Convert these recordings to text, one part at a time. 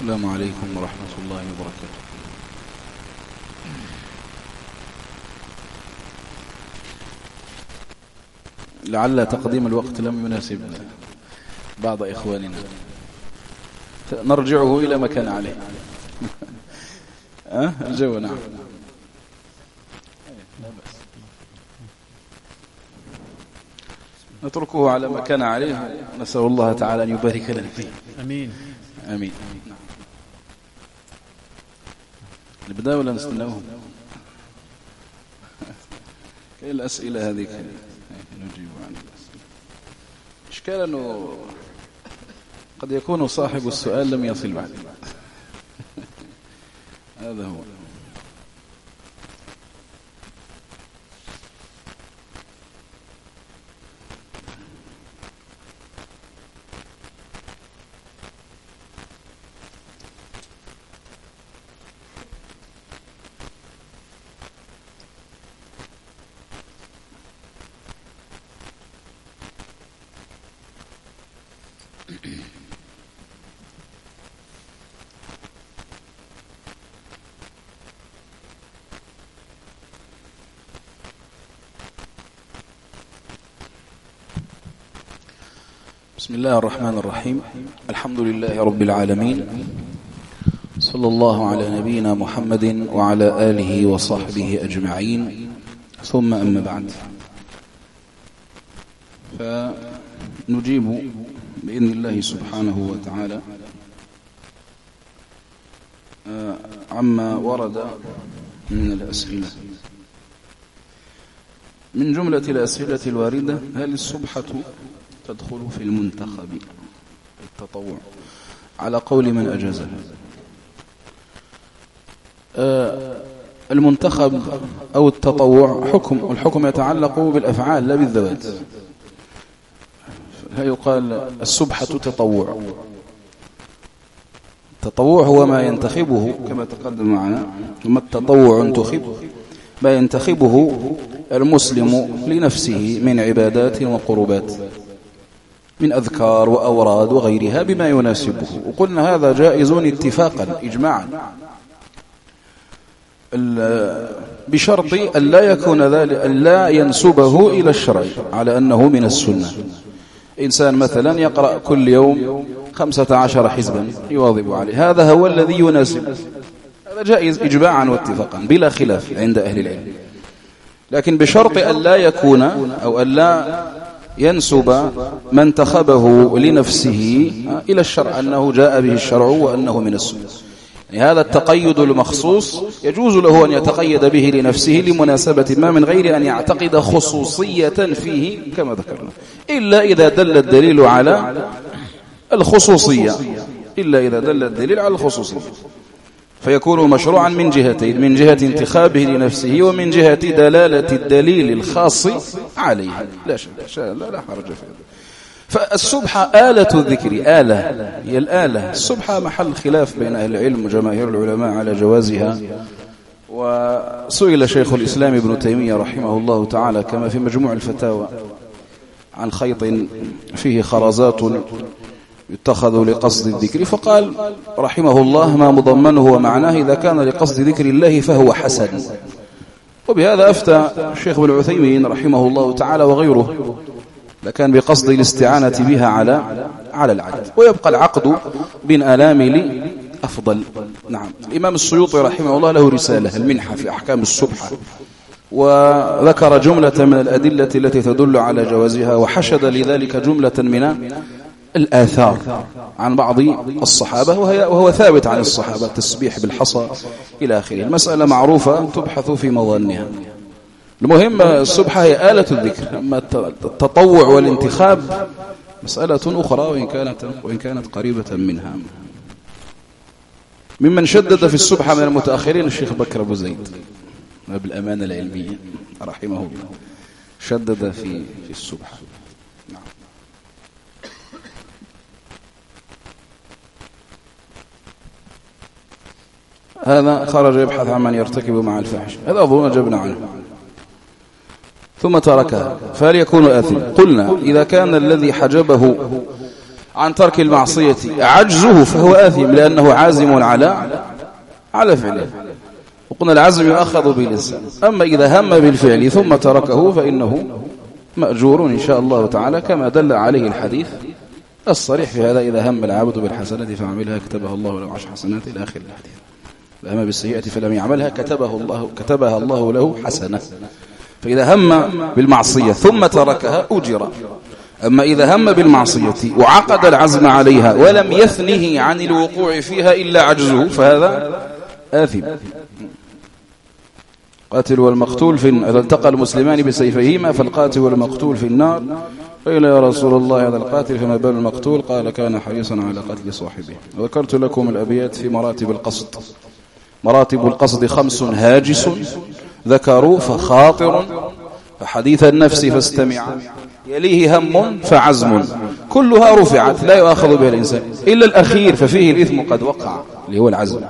السلام عليكم ورحمة الله وبركاته. لعل تقديم الوقت لم يناسب بعض إخواننا، نرجعه إلى ما كان عليه. الجو نعم. نتركه على ما كان عليه، نسأل الله تعالى أن يبارك لنا فيه. أمين آمين. نبدأ ولا نستناهم؟ كاين الأسئلة هذه نجيب عنها. إشكال أنه قد يكون صاحب السؤال لم يصل بعد. هذا هو. بسم الله الرحمن الرحيم. الحمد لله رب العالمين، صلى الله على نبينا محمد وعلى آله وصحبه أجمعين، ثم أما بعد، فنجيب بإذن الله سبحانه وتعالى عما ورد من الأسئلة. من جملة الأسئلة الواردة: هل السبحة تدخل في المنتخب التطوع على قول من أجازها؟ المنتخب أو التطوع حكم، والحكم يتعلق بالأفعال لا بالذوات. لا يقال السبحة تطوع. التطوع هو ما ينتخبه كما تقدم معنا، ثم التطوع انتخب ما ينتخبه المسلم لنفسه من عبادات وقربات، من أذكار وأوراد وغيرها بما يناسبه. وقلنا هذا جائز اتفاقا إجماعا، بشرط أن لا يكون ذلك، أن لا ينسبه إلى الشرع على أنه من السنة. إنسان مثلا يقرأ كل يوم 15 حزبا يواظب عليه، هذا هو الذي يناسب، هذا جائز إجماعا واتفاقا بلا خلاف عند أهل العلم، لكن بشرط أن لا يكون أو أن لا ينسب من انتخبه لنفسه إلى الشرع، أنه جاء به الشرع وأنه من السنة. يعني هذا التقيد المخصوص يجوز له أن يتقيد به لنفسه لمناسبة ما من غير أن يعتقد خصوصية فيه كما ذكرنا، إلا إذا دل الدليل على الخصوصية، فيكون مشروعا من جهتين: من جهة انتخابه لنفسه، ومن جهة دلالة الدليل الخاص عليه. لا حرج في هذا. فالسبحة آلة الذكر، هي الآلة. السبحة محل خلاف بين أهل العلم وجماهير العلماء على جوازها. وسئل شيخ الإسلام ابن تيمية رحمه الله تعالى كما في مجموع الفتاوى عن خيط فيه خرزات يتخذ لقصد الذكر، فقال رحمه الله: ما مضمنه ومعناه إذا كان لقصد ذكر الله فهو حسن. وبهذا أفتى الشيخ ابن عثيمين رحمه الله تعالى وغيره، لكان بقصد الاستعانة بها على العدد، ويبقى العقد بالآلامل أفضل. نعم. الإمام السيوطي رحمه الله له رسالة المنحة في أحكام السبحة، وذكر جملة من الأدلة التي تدل على جوازها، وحشد لذلك جملة من الآثار عن بعض الصحابة، وهو ثابت عن الصحابة: التسبيح بالحصى إلى آخره. المسألة معروفة تبحث في مظانها. المهم السبحة هي آلة الذكر، أما التطوع والانتخاب مسألة أخرى وإن كانت قريبة منها. ممن شدد في السبحة من المتأخرين الشيخ بكر أبو زيد بالأمانة العلمية رحمه الله، شدد في السبحة. نعم. هذا خرج يبحث عن من يرتكب مع الفاحش، هذا أظن أجبنا عنه، ثم تركها، فهل يكون آثما؟ قلنا إذا كان الذي حجبه عن ترك المعصية عجزه فهو آثم لأنه عازم على فعله. وقلنا العزم يؤخذ باللسان. أما إذا هم بالفعل ثم تركه فإنه مأجور إن شاء الله تعالى كما دل عليه الحديث الصريح في هذا: إذا هم العبد بالحسنة فعملها كتبها الله له 10 حسنات إلى آخر الحديث. إذا هم بالسيئة فلم يعملها كتبها الله له حسنة. فإذا هم بالمعصية ثم تركها أجر. أما إذا هم بالمعصية وعقد العزم عليها ولم يثنه عن الوقوع فيها إلا عجزه فهذا آثم. قاتل والمقتول إذا التقى المسلمان بسيفيهما فالقاتل والمقتول في النار. قيل يا رسول الله هذا القاتل فما بال المقتول؟ قال كان حريصا على قتل صاحبه. وذكرت لكم الأبيات في مراتب القصد. مراتب القصد 5: هاجس، ذكروا، فخاطر، فحديث النفس فاستمع، يليه هم فعزم. كلها رفعت لا يؤاخذ بها الإنسان إلا الأخير ففيه الإثم قد وقع اللي هو العزم.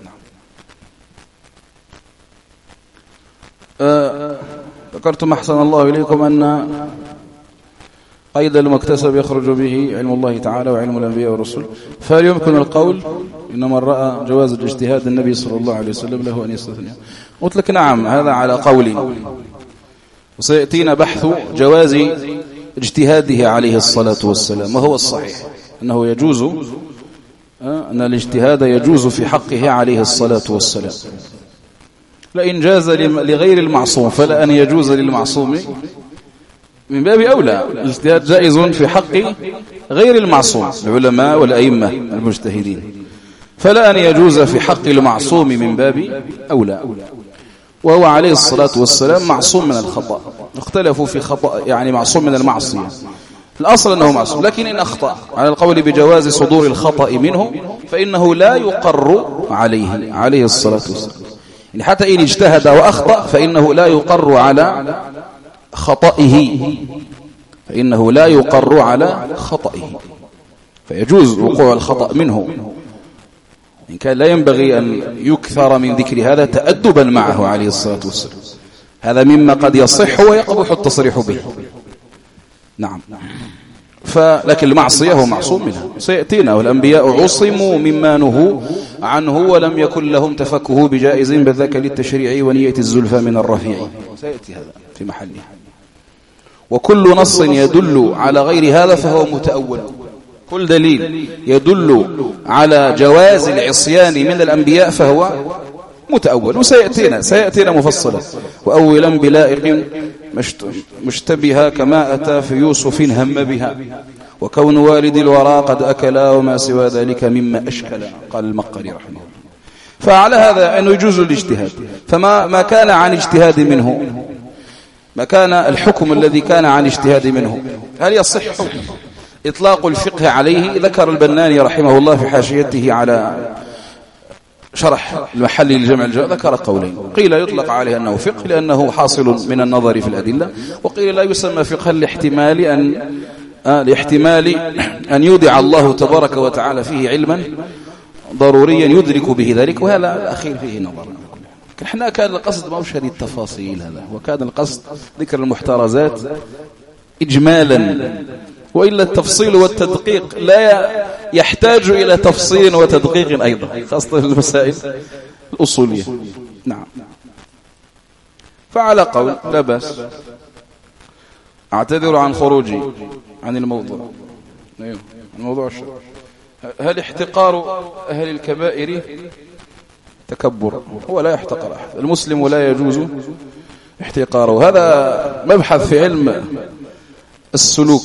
ذكرتم أحسن الله إليكم أن قيد المكتسب يخرج به علم الله تعالى وعلم الأنبياء والرسل. فهل يمكن القول إن من رأى جواز الاجتهاد النبي صلى الله عليه وسلم له أن يستثني؟ قلت لك نعم، هذا على قولي، وسيأتينا بحث جواز اجتهاده عليه الصلاة والسلام. وهو الصحيح أنه يجوز، أن الاجتهاد يجوز في حقه عليه الصلاة والسلام. لئن جاز لغير المعصوم فلا أن يجوز للمعصوم من باب أولى. الاجتهاد جائز في حق غير المعصوم، العلماء والأئمة المجتهدين، فلا أن يجوز في حق المعصوم من باب أولى. وهو عليه الصلاة والسلام معصوم من الخطأ. اختلفوا في خطأ، يعني معصوم من المعصية. الأصل أنه معصوم، لكن إن أخطأ على القول بجواز صدور الخطأ منه فإنه لا يقر عليه الصلاة والسلام. يعني حتى إن اجتهد وأخطأ فإنه لا يقر على خطئه، فيجوز وقوع الخطأ منه، إن كان لا ينبغي أن يكثر من ذكر هذا تأدبا معه عليه الصلاة والسلام. هذا مما قد يصح ويقبح التصريح به. نعم. لكن المعصية هو معصوم منها. سيأتينا والأنبياء عصموا مما نهوا عنه ولم يكن لهم تفكه بجائز بل ذاك للتشريع ونية الزلفى من الرفيع. سيأتي هذا في محله. وكل نص يدل على غير هذا فهو متأول. كل دليل يدل على جواز العصيان من الأنبياء فهو متأول. وسيأتينا مفصلا. وأولا بلائق مشتبها كما أتى في يوسف هم بها، وكون والد الورى قد أكلا وما سوى ذلك مما أشكل. قال المقري رحمه الله. فعلى هذا أنه يجوز الاجتهاد. فما كان عن اجتهاد منه، ما كان الحكم الذي كان عن اجتهاد منه، هل يصح إطلاق الفقه عليه؟ ذكر البناني رحمه الله في حاشيته على شرح المحل لجمع الجواب ذكر قولين. قيل يطلق عليه أنه فقه لأنه حاصل من النظر في الأدلة، وقيل لا يسمى فقها لاحتمال أن يودع الله تبارك وتعالى فيه علما ضروريا يدرك به ذلك، وهذا الأخير فيه نظر. احنا كان القصد ما هذه التفاصيل، هذا وكان القصد ذكر المحترزات إجمالا، وإلا التفصيل والتدقيق لا يحتاج إلى تفصيل وتدقيق أيضا، خاصة في المسائل الأصولية. نعم. فعلى قول لا بأس. أعتذر عن خروجي عن الموضوع. الموضوع هل احتقار أهل الكبائر تكبر؟ هو لا يحتقر أحد، المسلم لا يجوز احتقاره. هذا مبحث في علم السلوك.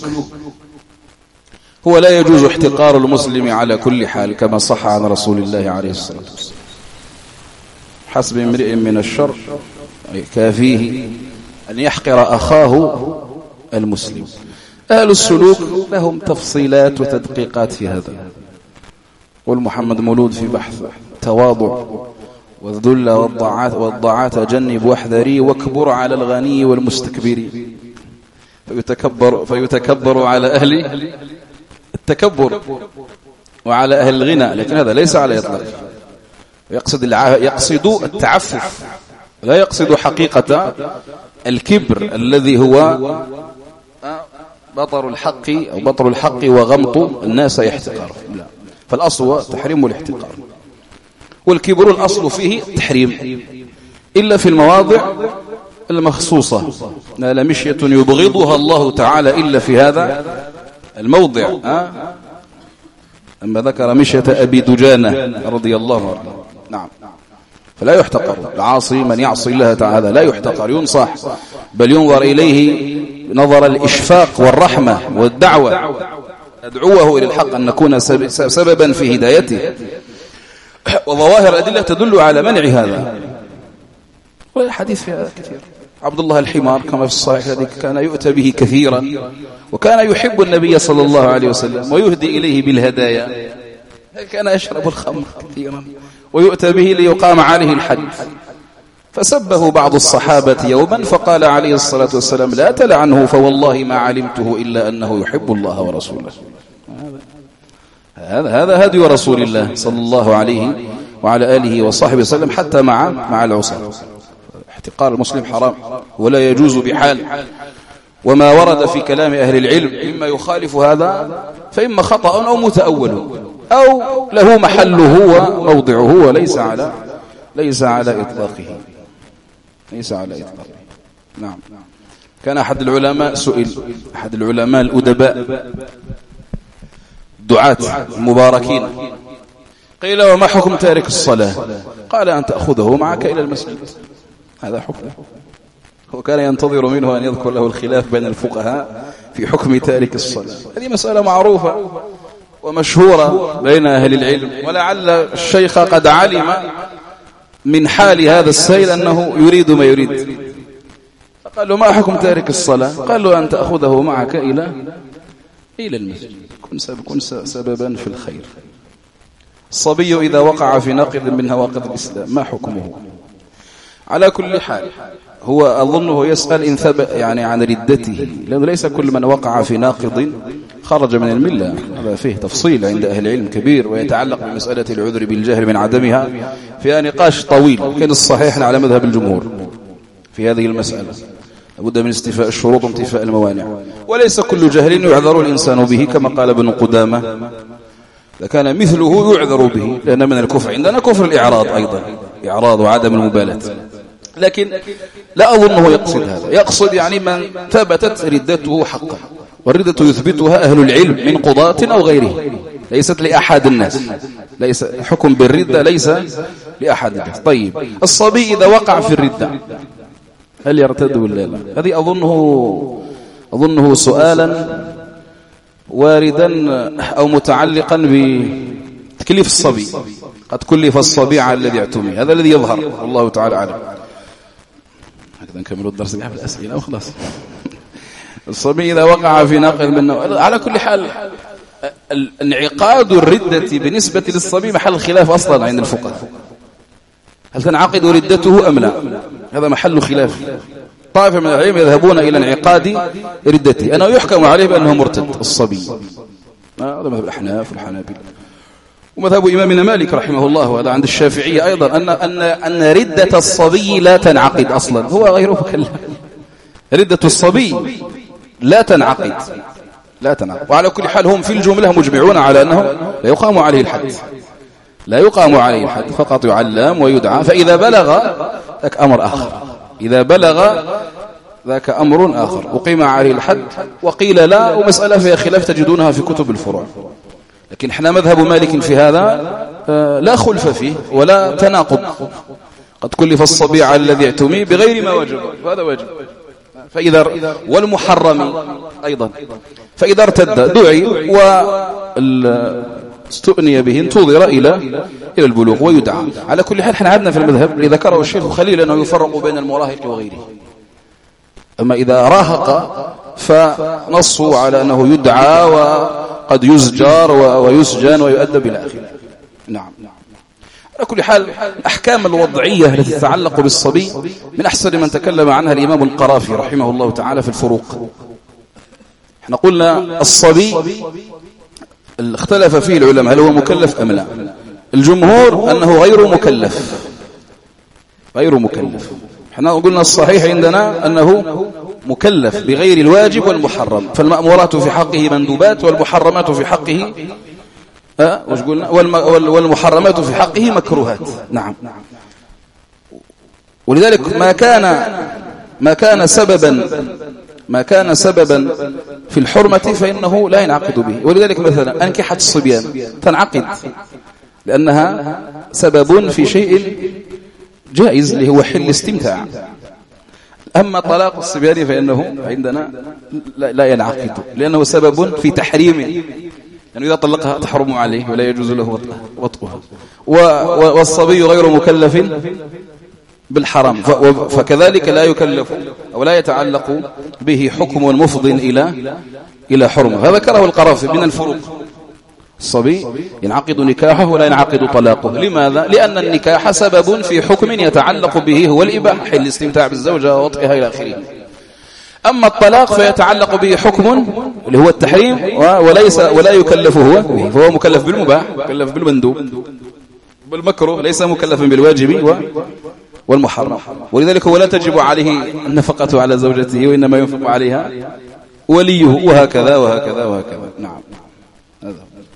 هو لا يجوز احتقار المسلم على كل حال كما صح عن رسول الله عليه الصلاة والسلام. حسب امرئ من الشر كافيه أن يحقر أخاه المسلم. أهل السلوك لهم تفصيلات وتدقيقات في هذا. والمحمد مولود في بحث تواضع والذل والضاعات جنب واحذري واكبر على الغني والمستكبر، فيتكبر على أهل التكبر وعلى أهل الغنى، لكن هذا ليس على إطلاق. يقصد التعفف، لا يقصد حقيقة الكبر الذي هو بطر الحق أو بطر الحق وغمط الناس يحتقر، لا، فالأصل هو تحريم الاحتقار. والكبر الأصل فيه تحريم إلا في المواضع المخصوصة، لا مشية يبغضها الله تعالى إلا في هذا الموضع. أما ذكر مشية أبي دجانة رضي الله عنه، نعم، فلا يحتقر العاصي، من يعصي الله تعالى لا يحتقر، ينصح، بل ينظر إليه نظر الإشفاق والرحمة والدعوة، أدعوه إلى الحق أن نكون سببا في هدايته. وظواهر أدلة تدل على منع هذا، والحديث في هذا كثير. عبد الله الحمار كما في الصحيح الذي كان يؤتى به كثيرا، وكان يحب النبي صلى الله عليه وسلم ويهدي إليه بالهدايا، كان يشرب الخمر كثيرا ويؤتى به ليقام عليه الحد. فسبه بعض الصحابة يوما فقال عليه الصلاة والسلام: لا تلعنه فوالله ما علمته إلا أنه يحب الله ورسوله. هذا هدي رسول الله صلى الله عليه وعلى آله وصحبه وسلم، حتى مع العصاة. احتقار المسلم حرام ولا يجوز بحال. وما ورد في كلام أهل العلم مما يخالف هذا فإما خطأ أو متأول أو له محله وموضعه، وليس على إطلاقه. نعم. كان أحد العلماء سئل، أحد العلماء الأدباء دعاة المباركين، قيل: وما حكم تارك الصلاة؟ قال: أن تأخذه معك إلى المسجد، هذا حكمه. هو كان ينتظر منه أن يذكر له الخلاف بين الفقهاء في حكم تارك الصلاة. هذه مسألة معروفة ومشهورة بين أهل العلم، ولعل الشيخ قد علم من حال هذا السائل أنه يريد ما يريد. فقال له: ما حكم تارك الصلاة؟ قال له: أن تأخذه معك إلى المسجد، كن سببا في الخير. الصبي إذا وقع في ناقض من نواقض الإسلام ما حكمه؟ على كل حال هو أظنه يسأل إن ثبت يعني عن ردته، لأنه ليس كل من وقع في ناقض خرج من الملة، هذا فيه تفصيل عند أهل العلم كبير، ويتعلق بمسألة العذر بالجهل من عدمها، فيها نقاش طويل. لكن الصحيح على مذهب الجمهور في هذه المسألة لابد من استيفاء الشروط وانتفاء الموانع، وليس كل جهل يعذر الإنسان به، كما قال ابن قدامة: إذا كان مثله يعذر به، لأن من الكفر عندنا كفر الإعراض أيضا، إعراض وعدم المبالاة. لكن لا أظنه يقصد هذا، يقصد يعني من ثبتت ردته حقا، والردة يثبتها أهل العلم من قضاة أو غيره، ليست لأحد الناس، ليس حكم بالردة ليس لأحد الناس. طيب، الصبي إذا وقع في الردة هل يرتد ولا لا؟ هذه أظنه سؤالا واردا أو متعلقا بتكليف الصبي، قد كلف الصبي على الذي اعتمي، هذا الذي يظهر، والله تعالى أعلم. هكذا نكمل الدرس بحب الأسئلة وخلاص. الصبي إذا وقع في ناقض من على كل حال انعقاد الردة بالنسبة للصبي محل خلاف أصلا عند الفقهاء، هل تنعقد ردته أم لا؟ هذا محل خلاف. طائفة من العلم يذهبون إلى انعقاد ردته، أنه يحكم عليه بأنه مرتد الصبي، هذا مذهب الأحناف والحنابلة، ومذهب إمامنا مالك رحمه الله، وهذا عند الشافعية أيضا، أن ردة الصبي لا تنعقد أصلا، هو غير مكلف. ردة الصبي لا تنعقد. وعلى كل حال هم في الجملة مجمعون على أنه لا يقام عليه الحد، فقط يعلم ويدعى، فإذا بلغ ذاك أمر آخر، أقيم عليه الحد وقيل لا، ومسألة فيها خلاف تجدونها في كتب الفروع. لكن احنا مذهب مالك في هذا لا خلف فيه ولا تناقض، قد كلف الصبي على الذي اعتمي بغير ما وجب، وهذا واجب. والمحرم أيضا، فإذا ارتد دعي واستؤني به انتظر إلى البلوغ ويدعى. على كل حال احنا عندنا في المذهب اللي ذكره الشيخ خليل أنه يفرق بين المراهق وغيره، أما إذا راهق فنصوا على أنه يدعى وقد يزجر ويسجن ويؤدب إلى آخره. نعم. على كل حال الأحكام الوضعية التي تتعلق بالصبي من أحسن من تكلم عنها الإمام القرافي رحمه الله تعالى في الفروق. احنا قلنا الصبي اختلف فيه العلماء هل هو مكلف أم لا. الجمهور أنه غير مكلف. احنا قلنا الصحيح عندنا أنه مكلف بغير الواجب والمحرم، فالمأمورات في حقه مندوبات والمحرمات في حقه وش قلنا والمحرمات في حقه مكروهات. نعم. ولذلك ما كان سببا في الحرمة فإنه لا ينعقد به. ولذلك مثلا أنكحة الصبيان تنعقد لأنها سبب في شيء جائز اللي هو حل استمتاع. أما طلاق الصبيان فإنه عندنا لا ينعقد لأنه سبب في تحريمه، يعني إذا طلقها تحرم عليه ولا يجوز له وطئها. والصبي غير مكلف بالحرام، فكذلك لا يكلف أو لا يتعلق به حكم مفض إلى حرمة. فذكره القرافي من الفروق: الصبي ينعقد نكاحه ولا ينعقد طلاقه. لماذا؟ لأن النكاح سبب في حكم يتعلق به هو الإباحة، حل الاستمتاع بالزوجة ووطئها إلى آخره. أما الطلاق فيتعلق به حكم اللي هو التحريم ولا يكلف هو به، فهو مكلف بالمباح، مكلف بالمندوب بالمكروه، ليس مكلفا بالواجب والمحرم. ولذلك هو لا تجب عليه النفقة على زوجته، وإنما ينفق عليها وليه، وهكذا وهكذا وهكذا. نعم. هذا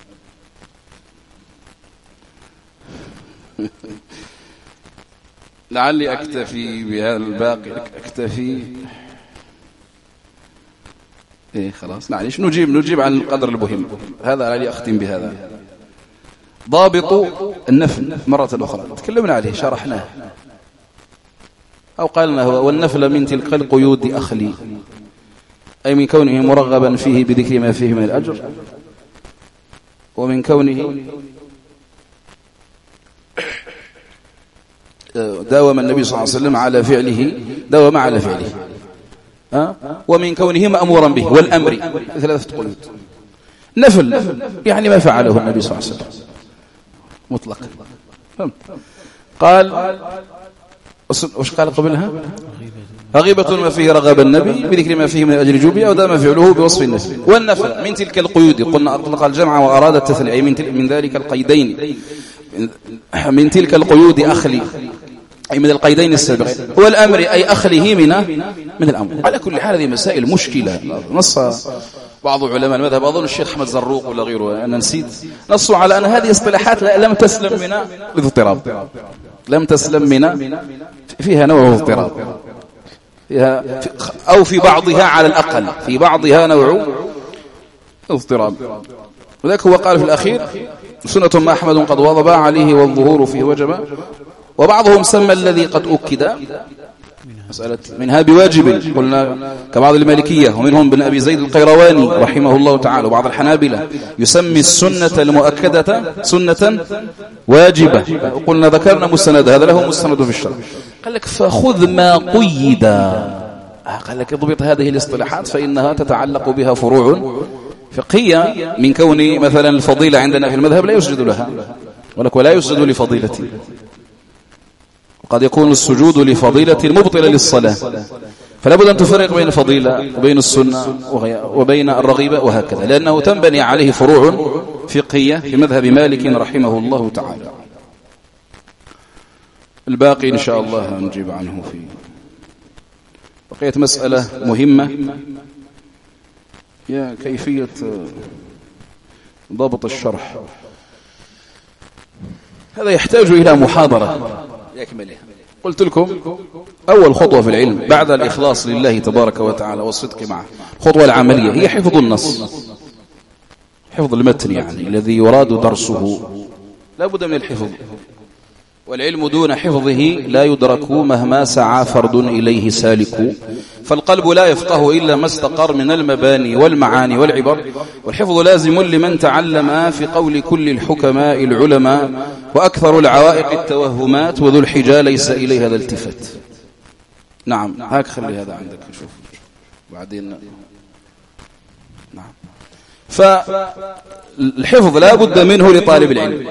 لعلي أكتفي بهذا الباقي، أكتفي خلاص معليش نجيب عن القدر المهم. هذا لعلي أختم بهذا. ضابط النفل مرة أخرى تكلمنا عليه، شرحناه أو قالنا هو: والنفل من تلك القيود أخلي، أي من كونه مرغبا فيه بذكر ما فيه من الأجر، ومن كونه داوم النبي صلى الله عليه وسلم على فعله، داوم على فعله، ومن كونه مأمورا به، والأمر 3 قيود. نفل يعني ما فعله النبي صلى الله عليه وسلم مطلقا. قال وش قال قبلها؟ رغيبة ما فيه رغب النبي بذكر ما فيه من أجل جوبه، أو دام فعله بوصف النفل. والنفل من تلك القيود، قلنا أطلق الجمع وأراد التثنية، أي من ذلك القيدين، من تلك القيود أخلي، أي من القيدين السابقين. والأمر أي أخله من الأمر. على كل حال هذه مسائل مشكلة. نص بعض علماء المذهب، أظن الشيخ أحمد زروق ولا غيره، أنا نسيت، نصوا على أن هذه اصطلاحات لم تسلم من الاضطراب، لم تسلم من فيها نوع اضطراب، فيها أو في بعضها على الأقل، في بعضها نوع اضطراب. وذلك هو قال في الأخير: سنة ما أحمد قد وضب عليه والظهور فيه وجب. وبعضهم سمى الذي قد أكد مسألة منها بواجب، قلنا كبعض المالكية، ومنهم بن أبي زيد القيرواني رحمه الله تعالى، وبعض الحنابلة يسمي السنة المؤكدة سنة واجبة. قلنا ذكرنا مستند، هذا له مستند في الشرع. قال لك: فخذ ما قيد. قال لك: اضبط هذه الاصطلاحات فإنها تتعلق بها فروع فقهية، من كون مثلا الفضيلة عندنا في المذهب لا يسجد لها، ولك ولا يسجد لفضيلة، قد يكون السجود لفضيلة مبطلة للصلاة، فلا بد أن تفرق بين الفضيلة وبين السنة وبين الرغيبة وهكذا، لأنه تنبني عليه فروع فقهية في مذهب مالك رحمه الله تعالى. الباقي إن شاء الله نجيب عنه في بقية مسألة مهمة، هي كيفية ضبط الشرح. هذا يحتاج إلى محاضرة يكملها. قلت لكم أول خطوة في العلم بعد الإخلاص لله تبارك وتعالى والصدق معه، الخطوة العملية هي حفظ النص، حفظ المتن يعني الذي يراد درسه، لا بد من الحفظ. والعلم دون حفظه لا يدرك مهما سعى فرد إليه سالك، فالقلب لا يفقه إلا ما استقر من المباني والمعاني والعبر. والحفظ لازم لمن تعلم في قول كل الحكماء العلماء، وأكثر العوائق التوهمات، وذو الحجى ليس إليه هذا التفت. نعم، هاك خلي هذا عندك نشوف بعدين. نعم، فالحفظ لا بد منه لطالب العلم،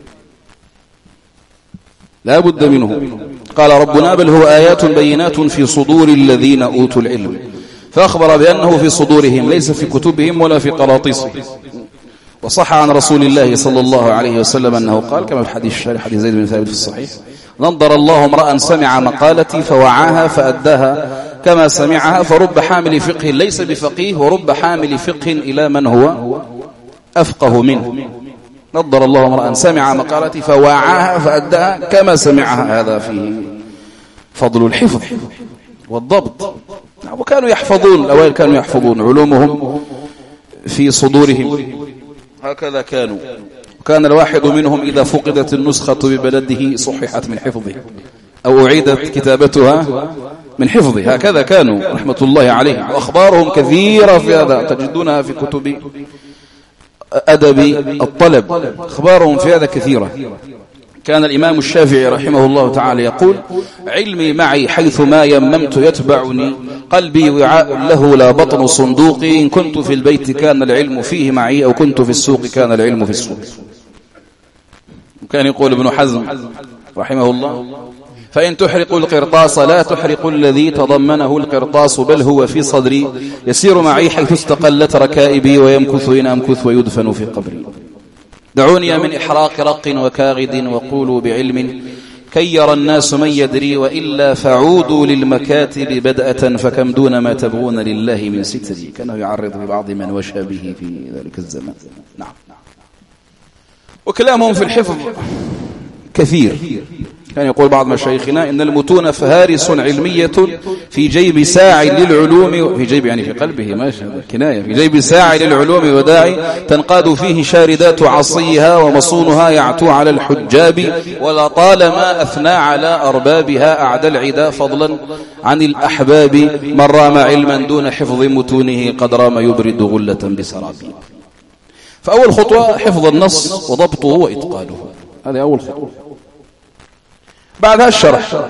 لا بد منه. قال ربنا: بل هو آيات بينات في صدور الذين أوتوا العلم، فأخبر بأنه في صدورهم ليس في كتبهم ولا في قراطيسهم. وصح عن رسول الله صلى الله عليه وسلم أنه قال كما في الحديث الشريف حديث زيد بن ثابت في الصحيح: نظر الله امرأ سمع مقالتي فوعاها فأداها كما سمعها، فرب حامل فقه ليس بفقيه، ورب حامل فقه إلى من هو أفقه منه. نضر الله امرأ سمع مقالتي فوعاها فأداها كما سمعها. هذا فيه فضل الحفظ والضبط. وكانوا يحفظون، الأوائل كانوا يحفظون علومهم في صدورهم، هكذا كانوا. وكان الواحد منهم إذا فقدت النسخة ببلده صححت من حفظه أو أعيدت كتابتها من حفظه، هكذا كانوا رحمة الله عليهم. وأخبارهم كثيرة في هذا، تجدونها في كتب أدب الطلب، أخبارهم في هذا كثيرة. كان الإمام الشافعي رحمه الله تعالى يقول: علمي معي حيثما يممت يتبعني، قلبي وعاء له لا بطن صندوقي، إن كنت في البيت كان العلم فيه معي، أو كنت في السوق كان العلم في السوق. وكان يقول ابن حزم رحمه الله: فإن تحرق القرطاس لا تحرق الذي تضمنه القرطاس، بل هو في صدري يسير معي حيث استقلت ركائبي، ويمكث إن أمكث ويدفن في قبري. دعوني من إحراق رق وكاغد، وقولوا بعلم كي يرى الناس من يدري، وإلا فعودوا للمكاتب بدأة، فكم دون ما تبغون لله من ستري. كانه يعرض ببعض من وشى به في ذلك الزمان. نعم. وكلامهم في الحفظ كثير. كان يقول بعض مشايخنا: إن المتون فهارس علمية في جيب ساع للعلوم، في جيب يعني في قلبه، ماشي كناية، في جيب ساع للعلوم وداعي، تنقاد فيه شاردات عصيها، ومصونها يعتو على الحجاب، ولطالما أثنى على أربابها أعدى العدا، فضلا عن الأحباب، من رام علما دون حفظ متونه، قد رام يبرد غلة بسرابي. فأول خطوة حفظ النص وضبطه وإتقانه، هذه أول خطوة. بعدها الشرح،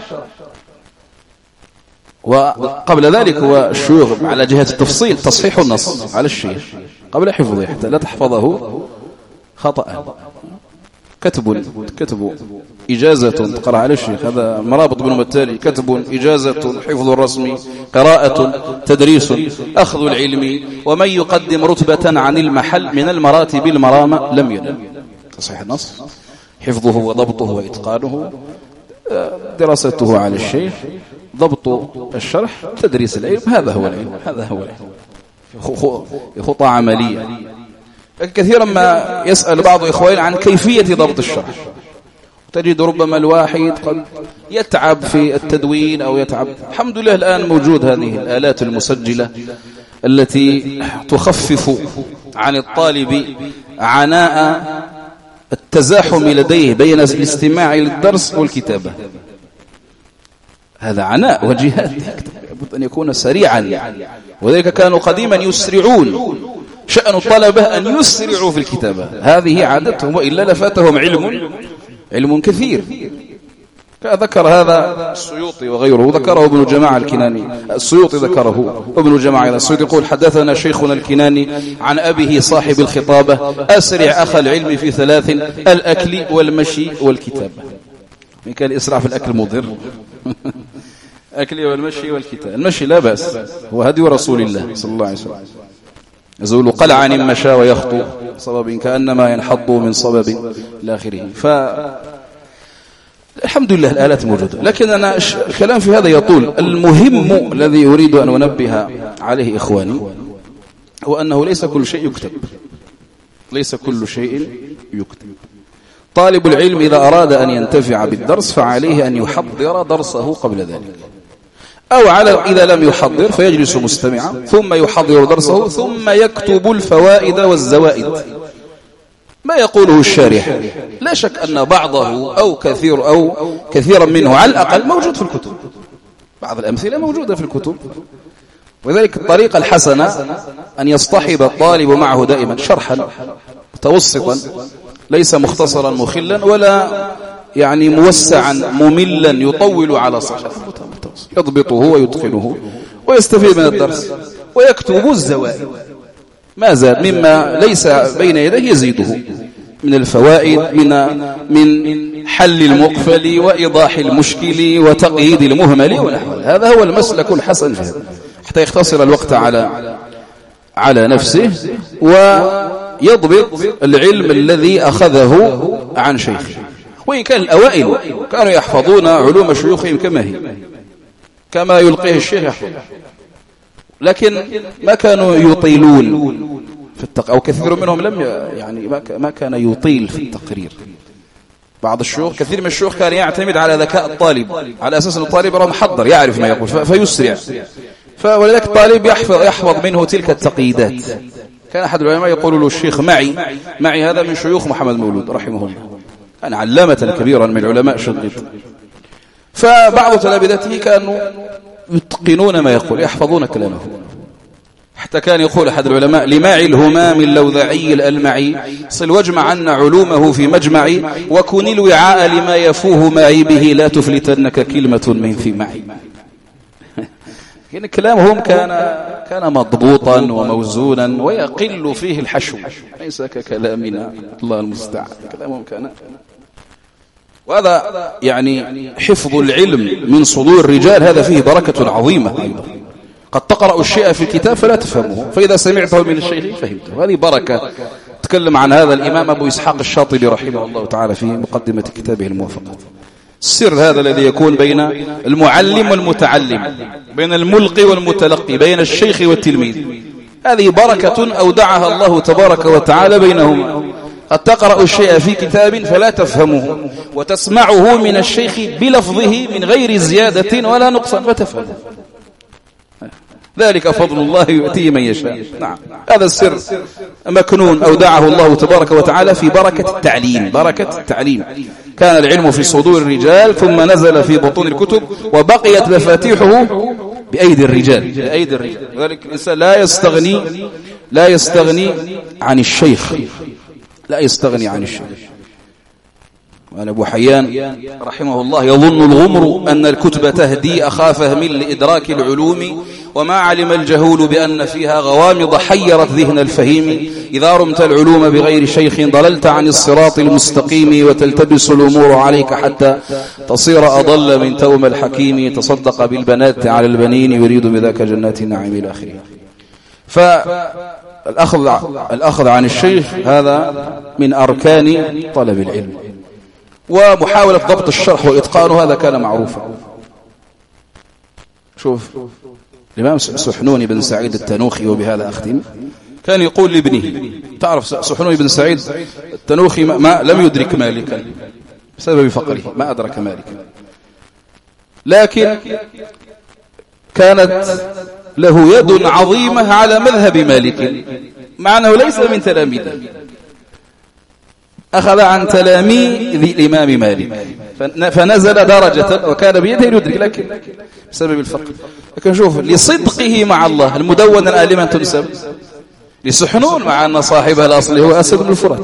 وقبل ذلك هو الشيوخ على جهة التفصيل تصحيح النص على الشيخ قبل حفظه حتى لا تحفظه خطأ. كتب إجازة تقرأ على الشيخ، هذا مرابط بينهم التالي: كتب إجازة، حفظ الرسم، قراءة، تدريس، أخذ العلم، ومن يقدم رتبة عن المحل من المراتب المرامة لم ينل. تصحيح النص، حفظه وضبطه وإتقانه، دراسته على الشيخ، ضبط الشرح، تدريس العلم. هذا هو العلم، هذا هو العلم، خطى عملية. كثيرا ما يسأل بعض إخواني عن كيفية ضبط الشرح، تجد ربما الواحد قد يتعب في التدوين أو يتعب. الحمد لله الآن موجود هذه الآلات المسجلة التي تخفف عن الطالب عناء التزاحم لديه بين الاستماع للدرس والكتابة. هذا عناء وجهاد، يجب أن يكون سريعا. وذلك كانوا قديما يسرعون، شأن الطلبة أن يسرعوا في الكتابة، هذه عادتهم، وإلا لفاتهم علم كثير. ذكر هذا السيوطي وغيره، ذكره ابن جماعة الكناني، السيوطي ذكره ابن جماعة. السيوطي يقول: حدثنا شيخنا الكناني عن أبيه صاحب الخطابة: أسرع أخ العلم في ثلاث: الأكل والمشي والكتابة. من كان الإسراع في الأكل مضر. أكل والمشي والكتابة. المشي لا بأس، هو هدي رسول الله صلى الله عليه وسلم: يزول قلعا مشى ويخطو صبب كأنما ينحض من صبب إلى آخره. الحمد لله الآلات موجودة، لكن أنا الكلام في هذا يطول. المهم الذي أريد أن أنبه عليه إخواني هو أنه ليس كل شيء يكتب، ليس كل شيء يكتب. طالب العلم إذا أراد أن ينتفع بالدرس فعليه أن يحضر درسه قبل ذلك، أو إذا لم يحضر فيجلس مستمعا ثم يحضر درسه ثم يكتب الفوائد والزوائد ما يقوله الشارح. لا شك أن بعضه أو كثيرا منه على الأقل موجود في الكتب، بعض الأمثلة موجودة في الكتب. وذلك الطريقة الحسنة أن يصطحب الطالب معه دائما شرحا متوسطا، ليس مختصرا مخلا ولا يعني موسعا مملا يطول على صحيح، يضبطه ويتقنه ويستفيد من الدرس، ويكتب الزوائد ما زاد مما ليس بين يديه يزيده من الفوائد، من حل المقفل وإيضاح المشكل وتقييد المهمل ونحو. هذا هو المسلك الحسن في هذا، حتى يختصر الوقت على نفسه ويضبط العلم الذي أخذه عن شيخه. وإن كان الأوائل كانوا يحفظون علوم شيوخهم كما هي، كما يلقيه الشيخ يحفظ، لكن ما كانوا يطيلون في أو كثير منهم لم يعني ما كان يطيل في التقرير. بعض الشيوخ، كثير من الشيوخ كان يعتمد على ذكاء الطالب، على أساس أن الطالب راه محضر يعرف ما يقول فيسرع، ولذلك الطالب يحفظ منه تلك التقييدات. كان أحد العلماء يقول له الشيخ معي هذا من شيوخ محمد مولود رحمه الله، كان علامة كبيرا من علماء شنقيط. فبعض تلامذته كانوا يتقنون ما يقول، يحفظون كلامه، حتى كان يقول أحد العلماء لماعي الهمام اللوذعي الألمعي صل واجمع عنا علومه في مجمعي، وكن الوعاء لما يفوه معي به، لا تفلتنك كلمة من في معي. كلامهم كان مضبوطا وموزونا ويقل فيه الحشو، ليس ككلامنا الله المستعان. كلامهم كان، وهذا يعني حفظ العلم من صدور الرجال، هذا فيه بركة عظيمة أيضا. قد تقرأ الشيء في الكتاب فلا تفهمه، فإذا سمعته من الشيخ فهمته، هذه بركة. تكلم عن هذا الإمام أبو إسحاق الشاطبي رحمه الله تعالى في مقدمة كتابه الموافقات. السر هذا الذي يكون بين المعلم والمتعلم، بين الملقي والمتلقي، بين الشيخ والتلميذ، هذه بركة أودعها الله تبارك وتعالى بينهما. قد تقرأ الشيء في كتاب فلا تفهمه، وتسمعه من الشيخ بلفظه من غير زيادة ولا نقصان فتفهمه. ذلك فضل الله يؤتيه من يشاء. نعم، هذا السر مكنون أودعه الله تبارك وتعالى في بركة التعليم. بركة التعليم، كان العلم في صدور الرجال ثم نزل في بطون الكتب، وبقيت مفاتيحه بأيدي الرجال. ذلك الإنسان لا يستغني عن الشيخ، لا يستغني عن الشيخ. وأنا أبو حيان رحمه الله يظن الغمر أن الكتب تهدي أخا فهم لإدراك العلوم، وما علم الجهول بأن فيها غوامض حيرت ذهن الفهيم. إذا رمت العلوم بغير شيخ ضللت عن الصراط المستقيم، وتلتبس الأمور عليك حتى تصير أضل من توم الحكيم. تصدق بالبنات على البنين يريد بذاك جنات النعيم إلى آخره. فالأخذ عن الشيخ هذا من أركان طلب العلم، ومحاولة ضبط الشرح وإتقانه هذا كان معروفا. شوف الإمام سحنون بن سعيد التنوخي، وبهذا أختم، كان يقول لابنه، تعرف سحنون بن سعيد التنوخي ما لم يدرك مالكا بسبب فقره، ما أدرك مالكا، لكن كانت له يد عظيمة على مذهب مالك، مع أنه ليس من تلاميذه، أخذ عن تلاميذ الإمام مالك فنزل درجة، وكان بيده يدرك، لكن بسبب الفقر. لكن شوف لصدقه مع الله، المدون الآن لمن تنسب؟ لسحنون، مع أن صاحبها الأصلي هو أسد بن الفرات.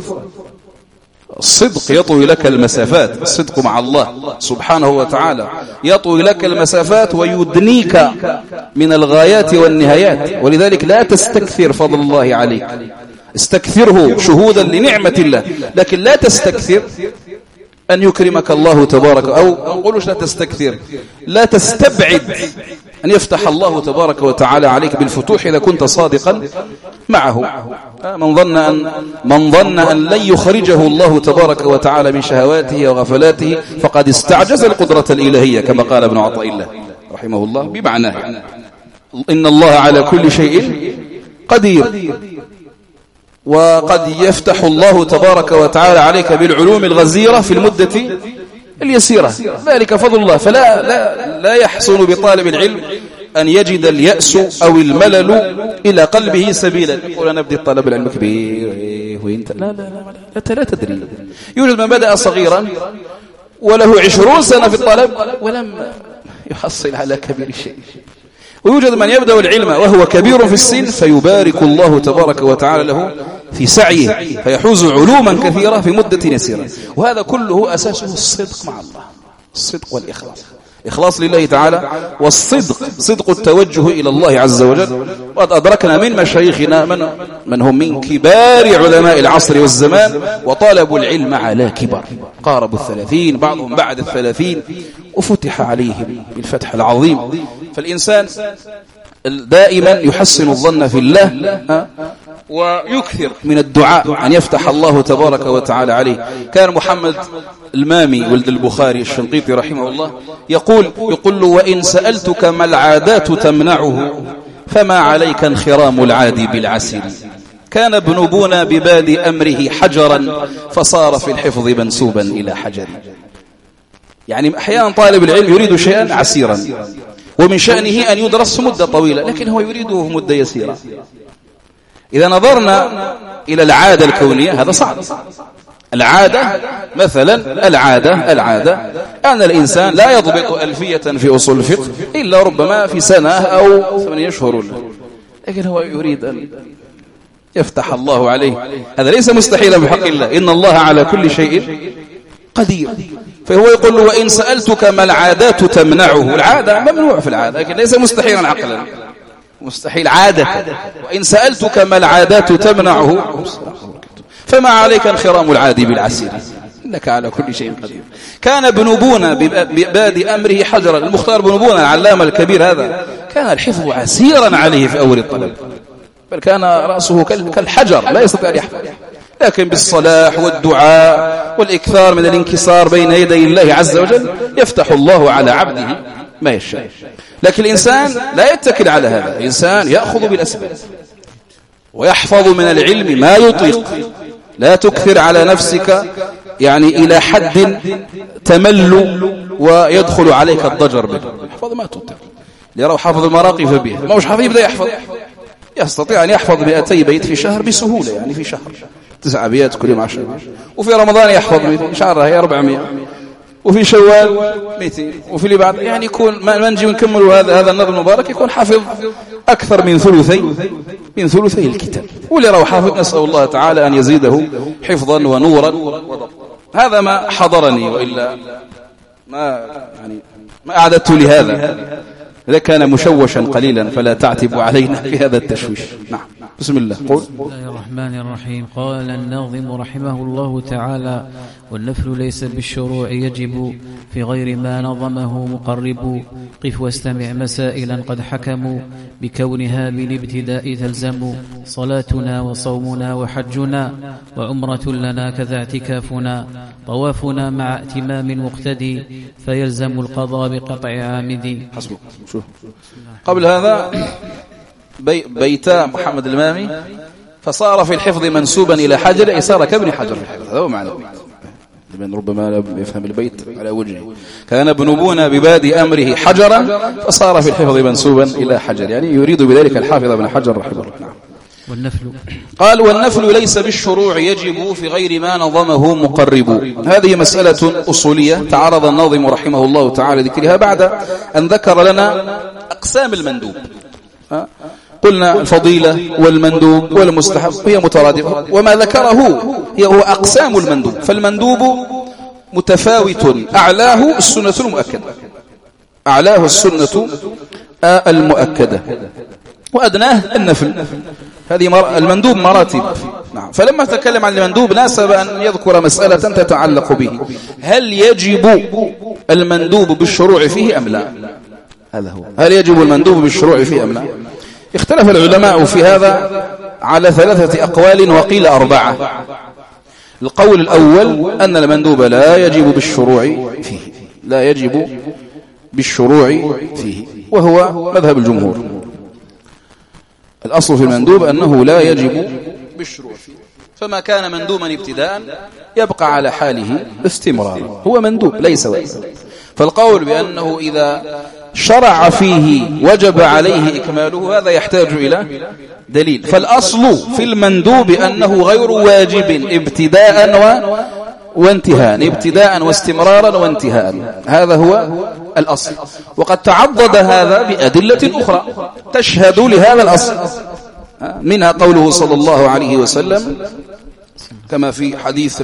الصدق يطوي لك المسافات، الصدق مع الله سبحانه وتعالى يطوي لك المسافات ويدنيك من الغايات والنهايات. ولذلك لا تستكثر فضل الله عليك، استكثره شهودا لنعمة الله، لكن لا تستكثر أن يكرمك الله تبارك، أو نقولش لا تستكثر، لا تستبعد أن يفتح الله تبارك وتعالى عليك بالفتوح إذا كنت صادقا معه. من ظن أن لن يخرجه الله تبارك وتعالى من شهواته وغفلاته فقد استعجز القدرة الإلهية، كما قال ابن عطاء الله رحمه الله، بمعنى إن الله على كل شيء قدير، وقد يفتح الله تبارك وتعالى عليك بالعلوم الغزيرة في المدة اليسيرة، ذلك فضل الله. لا يحسن بطالب العلم أن يجد اليأس أو الملل إلى قلبه سبيلا، يقول أنا أبدي الطلب العلم كبير وإنت لا تدري. يوجد من بدأ صغيرا وله 20 سنة في الطلب ولم يحصل على كبير شيء، ويوجد من يبدأ العلم وهو كبير في السن فيبارك الله تبارك وتعالى له في سعيه فيحوز علوما كثيرة في مدة يسيرة. وهذا كله أساسه الصدق مع الله، الصدق والإخلاص، إخلاص لله تعالى، والصدق صدق التوجه إلى الله عز وجل. وقد أدركنا من مشايخنا من هم من كبار علماء العصر والزمان وطالبوا العلم على كبر، قاربوا 30، بعضهم بعد 30، وفتح عليهم بالفتح العظيم. فالإنسان دائما يحسن الظن في الله ويكثر من الدعاء أن يفتح الله تبارك وتعالى عليه. كان محمد المامي ولد البخاري الشنقيطي رحمه الله يقول له: وإن سألتك ما العادات تمنعه فما عليك انخرام العادي بالعسير. كان ابن بونا بباد أمره حجرا فصار في الحفظ منسوبا إلى حجر. يعني أحيانا طالب العلم يريد شيئا عسيرا ومن شأنه أن يدرس مدة طويلة، لكن هو يريده مدة يسيرة. إذا نظرنا إلى العادة الكونية هذا صعب. العادة مثلا العادة أن الإنسان لا يضبط ألفية في أصول الفقه إلا ربما في سنة أو 8 أشهر، لكن هو يريد أن يفتح الله عليه. هذا ليس مستحيلا بحق الله، إن الله على كل شيء قدير. فهو يقول له: وإن سألتك ما العادات تمنعه. العادة ممنوع في العادة، لكن ليس مستحيلا عقلا، مستحيل عادة. وإن سألتك ما العادات تمنعه فما عليك انخرام العادي بالعسير، إنك على كل شيء قدير. كان ابن بونا بباد أمره حجرا. المختار بن بونا العلامة الكبير هذا كان الحفظ عسيرا عليه في أول الطلب، بل كان رأسه كالحجر لا يستطيع أن يحفظ، لكن بالصلاح والدعاء والإكثار من الانكسار بين يدي الله عز وجل يفتح الله على عبده ما يشاء. لكن الإنسان لا يتكل على هذا، الإنسان يأخذ بالأسباب ويحفظ من العلم ما يطيق. لا تكثر على نفسك يعني إلى حد تمل ويدخل عليك الضجر به. احفظ ما تطيق. يرى حافظ المراقي فبه، ما مش حافظ يبدأ يحفظ، يستطيع أن يحفظ 200 بيت في شهر بسهولة، يعني في شهر 9 أبيات كل يوم 10، وفي رمضان يحفظ 200 شهر هي 400، وفي شوال 200، وفي اللي بعد يعني يكون ما نجي ونكمل هذا النظم المبارك يكون حافظ أكثر من ثلثي الكتاب. واللي راه حافظ نسأل الله تعالى أن يزيده حفظا ونورا وضبطا. هذا ما حضرني، وإلا ما أعددت لهذا، إذا كان مشوشا قليلا فلا تعتب علينا في هذا التشويش. نعم، بسم الله. قول. بسم الله الرحمن الرحيم. قال الناظم رحمه الله تعالى: والنفل ليس بالشروع يجب في غير ما نظمه مقرب. قف واستمع مسائلا قد حكموا بكونها بالابتداء تلزم. صلاتنا وصومنا وحجنا وعمرة لنا كذا اعتكافنا. طوافنا مع ائتمام مقتدي فيلزم القضاء بقطع عامد. حسبك. شوف قبل هذا بيتا محمد المامي فصار في الحفظ منسوبا إلى حجر، أي صار كابن حجر في الحفظ. هذا هو معنى لمن ربما لا يفهم البيت على وجهه. كان ابن بونا بباد أمره حجرا فصار في الحفظ منسوبا إلى حجر، يعني يريد بذلك الحافظ ابن حجر رحمه الله. نعم. والنفل قال: والنفل ليس بالشروع يجب في غير ما نظمه مقرب. هذه مسألة أصولية تعرض الناظم رحمه الله تعالى ذكرها بعد أن ذكر لنا أقسام المندوب. قلنا الفضيلة والمندوب والمستحب هي مترادفة، وما ذكره هو أقسام المندوب. فالمندوب متفاوت، أعلاه السنة المؤكدة، وأدناه النفل. هذه المندوب مراتب. نعم. فلما تكلم عن المندوب ناسب أن يذكر مسألة تتعلق به: هل يجب المندوب بالشروع فيه أم لا؟ هذا هو، هل يجب المندوب بالشروع فيه أم لا؟ اختلف العلماء في هذا على 3 أقوال، وقيل 4. القول الأول أن المندوب لا يجب بالشروع فيه، وهو مذهب الجمهور. الأصل في المندوب أنه لا يجب بالشروع فيه، فما كان مندوبا ابتداء يبقى على حاله استمرارا، هو مندوب ليس واجبا. فالقول بأنه إذا شرع فيه وجب عليه إكماله هذا يحتاج إلى دليل. فالأصل في المندوب أنه غير واجب ابتداء وانتهاء، ابتداء واستمرارا وانتهاء. هذا هو الأصل، وقد تعضد هذا بأدلة أخرى تشهد لهذا الأصل، منها قوله صلى الله عليه وسلم كما في حديث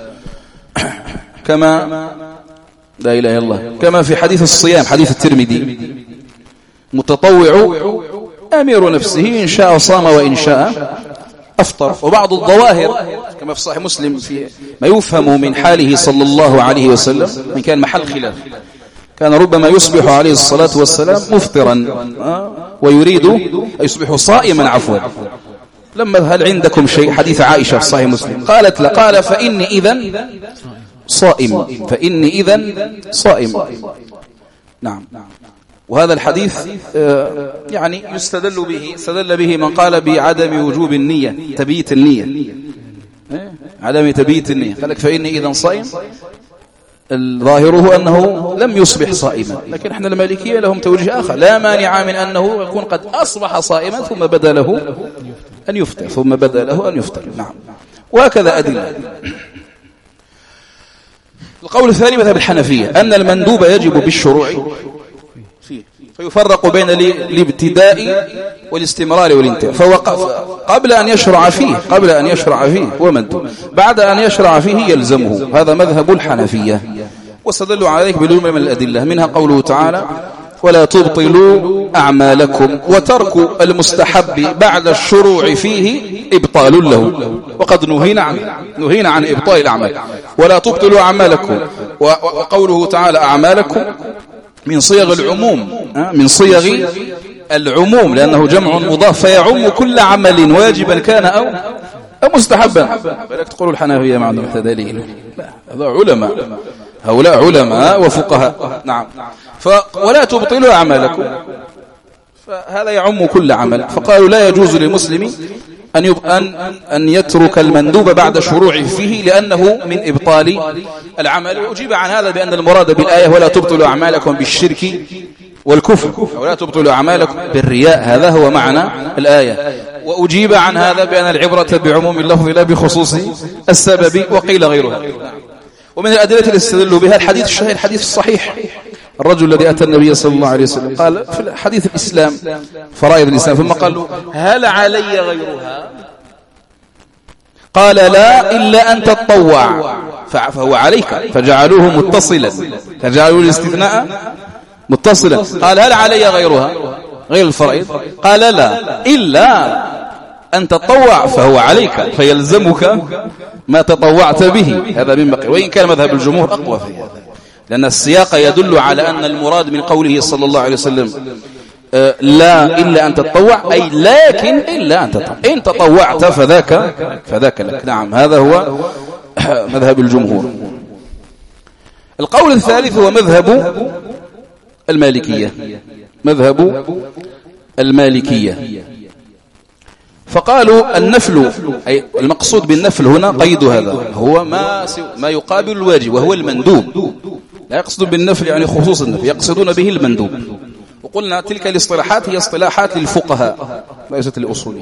لا إله إلا الله، كما في حديث الصيام، حديث الترمذي: متطوع أمير نفسه، إن شاء صام وإن شاء أفطر. وبعض الظواهر كما في صحيح مسلم في ما يفهم من حاله صلى الله عليه وسلم من كان محل خلاف، كان ربما يصبح عليه الصلاة والسلام مفطرا ويريد يصبح صائما عفوا، لما هل عندكم شيء؟ حديث عائشة في صحيح مسلم قالت لا، قال فإني إذن صائم، فإني إذن صائم. نعم. وهذا الحديث يعني استدل به من قال بعدم وجوب النية، تبييت النية، عدم تبييت النية. قال لك فإني إذن صائم، الظاهره أنه لم يصبح صائما، لكن احنا المالكية لهم توجيه آخر، لا مانع من أنه يكون قد أصبح صائما ثم بدا له أن يفطر، ثم بدا له أن يفطر. نعم. وهكذا أدلة. القول الثاني مذهب الحنفية أن المندوب يجب بالشروع فيه، فيفرق بين الابتداء والاستمرار والانتهاء. فوقف قبل أن يشرع فيه هو مندوب، بعد أن يشرع فيه يلزمه. هذا مذهب الحنفية، واستدلوا على ذلك بالجملة من الأدلة، منها قوله تعالى ولا تبطلوا أعمالكم، وترك المستحب بعد الشروع فيه إبطال له، وقد نهينا عن إبطال الأعمال. ولا تبطلوا أعمالكم، وقوله تعالى أعمالكم من صيغ العموم، لأنه جمع مضاف فيعم كل عمل واجبا كان أو مستحبا. فلك تقول الحنفية مع دليل؟ هؤلاء علماء وفقهاء. نعم. ولا تبطلوا أعمالكم، فهذا يعم كل عمل. فقالوا لا يجوز للمسلم أن يترك المندوب بعد الشروع فيه لأنه من إبطال العمل. وأجيب عن هذا بأن المراد بالآية ولا تبطلوا أعمالكم بالشرك والكفر، ولا تبطلوا أعمالكم بالرياء، هذا هو معنى الآية. وأجيب عن هذا بأن العبرة بعموم اللفظ لا بخصوص السبب، وقيل غيرها. ومن الأدلة اللي استدلوا بها الحديث الشهير، الحديث الصحيح، الرجل الذي أتى النبي صلى الله عليه وسلم قال في حديث الإسلام، فرائض الإسلام، ثم قال له هل علي غيرها؟ قال لا إلا أن تتطوع، فهو عليك، فجعلوه متصلا، فجعلوا الاستثناء متصلا. قال هل علي غيرها، غير الفرائض؟ قال لا إلا أن تطوع، فهو عليك، فيلزمك ما تطوعت به. هذا من بقي، وإن كان مذهب الجمهور أقوى في هذا، لأن السياق يدل على أن المراد من قوله صلى الله عليه وسلم لا إلا أن تتطوع، أي لكن إلا أن تتطوع، إن تطوعت فذاك لك. نعم. هذا هو مذهب الجمهور. القول الثالث هو مذهب المالكية. فقالوا النفل، أي المقصود بالنفل هنا قيد هذا، هو ما يقابل الواجب، وهو المندوب. لا يقصدون بالنفل يعني خصوص النفل، يقصدون به المندوب. وقلنا تلك الاصطلاحات هي اصطلاحات للفقهاء ليست للأصوليين.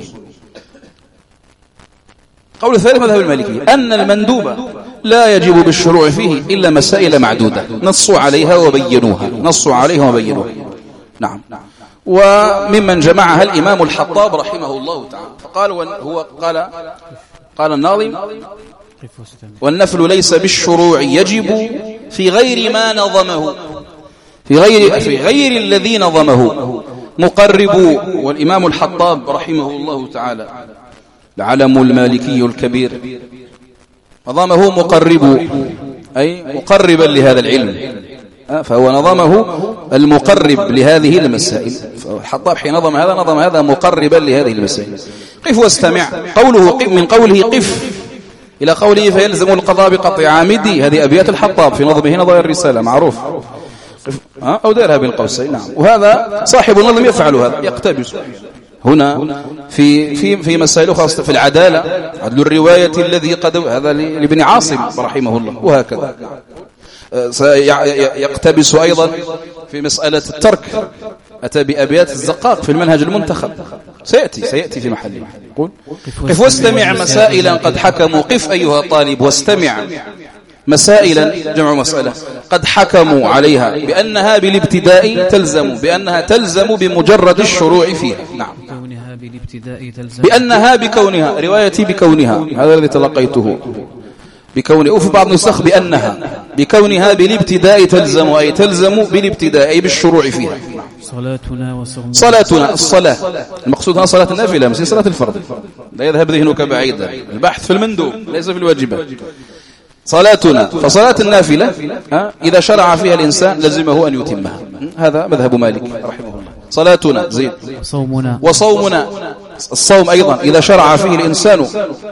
قول الثالث مذهب المالكية أن المندوب لا يجب بالشروع فيه إلا مسائل معدودة نصوا عليها وبينوها. نعم. وممن جمعها الإمام الحطاب رحمه الله تعالى، فقال قال الناظم والنفل ليس بالشروع يجب في غير ما نظمه، في غير الذي نظمه مقرب. والإمام الحطاب رحمه الله تعالى العلم المالكي الكبير نظمه مقرب، أي مقربا لهذا العلم، فهو نظمه المقرب لهذه المسائل. الحطاب حين نظم هذا مقربا لهذه المسائل. قف واستمع، من قوله قف إلى قوله فيلزم القضاء بقطع عامدي، هذه أبيات الحطاب في نظمه نظر الرسالة معروف، أو دارها بين قوسين. نعم. وهذا صاحب النظم يفعل هذا، يقتبس هنا في مسائل خاصة في العدالة، عدل الرواية الذي قد هذا لابن عاصم رحمه الله، وهكذا. يقتبس أيضا في مسألة الترك، أتى بأبيات الزقاق في المنهج المنتخب، سيأتي في محله. قف واستمع مسائلا قد حكموا، قف أيها الطالب واستمع مسائلا، جمع مسألة، قد حكموا عليها بأنها بالابتداء تلزم، بأنها تلزم بمجرد الشروع فيها. نعم. بأنها بكونها، روايتي بكونها، هذا الذي تلقيته بكونه، وفي بعض النسخ بكونها بالابتداء تلزم، أي تلزم بالابتداء أي بالشروع فيها. صلاتنا الصلاة المقصود هنا صلاة النافلة مش صلاة الفرض، لا يذهب ذهنك بعيدا، البحث في المندوب ليس في الواجبات. صلاتنا، فصلاة النافلة إذا شرع فيها الإنسان لزمه أن يتمها. هذا مذهب مالك رحمه الله. صلاتنا زين، وصومنا الصوم أيضا إذا شرع فيه الإنسان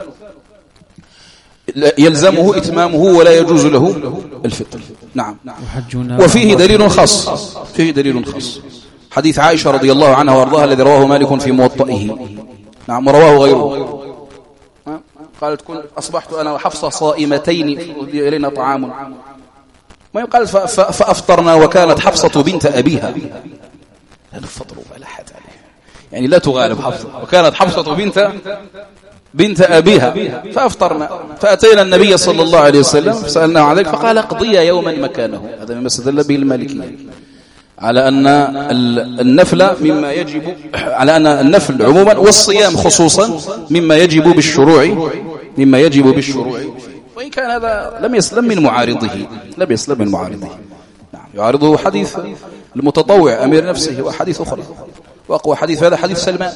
يلزمه إتمامه ولا يجوز له الفطر. نعم. وفيه دليل خاص، فيه دليل خاص، حديث عائشة رضي الله عنها وارضاها الذي رواه مالك في موطئه. نعم، ورواه غيره. قالت أصبحت أنا وحفصة صائمتين أهدي إلينا طعام، ما يقال فأفطرنا وكانت حفصة بنت أبيها، لا الفطر ولا حد عليه، يعني لا تغالب حفصة، وكانت حفصة بنت أبيها فأفطرنا، فأتينا النبي صلى الله عليه وسلم فسألناه عن ذلك فقال اقضي يوما مكانه. هذا مما استدل به المالكية على أن النفل مما يجب، على أن النفل عموما والصيام خصوصا مما يجب بالشروع، وإن كان هذا لم يسلم من معارضه، نعم، يعارضه حديث المتطوع أمير نفسه وحديث أخرى، وأقوى حديث هذا حديث سلمان،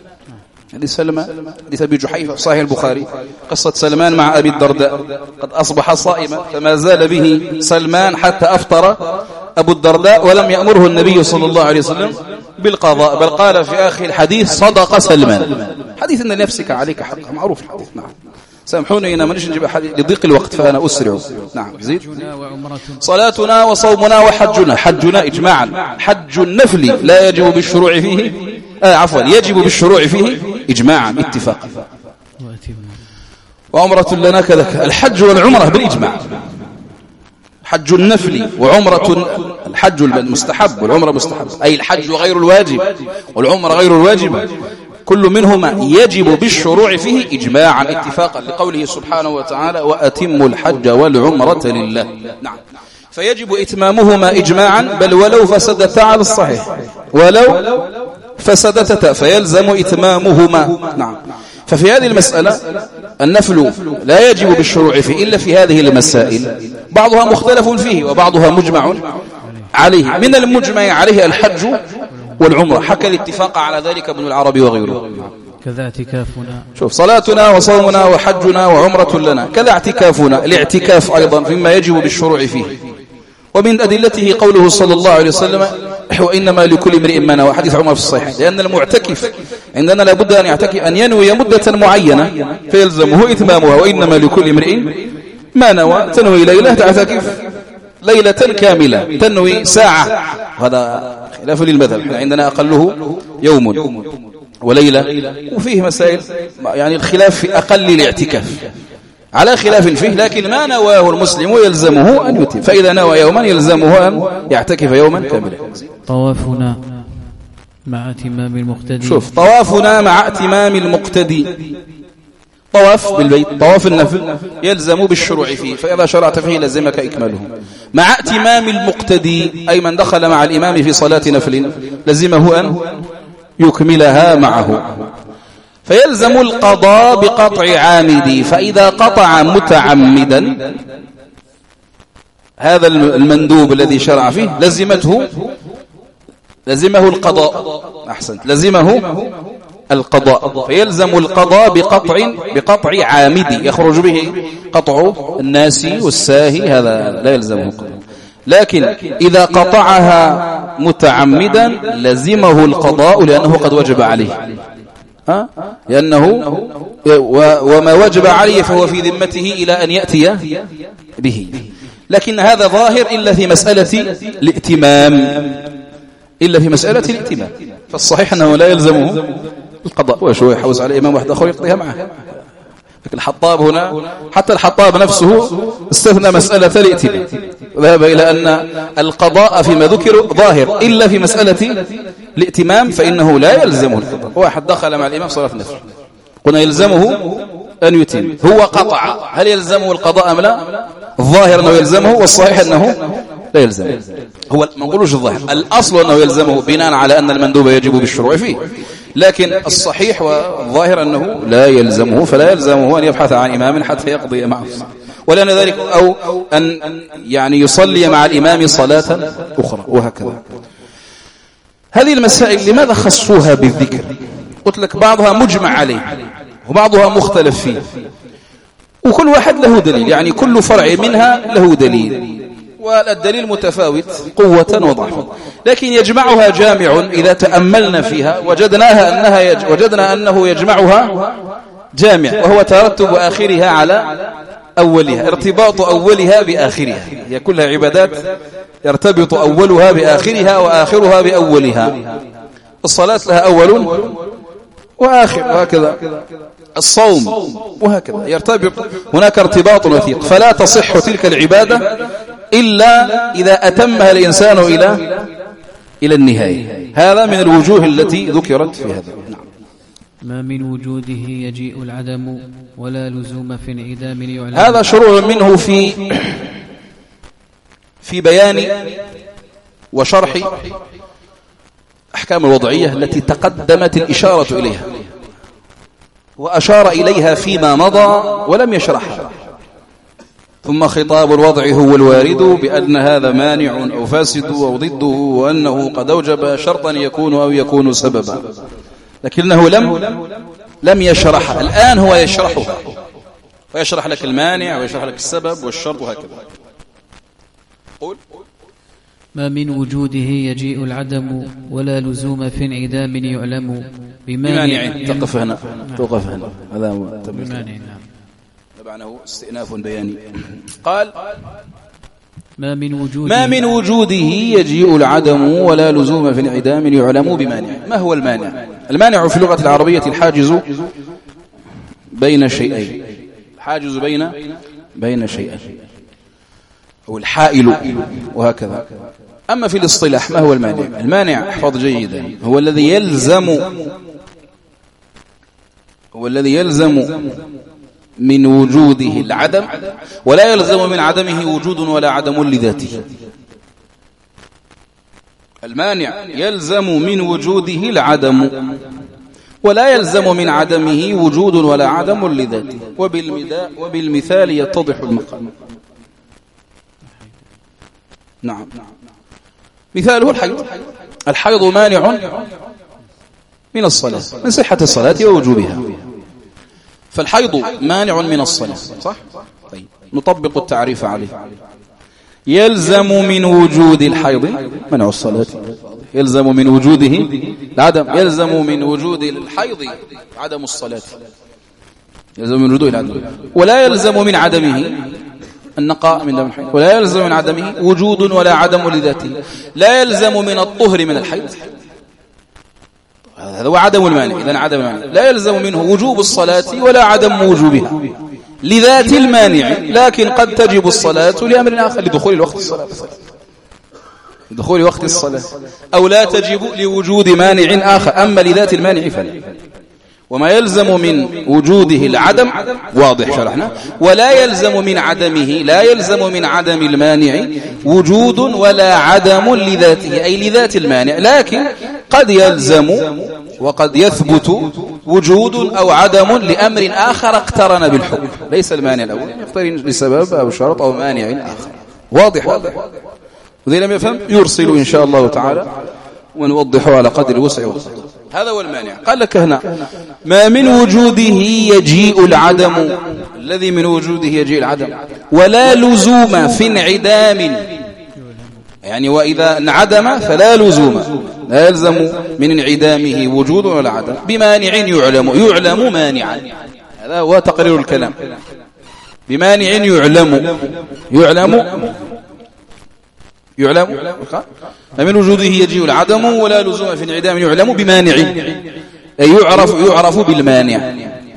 حديث أبي جحيفة في صحيح البخاري، قصة سلمان مع أبي الدرداء، قد أصبح صائما فما زال به سلمان حتى أفطر أبو الدرداء ولم يأمره النبي صلى الله عليه وسلم بالقضاء، بل قال في آخر الحديث صدق سلمان. حديث أن لنفسك عليك حق، معروف الحديث. نعم، سامحوني إن منش نجيب حديث لضيق الوقت فأنا أسرع. نعم، زيد. صلاتنا وصومنا وحجنا، حجنا إجماعا، حج النفل لا يجب بالشروع فيه، يجب بالشروع فيه إجماعا اتفاقا، وعمرة لنا كذلك. الحج والعمرة بالإجماع، حج النفل وعمرة، الحج المستحب والعمرة مستحب، أي الحج غير الواجب والعمرة غير الواجبة، كل منهما يجب بالشروع فيه إجماعا اتفاقا، لقوله سبحانه وتعالى وأتموا الحج والعمرة لله. نعم، فيجب إتمامهما إجماعا، بل ولو فسدتا على الصحيح، ولو فسدتا فيلزم إتمامهما. نعم، ففي هذه المسألة النفل لا يجب بالشروع فيه إلا في هذه المسائل، بعضها مختلف فيه وبعضها مجمع عليه. من المجمع عليه الحج والعمرة، حكى الاتفاق على ذلك ابن العربي وغيره. كذا اعتكافنا، شوف، صلاتنا وصومنا وحجنا وعمرة لنا، كذا اعتكافنا، الاعتكاف أيضا فيما يجب بالشروع فيه. ومن أدلته قوله صلى الله عليه وسلم وإنما لكل امرئ ما نوى، حديث عمر في الصحيح، لأن المعتكف عندنا لابد أن يعتكف أن ينوي مدة معينة فيلزمه إتمامها، وإنما لكل امرئ ما نوى، تنوي ليلة تعتكف ليلة كاملة، تنوي ساعة، هذا خلاف للمذهب، عندنا أقله يوم وليلة، وفيه مسائل يعني الخلاف في أقل الاعتكاف على خلاف فيه، لكن ما نواه المسلم يلزمه أن يتم، فإذا نوى يوما يلزمه أن يعتكف يوما كاملا. طوافنا مع اتمام المقتدي، شوف، طوافنا مع اتمام المقتدي، طواف بالبيت، طواف النفل يلزم بالشروع فيه، فإذا شرعت فيه لزمك إكماله. مع اتمام المقتدي أي من دخل مع الإمام في صلاة نفل لزمه أن يكملها معه، فيلزم القضاء بقطع عامدي، فإذا قطع متعمدا هذا المندوب الذي شرع فيه لزمه القضاء، أحسنت، لزمه القضاء، فيلزم القضاء بقطع عامدي يخرج به قطع الناسي والساهي، هذا لا يلزمه القضاء. لكن إذا قطعها متعمدا لزمه القضاء لأنه قد وجب عليه، لأنه وما وجب عليه فهو في ذمته إلى أن يأتي به. لكن هذا ظاهر إلا في مسألة الائتمام، فالصحيح أنه لا يلزمه القضاء، وشو يحوز على الإمام واحد آخر يقضيها معه. لكن الحطاب هنا، حتى الحطاب نفسه استثنى مسألة الائتمام، ذهب إلى أن القضاء فيما ذكر ظاهر إلا في مسألة الائتمام فإنه لا يلزمه القضاء. واحد دخل مع الإمام صلاة النفل، قلنا يلزمه أن يتم، هو قطع، هل يلزمه القضاء أم لا؟ الظاهر أنه يلزمه، والصحيح أنه لا يلزمه. هو ما نقولوش الظاهر، الأصل أنه يلزمه بناء على أن المندوب يجب بالشروع فيه، لكن الصحيح والظاهر أنه لا يلزمه، فلا يلزمه أن يبحث عن إمام حتى يقضي معه، ولأن ذلك أو أن يعني يصلي مع الإمام صلاة أخرى، وهكذا. هذه المسائل لماذا خصوها بالذكر؟ قلت لك بعضها مجمع عليه وبعضها مختلف فيه، وكل واحد له دليل، يعني كل فرع منها له دليل، والدليل متفاوت قوة وضعفا، لكن يجمعها جامع إذا تأملنا فيها وجدنا أنه يجمعها جامع، وهو ترتب آخرها على أولها، ارتباط أولها بآخرها، هي كلها عبادات يرتبط أولها بآخرها وآخرها بأولها. الصلاة لها أول وآخر، وهكذا الصوم، وهكذا يرتبط، هناك ارتباط وثيق، فلا تصح تلك العبادة إلا إذا أتمها الإنسان إلى النهاية. هذا من الوجوه التي ذكرت في هذا. ما من وجوده يجيء العدم ولا لزوم في انعدام يعلم. هذا شروع منه في بيان وشرح أحكام الوضعية التي تقدمت الإشارة إليها، وأشار إليها فيما مضى ولم يشرحها. ثم خطاب الوضع هو الوارد بأن هذا مانع أو فاسد أو ضده، وأنه قد أوجب شرطا يكون أو يكون سببا، لكنه لم يشرحها. الآن هو يشرحها، ويشرح لك المانع ويشرح لك السبب والشرط وهكذا. قول: ما من وجوده يجيء العدم ولا لزوم في انعدام يعلم بمانع. توقف هنا. هذا هو بمانع. تبعنه استئناف بياني. قال: ما من وجوده يجيء العدم ولا لزوم في انعدام يعلم بمانع. ما هو المانع؟ المانع في اللغة العربية الحاجز بين شيئين، الحاجز بين شيئين، أو الحائل، وهكذا. أما في الاصطلاح ما هو المانع؟ المانع، احفظ جيدا، هو الذي يلزم من وجوده العدم، ولا يلزم من عدمه وجود ولا عدم لذاته. المانع يلزم من وجوده العدم، ولا يلزم من عدمه وجود ولا عدم لذاته. وبالمثال يتضح المقام. نعم. مثاله الحيض مانع من الصلاة، من صحة الصلاة ووجوبها. فالحيض مانع من الصلاة، صح؟ طيب، نطبق التعريف عليه. يلزم من وجود الحيض منع الصلاة، يلزم من وجوده العدم، يلزم من وجود الحيض عدم الصلاة، يلزم من وجوده العدم، ولا يلزم من عدمه النقاء من دم الحيض، ولا يلزم من عدمه وجود ولا عدم لذاته. لا يلزم من الطهر من الحيض، هذا هو عدم المانع. إذن عدم المانع لا يلزم منه وجوب الصلاة ولا عدم وجوبها لذات المانع، لكن قد تجب الصلاة لأمر آخر، لدخول وقت الصلاة، لدخول وقت الصلاة، أو لا تجب لوجود مانع آخر. أما لذات المانع فلا. وما يلزم من وجوده العدم واضح شرحنا، ولا يلزم من عدمه، لا يلزم من عدم المانع وجود ولا عدم لذاته، أي لذات المانع، لكن قد يلزم وقد يثبت وجود أو عدم لأمر آخر اقترن بالحكم، ليس المانع الأول يقترن لسبب أو شرط أو مانع آخر. واضح هذا؟ وذي لم يفهم يرسل إن شاء الله تعالى ونوضحه على قدر الوسع والقدر. هذا هو المانع. قال لك هنا: ما من وجوده يجيء العدم، الذي من وجوده يجيء العدم، ولا لزوم في انعدام، يعني وإذا انعدم فلا لزوم، لا يلزم من انعدامه وجود ولا عدم، بمانع يعلم مانعا. هذا هو تقرير الكلام. بمانع يعلم من وجوده يجيء العدم ولا لزوم في انعدام يعلم بمانع، أي يعرف بالمانع.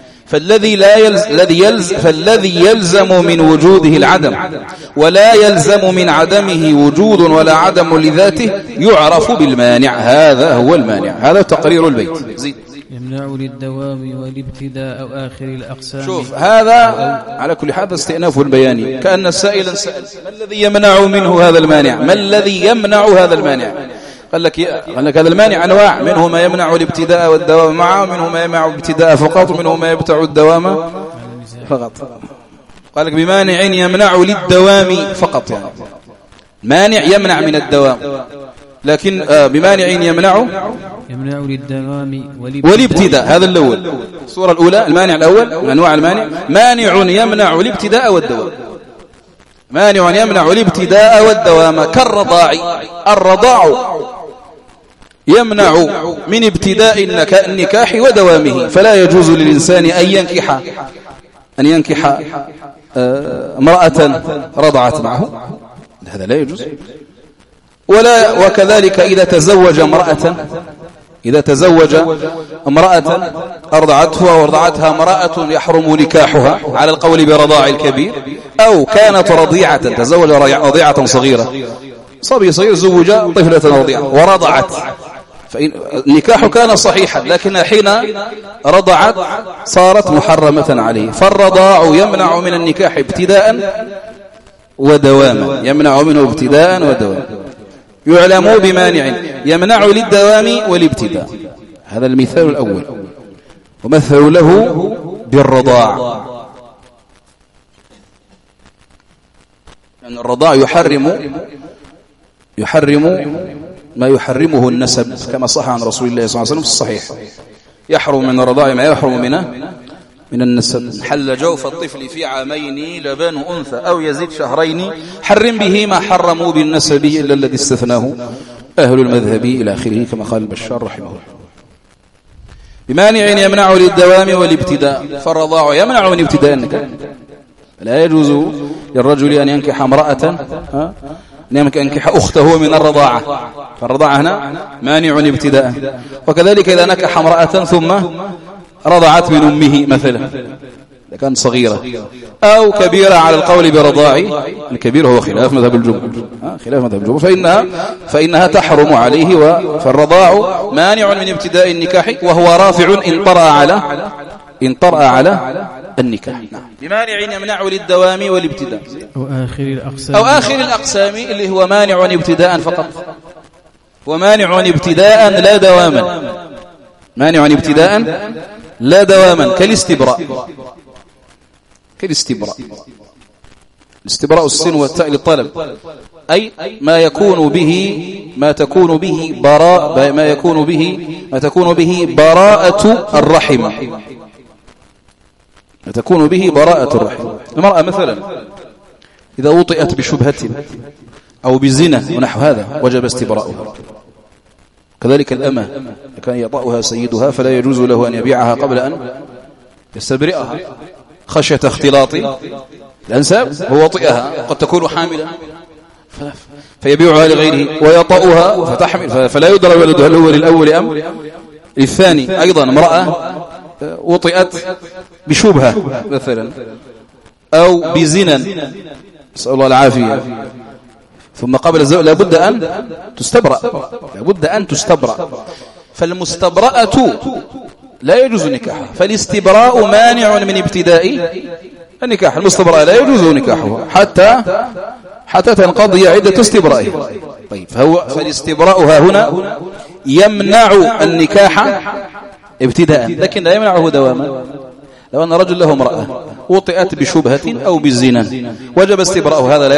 فالذي يلزم من وجوده العدم ولا يلزم من عدمه وجود ولا عدم لذاته يعرف بالمانع، هذا هو المانع. هذا تقرير البيت. زيد. يمنع للدوام والابتداء أو آخر الأقسام. شوف، هذا على كل حال استئناف البياني، كأن سائلا سأل: ما الذي يمنع منه هذا المانع؟ ما الذي يمنع هذا المانع؟ قال لك هذا المانع أنواع، منه ما يمنع الابتداء والدوام معه، ومنه ما يمنع الابتداء فقط، ومنه ما يبتع الدوام فقط. قال لك بمانع يمنع للدوام فقط، يعني مانع يمنع من الدوام، لكن بمانع يمنع للدوام والابتداء. هذا الأول، الصورة الأولى المانع الأول من أنواع المانع، مانع يمنع الابتداء والدوام. مانع يمنع الابتداء والدوام كالرضاع. الرضاع يمنع من ابتداء النكاح ودوامه، فلا يجوز للإنسان أن ينكح امرأة رضعت معه، هذا لا يجوز. وكذلك إذا تزوج امرأة أرضعته ورضعتها امرأة يحرم نكاحها على القول برضاع الكبير، أو كانت رضيعة تزوج رضيعة صغيرة، صبي صغير زوج طفلة رضيعة ورضعت، فإن النكاح كان صحيحا، لكن حين رضعت صارت محرمة عليه. فالرضاع يمنع من النكاح ابتداء ودواما، يمنع منه ابتداء ودواما. يعلم بمانع يمنع للدوام والابتداء. هذا المثال الأول. ومثل له بالرضاع، أن الرضاع يحرم ما يحرمه النسب، كما صح عن رسول الله صلى الله عليه وسلم في الصحيح: يحرم من الرضاع ما يحرم من النسب. حل جوف الطفل في عامين لبن أنثى أو يزيد شهرين، حرم به ما حرموا بالنسب إلا الذي استثناه أهل المذهب، إلى آخره، كما قال البشار رحمه الله. بمانع يمنع للدوام والابتداء. فالرضاع يمنع من ابتداء النكاح، لا يجوز للرجل أن ينكح امرأة، أن ينكح أخته من الرضاعة، فالرضاعة هنا مانع ابتداء. وكذلك إذا نكح امرأة ثم رضعت من أمه مثلا، إذا كانت صغيرة أو كبيرة على القول برضاع الكبير، هو خلاف مذهب الجمهور، فإنها تحرم عليه. فالرضاع مانع من ابتداء النكاح، وهو رافع إن طرأ على النكاح. بمانع يمنع للدوام والابتداء، أو آخر الأقسام اللي هو مانع ابتداء فقط، ومانع ابتداء لا دواما، مانع ابتداء لا دواما كالاستبراء. الاستبراء السين والتاء للطلب، أي ما تكون به براءة الرحم، المرأة مثلا إذا وطئت بشبهة أو بزنا ونحو هذا وجب استبراؤها. كذلك الأمة كان يطأها سيدها، فلا يجوز له أن يبيعها قبل أن يستبرئها خشية اختلاط الأنساب. هو وطئها قد تكون حاملا فيبيعها لغيره، ويطأها فتحمل، فلا يدرى ولدها للأول أم للثاني. أيضا امرأة وطئت بشبهة مثلا أو بزنا، نسأل الله العافية، ثم قبل الزواج لابد أن تستبرأ، فالمستبرأة لا يجوز نكاحها. فالاستبراء مانع من ابتداء النكاح، المستبرأة لا يجوز نكاحها حتى تنقضي عدة استبرائها. طيب، فالاستبراء ها هنا يمنع النكاح ابتداء، لكن لا يمنعه دواما. لو أن رجل له امرأة وطئت بشبهة أو بالزنا وجب استبراءه، هذا لا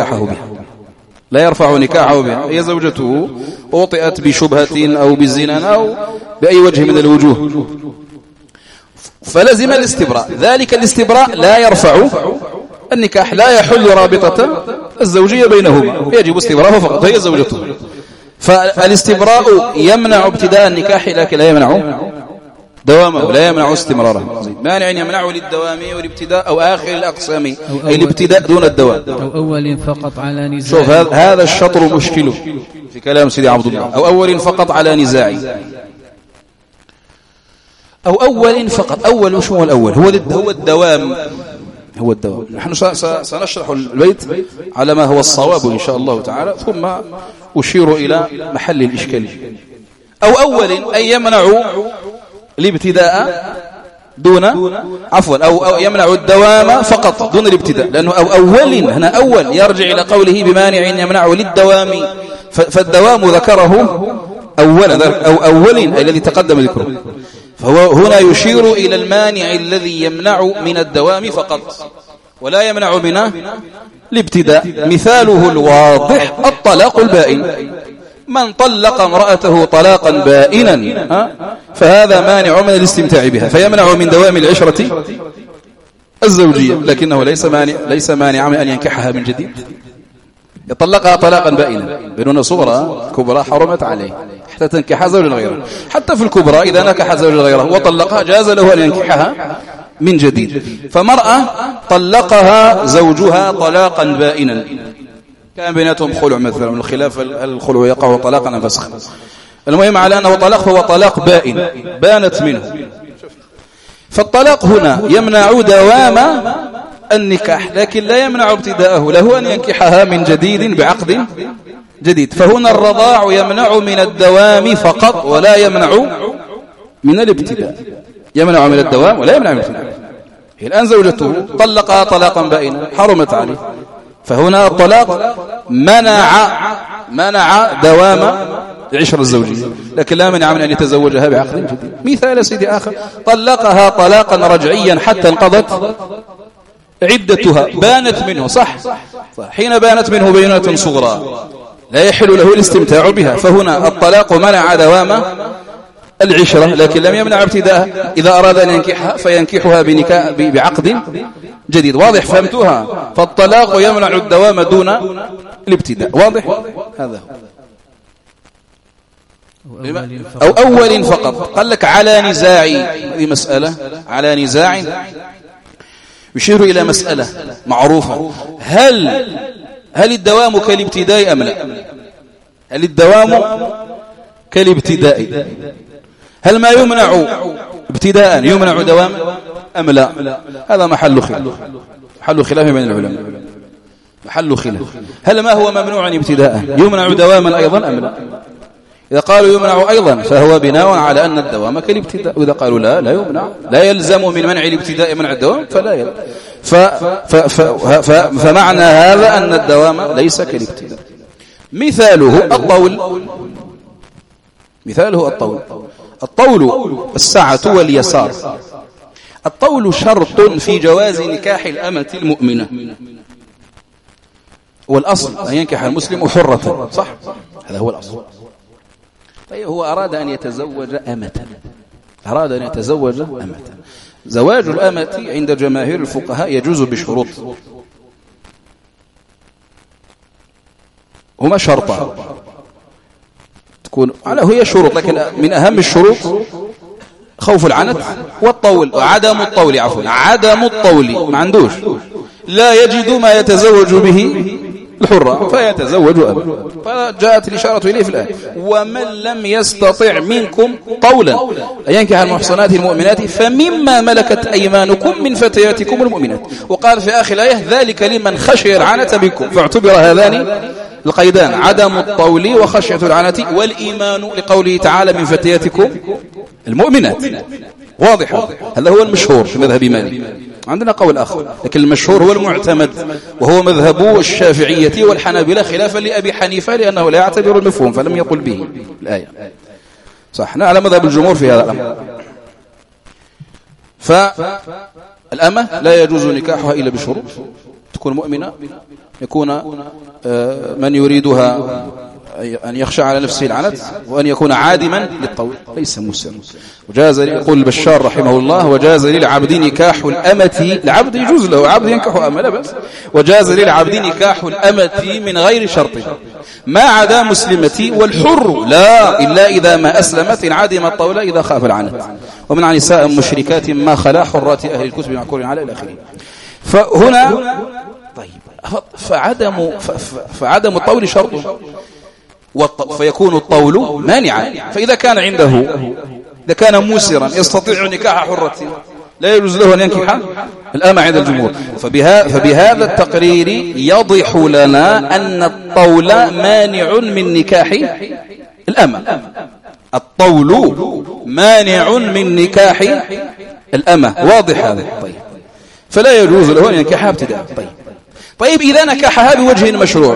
يرفع نكاحه بها. هي زوجته وطئت بشبهة أو بالزنا أو بأي وجه من الوجوه، فلزم الاستبراء. ذلك الاستبراء لا يرفع النكاح، لا يحل رابطة الزوجية بينهما، يجب استبراءه فقط، هي زوجته. فالاستبراء يمنع ابتداء النكاح، لكن لا يمنع دوامه، لا يمنع استمراره. مانع يمنع للدوام والابتداء، أو آخر الأقسام، أي الابتداء دون الدوام. أو أول فقط على نزاع. شوف هذا الشطر مشكله في كلام سيدي عبد الله. أو أول فقط على نزاع، أو أول فقط. أول وش هو الأول؟ هو الدوام. نحن سنشرح البيت على ما هو الصواب إن شاء الله تعالى، ثم أشير إلى محل الإشكال. أو أول أي يمنع الابتداء دون أو يمنع الدوام فقط دون الابتداء، لأنه أول هنا أول يرجع إلى قوله بمانع يمنع للدوام، فالدوام ذكره أولا، أو أول الذي تقدم ذكره، فهو هنا يشير إلى المانع الذي يمنع من الدوام فقط ولا يمنع من الابتداء. مثاله الواضح الطلاق البائن، من طلق امرأته طلاقا بائنا فهذا مانع من الاستمتاع بها، فيمنع من دوام العشرة الزوجية، لكنه ليس مانع من أن ينكحها من جديد. يطلقها طلاقا بائنا، بينونة صغرى كبرى حرمت عليه حتى تنكح زوج غيره. حتى في الكبرى إذا نكح زوج غيره وطلقها جاز له أن ينكحها من جديد. فمرأة طلقها زوجها طلاقا بائنا، كان بيناتهم خلع مثلا، من الخلاف الخلع يقع طلاقا أم فسخ. المهم على أنه طلاق فهو طلاق بائن بانت منه. فالطلاق هنا يمنع دوام النكاح، لكن لا يمنع ابتداءه، له أن ينكحها من جديد بعقد جديد. فهنا الرضاع يمنع من الدوام فقط ولا يمنع من الابتداء، يمنع من الدوام ولا يمنع من الابتداء. الآن زوجته طلقها طلاقا بائنا حرمت عليه، فهنا الطلاق منع دوام العشرة الزوجية، لكن لا منع من أن يتزوجها بعقد جديد. مثال سيدي آخر، طلقها طلاقا رجعيا حتى انقضت عدتها، بانت منه، صح. حين بانت منه بينة صغرى لا يحل له الاستمتاع بها، فهنا الطلاق منع دوام العشرة لكن لم يمنع ابتداءها. إذا أراد أن ينكحها فينكحها بعقد جديد. واضح؟ فهمتوها؟ فالطلاق يمنع الدوام دون الابتداء. واضح؟ هذا أو أول فقط. قال لك على نزاع، هذه مسألة على نزاع يشير إلى مسألة معروفة، هل الدوام كالابتداء أم لا؟ هل الدوام كالابتداء؟ هل ما يمنع ابتداء يمنع دوام أم لا؟ هذا محل خلاف بين العلماء، محل خلاف. هل ما هو ممنوع ابتداء يمنع دواما أيضا أم لا؟ إذا قالوا يمنع أيضا فهو بناء على أن الدوام كالابتداء، وإذا قالوا لا يمنع، لا يلزم من منع الابتداء منع الدوام، فلا يلزم. فمعنى هذا أن الدوام ليس كالابتداء. مثاله الطول السعة واليسار. الطول شرط في جواز نكاح الأمة المؤمنة، والأصل أن ينكح المسلم حرة، صح؟ هذا هو الأصل. طيب هو أراد أن يتزوج أمة، زواج الأمة عند جماهير الفقهاء يجوز بشروط، هما شرطان تكون هي شروط، لكن من أهم الشروط خوف العنت عدم الطول، ما عندوش، لا يجد ما يتزوج به الحرة فيتزوج أبا. فجاءت الإشارة إليه في الآية: ومن لم يستطع منكم طولا أن ينكح المحصنات المؤمنات فمما ملكت أيمانكم من فتياتكم المؤمنات. وقال في آخر الآية: ذلك لمن خشي العنة منكم. فاعتبر هذان القيدان: عدم الطول وخشية العنة والإيمان، لقوله تعالى: من فتياتكم المؤمنات. واضح؟ هذا هو المشهور في مذهب مالك. عندنا قول آخر، لكن المشهور هو المعتمد، وهو مذهب الشافعية والحنابلة، خلافا لأبي حنيفة لأنه لا يعتبر المفهوم فلم يقل به الآية. صح، على مذهب الجمهور في هذا الأمر. فالأمة لا يجوز نكاحها إلا بشروط: تكون مؤمنة، يكون من يريدها أن يخشى على نفسه العنت، وأن يكون عادما للطول ليس مسلم. وجاز يقول البشار رحمه الله: وجاز للعبد نكاح الأمة، العبد يجوز له، عبد ينكح أمة لا بأس، وجاز للعبد نكاح الأمة من غير شرط ما عدا مسلمة، والحر لا إلا إذا ما أسلمت، إن عدم الطول إذا خاف العنت، ومن عن نساء مشركات ما خلا حرات أهل الكتب معقول على الآخرين. فهنا طيب فعدم الطول شرط، فيكون الطول مانعا. فإذا كان عنده، إذا كان موسرا يستطيع نكاح حرة، لا يجوز له أن ينكح الأمة عند الجمهور. فبهذا التقرير يضح لنا أن الطول مانع من نكاح الأمة. الطول مانع من نكاح الأمة. واضح هذا؟ طيب، فلا يجوز له أن ينكحها ابتداء. طيب إذا نكحها بوجه مشروع،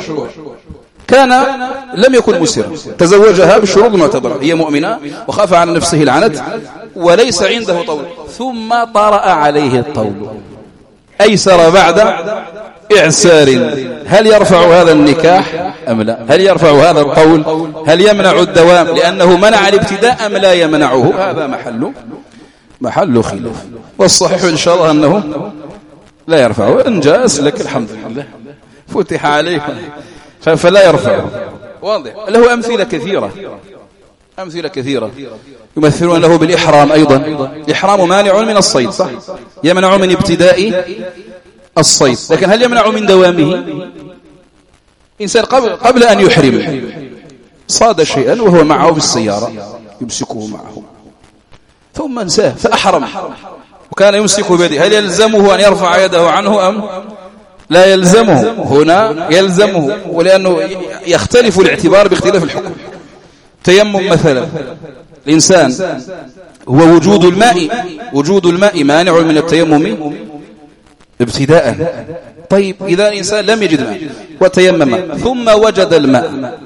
لم يكن مسرا، تزوجها بالشروط المعتبرة، هي مؤمنة وخاف على نفسه العنت وليس عنده طول، ثم طرأ عليه الطول، أيسر بعد إعسار، هل يرفع هذا النكاح أم لا؟ هل يرفع هذا الطول؟ هل يمنع الدوام لأنه منع الابتداء أم لا يمنعه؟ هذا محل خلاف، والصحيح إن شاء الله لا يرفعه، إن جاء لك الحمد لله فتح عليك فلا يرفعه. واضح. له أمثلة كثيرة يمثلون له بالإحرام أيضا. الإحرام مانع من الصيد، صح؟ يمنع من ابتداء الصيد، لكن هل يمنع من دوامه؟ إنسان قبل أن يحرم صاد شيئا وهو معه بالسيارة يمسكه معه ثم انساه فأحرم وكان يمسكه بيده، هل يلزمه أن يرفع يده عنه أم لا يلزمه؟ هنا يلزمه، ولأنه يختلف الاعتبار باختلاف الحكم. تيمم مثلا الإنسان هو وجود الماء مانع من التيمم ابتداء. طيب إذا الإنسان لم يجد ماء وتيمم ثم وجد الماء،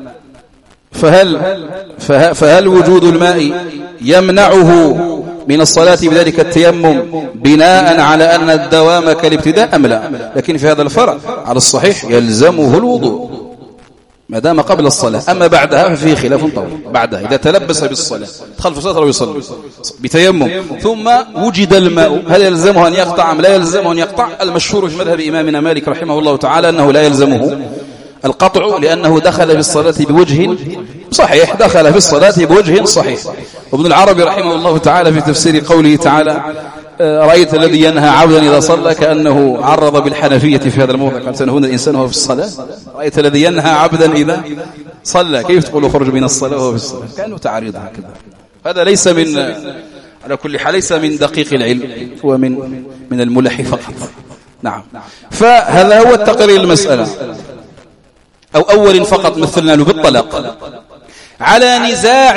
فهل وجود الماء يمنعه من الصلاة بذلك التيمم بناء على أن الدوام كالابتداء أم لا؟ لكن في هذا الفرع على الصحيح يلزمه الوضوء ما دام قبل الصلاة. أما بعدها ففيه خلاف طويل. بعدها إذا تلبس بالصلاة دخل في الصلاة أو يصلي بتيمم ثم وجد الماء، هل يلزمه أن يقطع أم لا يلزمه أن يقطع؟ المشهور في مذهب إمامنا مالك رحمه الله تعالى أنه لا يلزمه القطع، لأنه دخل في الصلاة بوجه صحيح، دخل في الصلاة بوجه صحيح. وابن العربي رحمه الله تعالى في تفسير قوله تعالى رأيت الذي ينهى عبدا إذا صلى كأنه عرض بالحنفية في هذا الموضع، قال تنهون الإنسان وهو في الصلاة؟ رأيت الذي ينهى عبدا إذا صلى كيف تقول خرج من الصلاة وهو في الصلاة؟ كأنه تعريض هكذا. هذا ليس من على كل حال ليس من دقيق العلم، هو من الملح فقط. نعم. فهذا هو التقرير المسألة. أو أول فقط مثلنا له بالطلاق على نزاع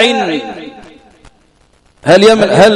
هل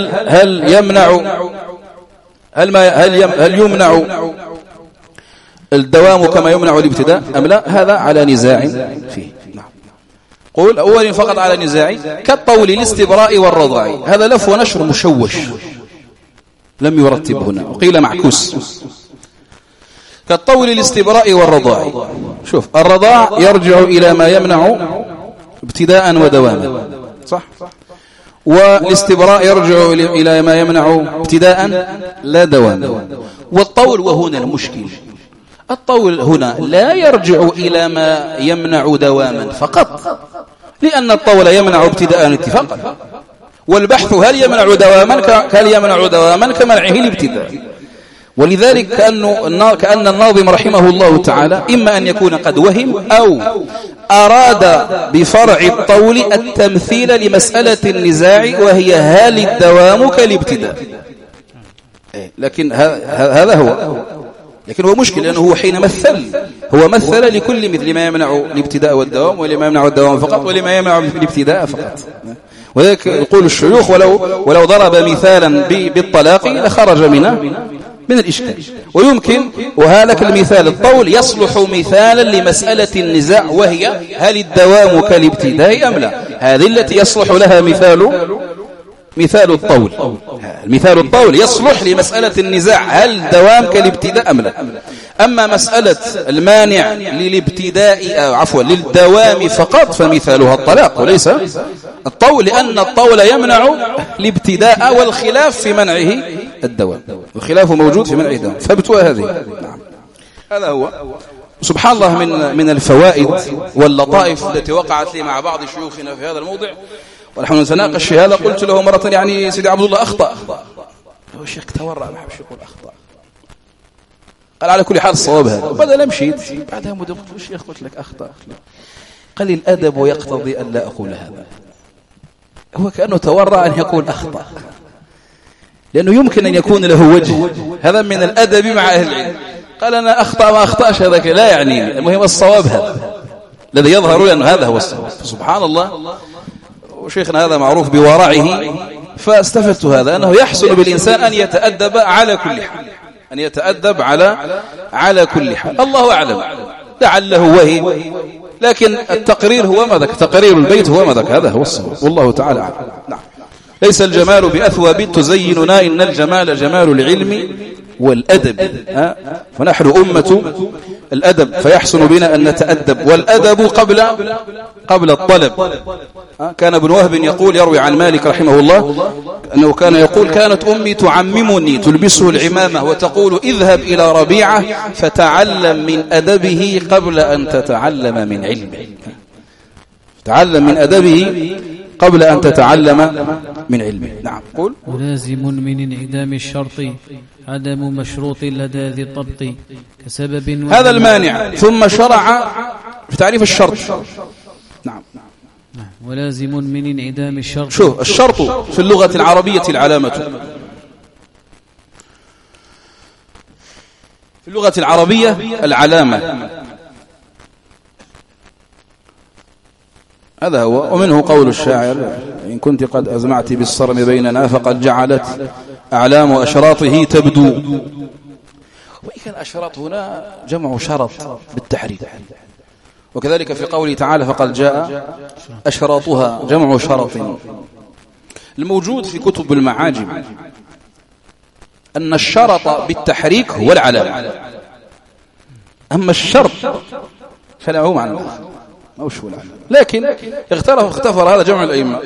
يمنع الدوام كما يمنع الابتداء أم لا؟ هذا على نزاع فيه. نعم. قول أول فقط على نزاع كالطول الاستبراء والرضاع، هذا لف ونشر مشوش لم يرتب هنا وقيل معكوس. كالطول الاستبراء والرضاع، شوف الرضاع يرجع إلى ما يمنع ابتداء ودواما، صح؟ والاستبراء يرجع إلى ما يمنع ابتداء لا دوام. والطول وهنا المشكل، الطول هنا لا يرجع إلى ما يمنع دواما فقط، لأن الطول يمنع ابتداء اتفاقا، والبحث هل يمنع دواما كمنعه الابتداء. ولذلك كأن الناظم رحمه الله تعالى إما أن يكون قد وهم أو أراد بفرع الطول التمثيل لمسألة النزاع، وهي هل الدوام كالابتداء. لكن هذا هو، لكن هو مشكل لأنه هو حين مثل لكل مثل ما يمنع الابتداء والدوام، ولما يمنع الدوام فقط، ولما يمنع الابتداء فقط. وذلك يقول الشيوخ ولو ضرب مثالا بالطلاق لخرج من الإشكال. ويمكن وهذا المثال الطول يصلح مثالا لمسألة النزاع، وهي هل الدوام كالابتداء أم لا؟ هذه التي يصلح لها مثال الطول. مثال الطول يصلح لمسألة النزاع هل الدوام كالابتداء أم لا. أما مسألة المانع للدوام فقط فمثالها الطلاق وليس الطول، لأن الطول يمنع الابتداء، والخلاف في منعه الدوام، والخلاف موجود في منعه الدوام، فابتوى هذه. نعم. هذا هو سبحان الله من الفوائد واللطائف التي وقعت لي مع بعض شيوخنا في هذا الموضع، ونحن نتناقش في هذا. قلت له مرة يعني سيدي عبد الله أخطأ، هو الشيخ تورع ما حبش يقول أخطأ، قال على كل حال الصواب هذا. وبدأ مشيت بعدها مدة قلت الشيخ قلت لك أخطأ، قال الأدب يقتضي أن لا أقول هذا. هو كأنه تورع أن يقول أخطأ، لأنه يمكن أن يكون له وجه، هذا من الأدب مع أهل العلم. قال أنا أخطأ ما أخطأش، هذا لا يعني، المهم الصواب هذا الذي يظهر لأن هذا هو الصواب. سبحان الله. وشيخنا هذا معروف بورعه، فاستفدت هذا أنه يحسن بالإنسان أن يتأدب على كل حال، الله أعلم، لعله وهم، لكن التقرير هو ما ذاك، تقرير البيت هو ما ذاك، هذا هو الصواب والله تعالى أعلم. نعم. ليس الجمال بأثواب تزيننا، إن الجمال جمال العلم والأدب. فنحن أمة الأدب، فيحسن بنا أن نتأدب، والأدب قبل الطلب. كان ابن وهب يقول، يروي عن مالك رحمه الله أنه كان يقول: كانت أمي تعممني تلبسه العمامة وتقول: اذهب إلى ربيعة فتعلم من أدبه قبل أن تتعلم من علمه. تعلم من أدبه قبل أن تتعلم من علمه. نعم. قول: ولازم من انعدام الشرط عدم مشروط لدى ذي الضبط كسبب هذا المانع. ثم شرع في تعريف الشرط. نعم. ولازم من انعدام الشرط. شوف، الشرط في اللغة العربية العلامة. في اللغة العربية العلامة، هذا هو. ومنه قول الشاعر: إن كنت قد أزمعت بالصرم بيننا فقد جعلت أعلام أشراطه تبدو. وإن كان أشراط هنا جمع شرط بالتحريك، وكذلك في قوله تعالى: فقد جاء أشراطها جمع شرط. الموجود في كتب المعاجم أن الشرط بالتحريك هو العلامة، أما الشرط فلا عموم عنه موش هو العلامة. لكن اختفر هذا جمع الأئمة.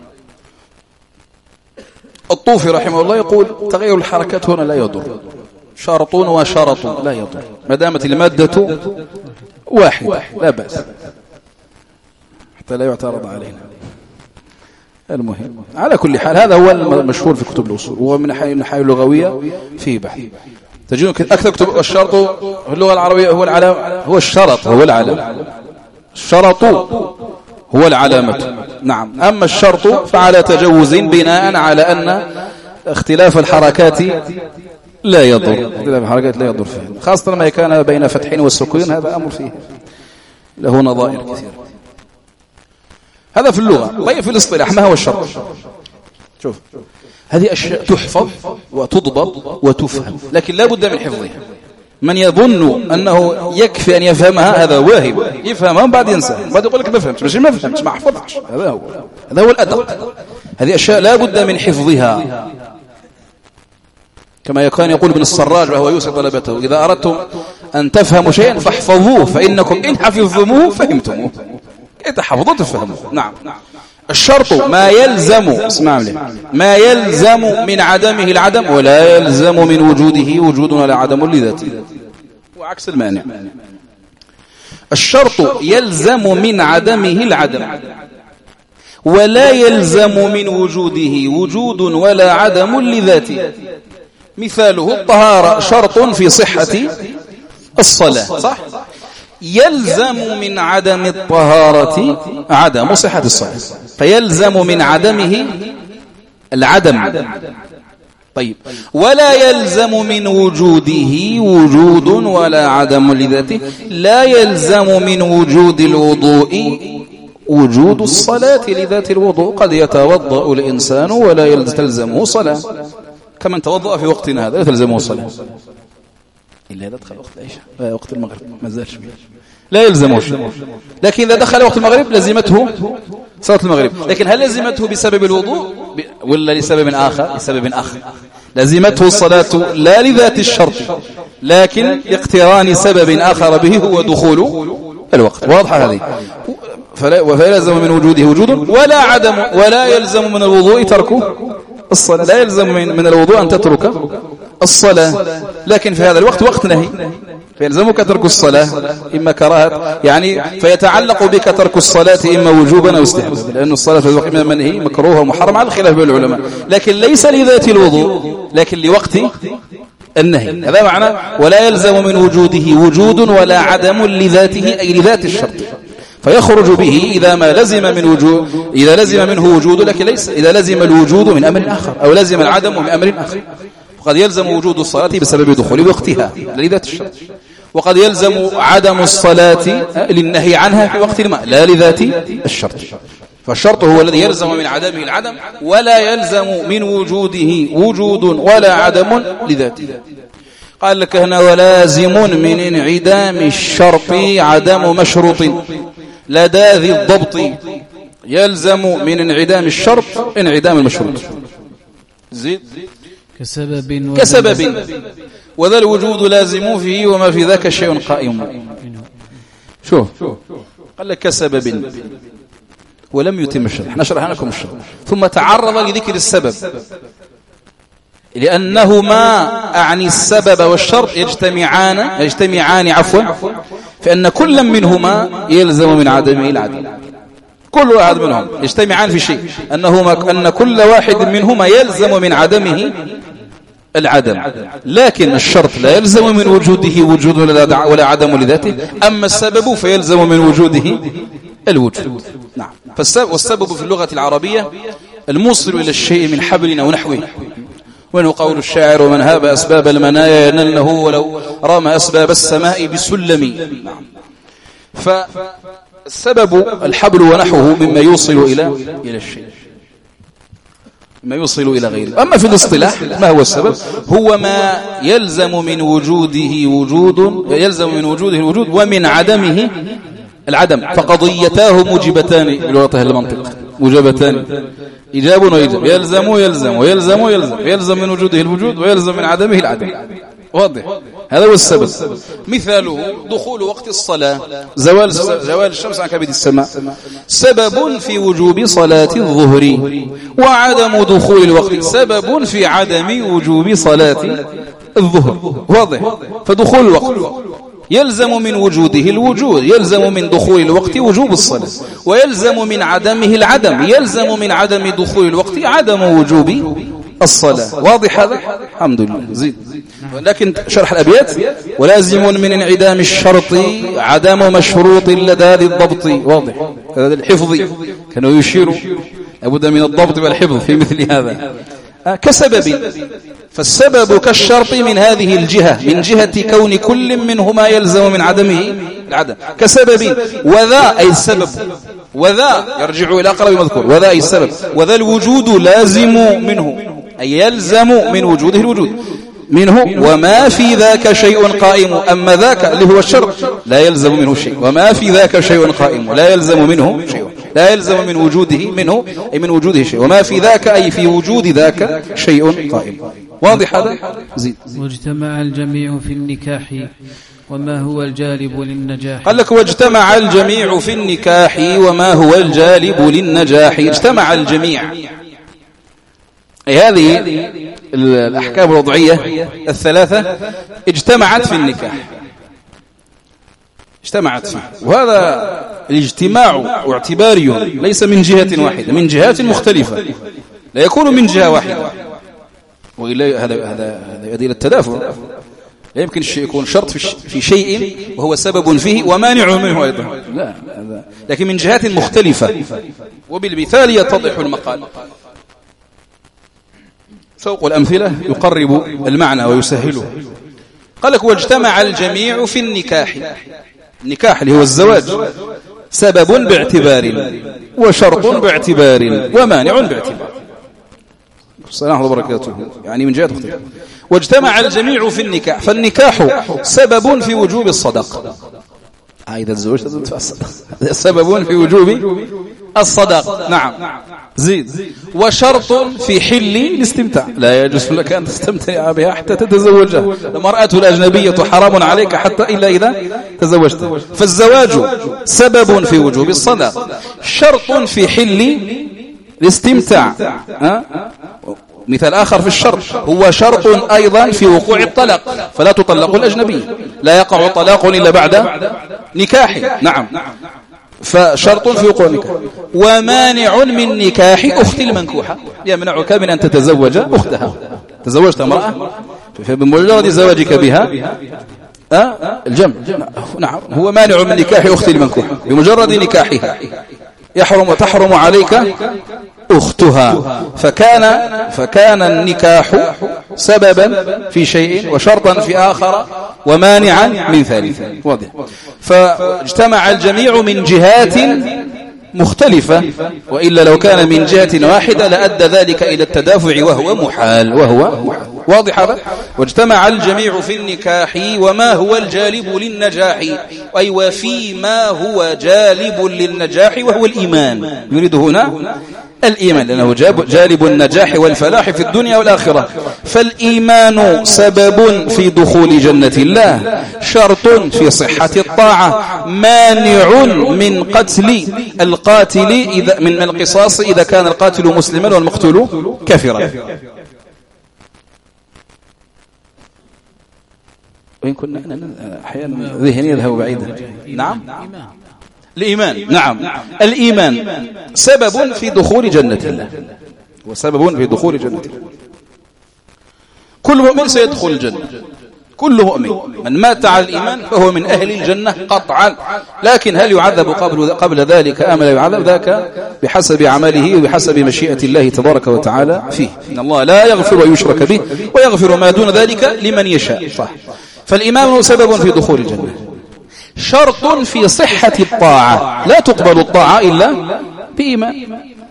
الطوفي رحمه الله يقول: تغير الحركات هنا لا يضر، شرط وشرط لا يضر ما دامت المادة واحدة لا بأس، حتى لا يعترض علينا. المهم على كل حال هذا هو المشهور في كتب الأصول، وهو من الناحية اللغوية فيه بحث. تجدون أكثر كتب الشرط في اللغة العربية هو العلامة، هو الشرط هو العلامة، الشرط هو العلامة. نعم. أما الشرط فعلى تجوز بناء على أن اختلاف الحركات لا يضر، اختلاف الحركات لا يضر فيه، خاصة ما كان بين فتحين والسكون، هذا أمر فيه له نظائر كثيرة. هذا في اللغة. طيب في الاصطلاح ما هو الشرط؟ شوف، هذه أشياء تحفظ وتضبط وتفهم، لكن لا بد من حفظها. من يظن أنه يكفي أن يفهمها هذا واهب، يفهمها بعد ينساها، بعد يقول لك ما فهمتش، مش ما فهمتش ما حفظتش. هذا هو الأدق. هذه أشياء لا بد من حفظها، كما كان يقول ابن السراج وهو يوصي طلبته: إذا أردتم أن تفهموا شيئا فاحفظوه، فإنكم إن حفظتموه فهمتموه. تحفظوا تفهموا. نعم. الشرط ما يلزم، اسمع لي، ما يلزم من عدمه العدم ولا يلزم من وجوده وجود ولا عدم لذاته، وعكس المانع. الشرط يلزم من عدمه العدم ولا يلزم من وجوده وجود ولا عدم لذاته. مثاله: الطهارة شرط في صحة الصلاة، صح؟ يلزم من عدم الطهارة عدم صحة الصلاة، فيلزم من عدمه العدم. طيب، ولا يلزم من وجوده وجود ولا عدم لذاته. لا يلزم من وجود الوضوء وجود الصلاة لذات الوضوء. قد يتوضأ الإنسان ولا تلزمه صلاة، كمن توضأ في وقتنا هذا لا تلزمه صلاة إلا إذا دخل وقت العشاء، وقت المغرب ما زالش لا يلزمه شيء. لكن إذا دخل وقت المغرب لزمته صلاة المغرب. لكن هل لزمته بسبب الوضوء ولا لسبب آخر؟ لسبب آخر. لزمته الصلاة لا لذات الشرط، لكن لاقتران سبب آخر به هو دخول الوقت. واضحة هذه؟ فلا يلزم من وجوده وجود ولا عدم، ولا يلزم من الوضوء تركه الصلاة. لا يلزم من الوضوء أن تترك الصلاة، لكن في هذا الوقت وقت نهي، فيلزمك ترك الصلاة إما كراهة، يعني فيتعلق بك ترك الصلاة إما وجوبا أو استحبابا، لأن الصلاة في الوقت من منهي مكروه ومحرم على الخلاف بين العلماء، لكن ليس لذات الوضوء، لكن لوقت النهي. هذا معنى ولا يلزم من وجوده وجود ولا عدم لذاته، أي لذات الشرط، فيخرج به إذا ما لزم من وجود، إذا لزم منه وجود، لكن ليس إذا لزم الوجود من أمر آخر أو لزم العدم من أمر آخر. وقد يلزم وجود الصلاة بسبب دخول وقتها لذات الشرط، وقد يلزم عدم الصلاة للنهي عنها في وقت ما لا لذات الشرط. فالشرط هو الذي يلزم من عدمه العدم ولا يلزم من وجوده وجود ولا عدم لذاته. قال لك هنا: ولازم من انعدام الشرط عدم مشروط لدى ذي الضبط. يلزم من انعدام الشرط انعدام المشروط. زيد. كسبب وذا الوجود لازم فيه وما في ذاك شيء قائم. شوف قال لك كسبب ولم يتم الشرط. احنا شرحنا لكم الشرط ثم تعرض لذكر السبب، لأنهما أعني السبب والشرط يجتمعان فإن كل منهما يلزم من عدمه العدم. كل واحد منهم يجتمعان في شيء، أن كل واحد منهما يلزم من عدمه العدم، لكن الشرط لا يلزم من وجوده وجود ولا عدم لذاته، أما السبب فيلزم من وجوده الوجود. نعم. والسبب في اللغة العربية الموصل إلى الشيء من حبل أو نحوه، وإنه قول الشاعر: ومن هاب أسباب المنايا ينله ولو رمى أسباب السماء بسلم. نعم. فالسبب الحبل ونحوه مما يوصل إلى الشيء، ما يوصل إلى غيره. أما في الاصطلاح ما هو السبب؟ هو ما يلزم من وجوده الوجود ومن عدمه العدم، فقضيتاه موجبتان بلغة أهل المنطق، موجبتان إيجاب وإيجاب، يلزم من وجوده الوجود ويلزم من عدمه العدم. واضح؟ هذا هو السبب. مثاله دخول وقت الصلاة، زوال الشمس عن كبد السماء، سبب في وجوب صلاة الظهر، وعدم دخول الوقت سبب في عدم وجوب صلاة الظهر. واضح؟ فدخول الوقت يلزم من وجوده الوجود، يلزم من دخول الوقت وجوب الصلاة، ويلزم من عدمه العدم، يلزم من عدم دخول الوقت عدم وجوب الصلاة. واضح هذا؟ الحمد لله. زيد. لكن شرح الأبيات: ولازم من انعدام الشرط عدم مشروط لدى ذي الضبط. واضح؟ هذا الحفظ كانوا يشيروا لابد من الضبط والحفظ في مثل هذا. كسبب، فالسبب كالشرط من هذه الجهة، من جهة كون كل منهما يلزم من عدمه العدم. كسبب وذا أي السبب، وذا يرجع إلى أقرب مذكور، وذا أي السبب، وذا الوجود لازم منه أي يلزم من وجوده الوجود منه، وما في ذاك شيء قائم. أما ذاك اللي هو الشرط لا يلزم منه شيء، وما في ذاك شيء قائم لا يلزم منه شيء، لا يلزم من وجوده منه أي من وجوده شيء، وما في ذاك أي في وجود ذاك شيء قائم. واضح هذا؟ زيد. واجتمع الجميع في النكاح وما هو الجالب للنجاح. قال لك: واجتمع الجميع في النكاح وما هو الجالب للنجاح. اجتمع الجميع، أي هذه الأحكام الوضعية الثلاثة اجتمعت في النكاح، اجتمعت فيه. وهذا الاجتماع اعتباري ليس من جهة واحدة، من جهات مختلفة، لا يكون من جهة واحدة، وإلا هذا يؤدي إلى التدافع. لا يمكن يكون شرط في شيء وهو سبب فيه ومانع منه أيضا، لا، لكن من جهات مختلفة. وبالمثال يتضح المقال. سوق الأمثلة يقرب المعنى ويسهله. قال لك: واجتمع الجميع في النكاح. النكاح اللي هو الزواج سبب باعتبار وشرط باعتبار ومانع باعتبار. السلام عليكم وبركاته، يعني من جهة مختلفة. واجتمع الجميع في النكاح، فالنكاح سبب في وجوب الصدق. إذا تزوجت لازم تدفع الصدق، سبب في وجوب الصدق. نعم. زيد. وشرط في حل الاستمتاع، لا يجوز لك أن تستمتع بها حتى تتزوجها. المرأة الأجنبية حرام عليك حتى إلا إذا تزوجت. فالزواج سبب في وجوب الصدق، شرط في حل الاستمتاع. مثال آخر في الشرط: هو شرط أيضا في وقوع الطلاق، فلا تطلق الأجنبي، لا يقع الطلاق إلا بعد نكاح. نعم. فشرط في وقوع النكاح. ومانع من نكاح أخت المنكوحة، يمنعك من أن تتزوج أختها. تزوجت امرأة فبمجرد زواجك بها الجمع. نعم. هو مانع من نكاح أخت المنكوحة، بمجرد نكاحها تحرم عليك أختها. فكان النكاح سببا في شيء وشرطا في آخر ومانعا من ثالث. واضح؟ فاجتمع الجميع من جهات مختلفة، وإلا لو كان من جهة واحدة لأدى ذلك إلى التدافع وهو محال. واضح هذا؟ واجتمع الجميع في النكاح وما هو الجالب للنجاح، أي وفي ما هو جالب للنجاح وهو الإيمان. يريد هنا الإيمان لأنه جالب النجاح والفلاح في الدنيا والآخرة. فالإيمان سبب في دخول جنة الله، شرط في صحة الطاعة، مانع من قتل القاتل من القصاص إذا كان القاتل مسلما والمقتول كافرا. وإن كنا أحيانا ذهني يذهب بعيدا. نعم الإيمان، نعم الإيمان سبب في دخول جنة الله، وسبب في دخول جنة الله. كل مؤمن سيدخل الجنة، كل مؤمن من مات على الإيمان فهو من أهل الجنة قطعا. لكن هل يعذب قبل ذلك أم لا يعذب؟ ذاك بحسب عمله وبحسب مشيئة الله تبارك وتعالى فيه. إن الله لا يغفر ويشرك به ويغفر ما دون ذلك لمن يشاء. صح. فالإيمان سبب في دخول الجنة، شرط في صحة الطاعة، لا تقبل الطاعة إلا بإيمان.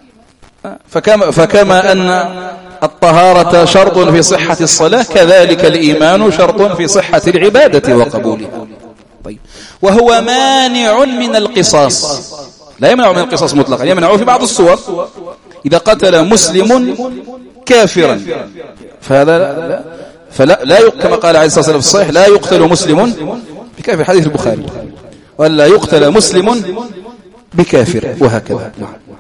فكما أن الطهارة شرط في صحة الصلاة، كذلك الإيمان شرط في صحة العبادة وقبولها. طيب. وهو مانع من القصاص، لا يمنع من القصاص مطلقا، يمنع في بعض الصور. إذا قتل مسلم كافرا فلا كما قال عليه الصلاة والسلام في الصحيح: لا يقتل مسلم بكافر، حديث البخاري، ولا يقتل مسلم بكافر، وهكذا.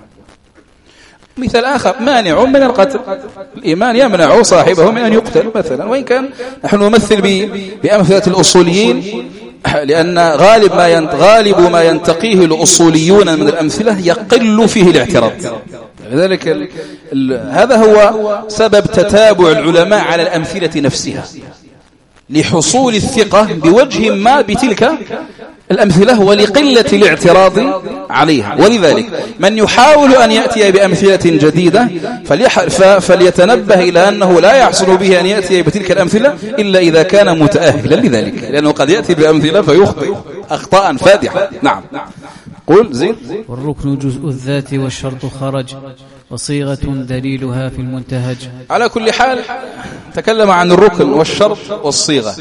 مثال آخر: مانع من القتل، الإيمان يمنع صاحبه من أن يقتل مثلا. وإن كان نحن نمثل بأمثلة الأصوليين، لأن غالب ما ينتقيه الأصوليون من الأمثلة يقل فيه الاعتراض. لذلك هذا هو سبب تتابع العلماء على الأمثلة نفسها، لحصول الثقة بوجه ما بتلك الأمثلة ولقلة الاعتراض عليها. ولذلك من يحاول أن يأتي بأمثلة جديدة فليتنبه إلى أنه لا يحصل به أن يأتي بتلك الأمثلة إلا إذا كان متأهلا لذلك، لأنه قد يأتي بأمثلة فيخطئ أخطاء فادحة. نعم. قل زين. والركن جزء الذات والشرط خرج، وصيغة دليلها في المنتهج. على كل حال تكلم عن الركن والشرط والصيغة.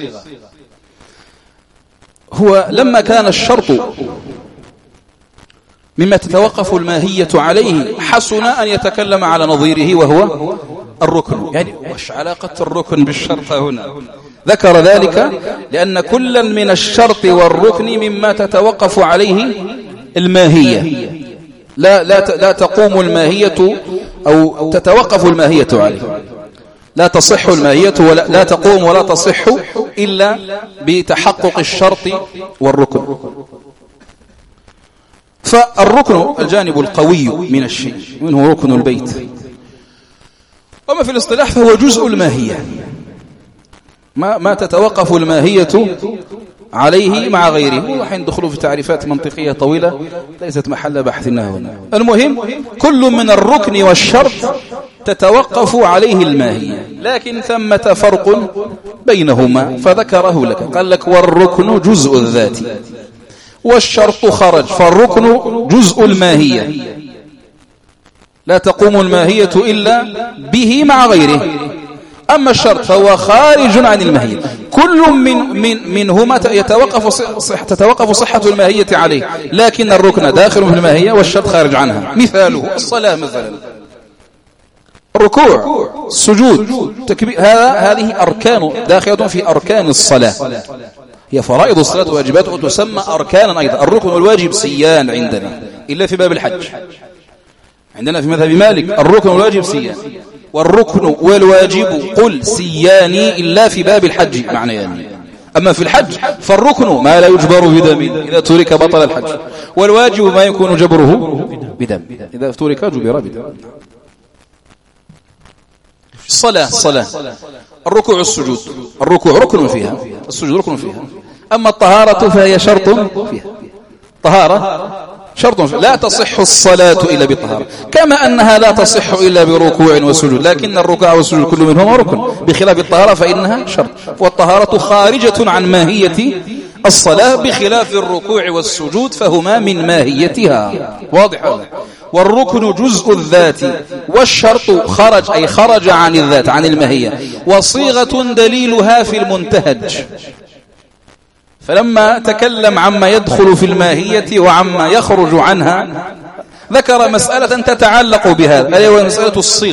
هو لما كان الشرط مما تتوقف الماهية عليه، حسن أن يتكلم على نظيره وهو الركن. يعني وش علاقة الركن بالشرط هنا؟ ذكر ذلك لأن كلا من الشرط والركن مما تتوقف عليه الماهية، لا تقوم الماهية أو تتوقف الماهية عليه، لا تصح الماهية ولا تقوم ولا تصح إلا بتحقق الشرط والركن. فالركن الجانب القوي من الشيء، منه ركن البيت. وما في الاصطلاح فهو جزء الماهية، ما تتوقف الماهية عليه مع غيره. وحين دخلوا في تعريفات منطقية طويلة ليست محل بحثنا هنا. المهم كل من الركن والشرط تتوقف عليه الماهية، لكن ثمة فرق بينهما فذكره لك. قال لك: والركن جزء الذات والشرط خرج. فالركن جزء الماهية، لا تقوم الماهية إلا به مع غيره. أما الشرط فهو خارج عن الماهية، كل منهما تتوقف صحة الماهية عليه، لكن الركن داخل في الماهية والشرط خارج عنها. مثاله الصلاة مثلا، الركوع، السجود، تكبير، هذه أركان داخلة في أركان الصلاة، هي فرائض الصلاة وواجباتها، وتسمى أركانا أيضا. الركن والواجب سيان عندنا إلا في باب الحج. عندنا في مذهب مالك الركن والواجب سيان، والركن والواجب قل سياني إلا في باب الحج معنيان. أما في الحج فالركن ما لا يجبر بدم، إذا ترك بطل الحج، والواجب ما يكون جبره بدم، إذا ترك جبر بدم. الصلاة الركوع السجود، الركوع ركن فيها، السجود ركن فيها. أما الطهارة فهي شرط فيها، طهارة شرط فيها. لا تصح الصلاة إلا بطهارة، كما أنها لا تصح إلا بركوع وسجود، لكن الركوع والسجود كل منهما ركن، بخلاف الطهارة فإنها شرط. والطهارة خارجة عن ماهية الصلاة، بخلاف الركوع والسجود فهما من ماهيتها. واضح هذا؟ والركن جزء الذات والشرط خرج، أي خرج عن الذات عن الماهية، وصيغة دليلها في المنتهج. فلما تكلم عما يدخل في الماهية وعما يخرج عنها ذكر مسألة تتعلق بهذا، أي هو مسألة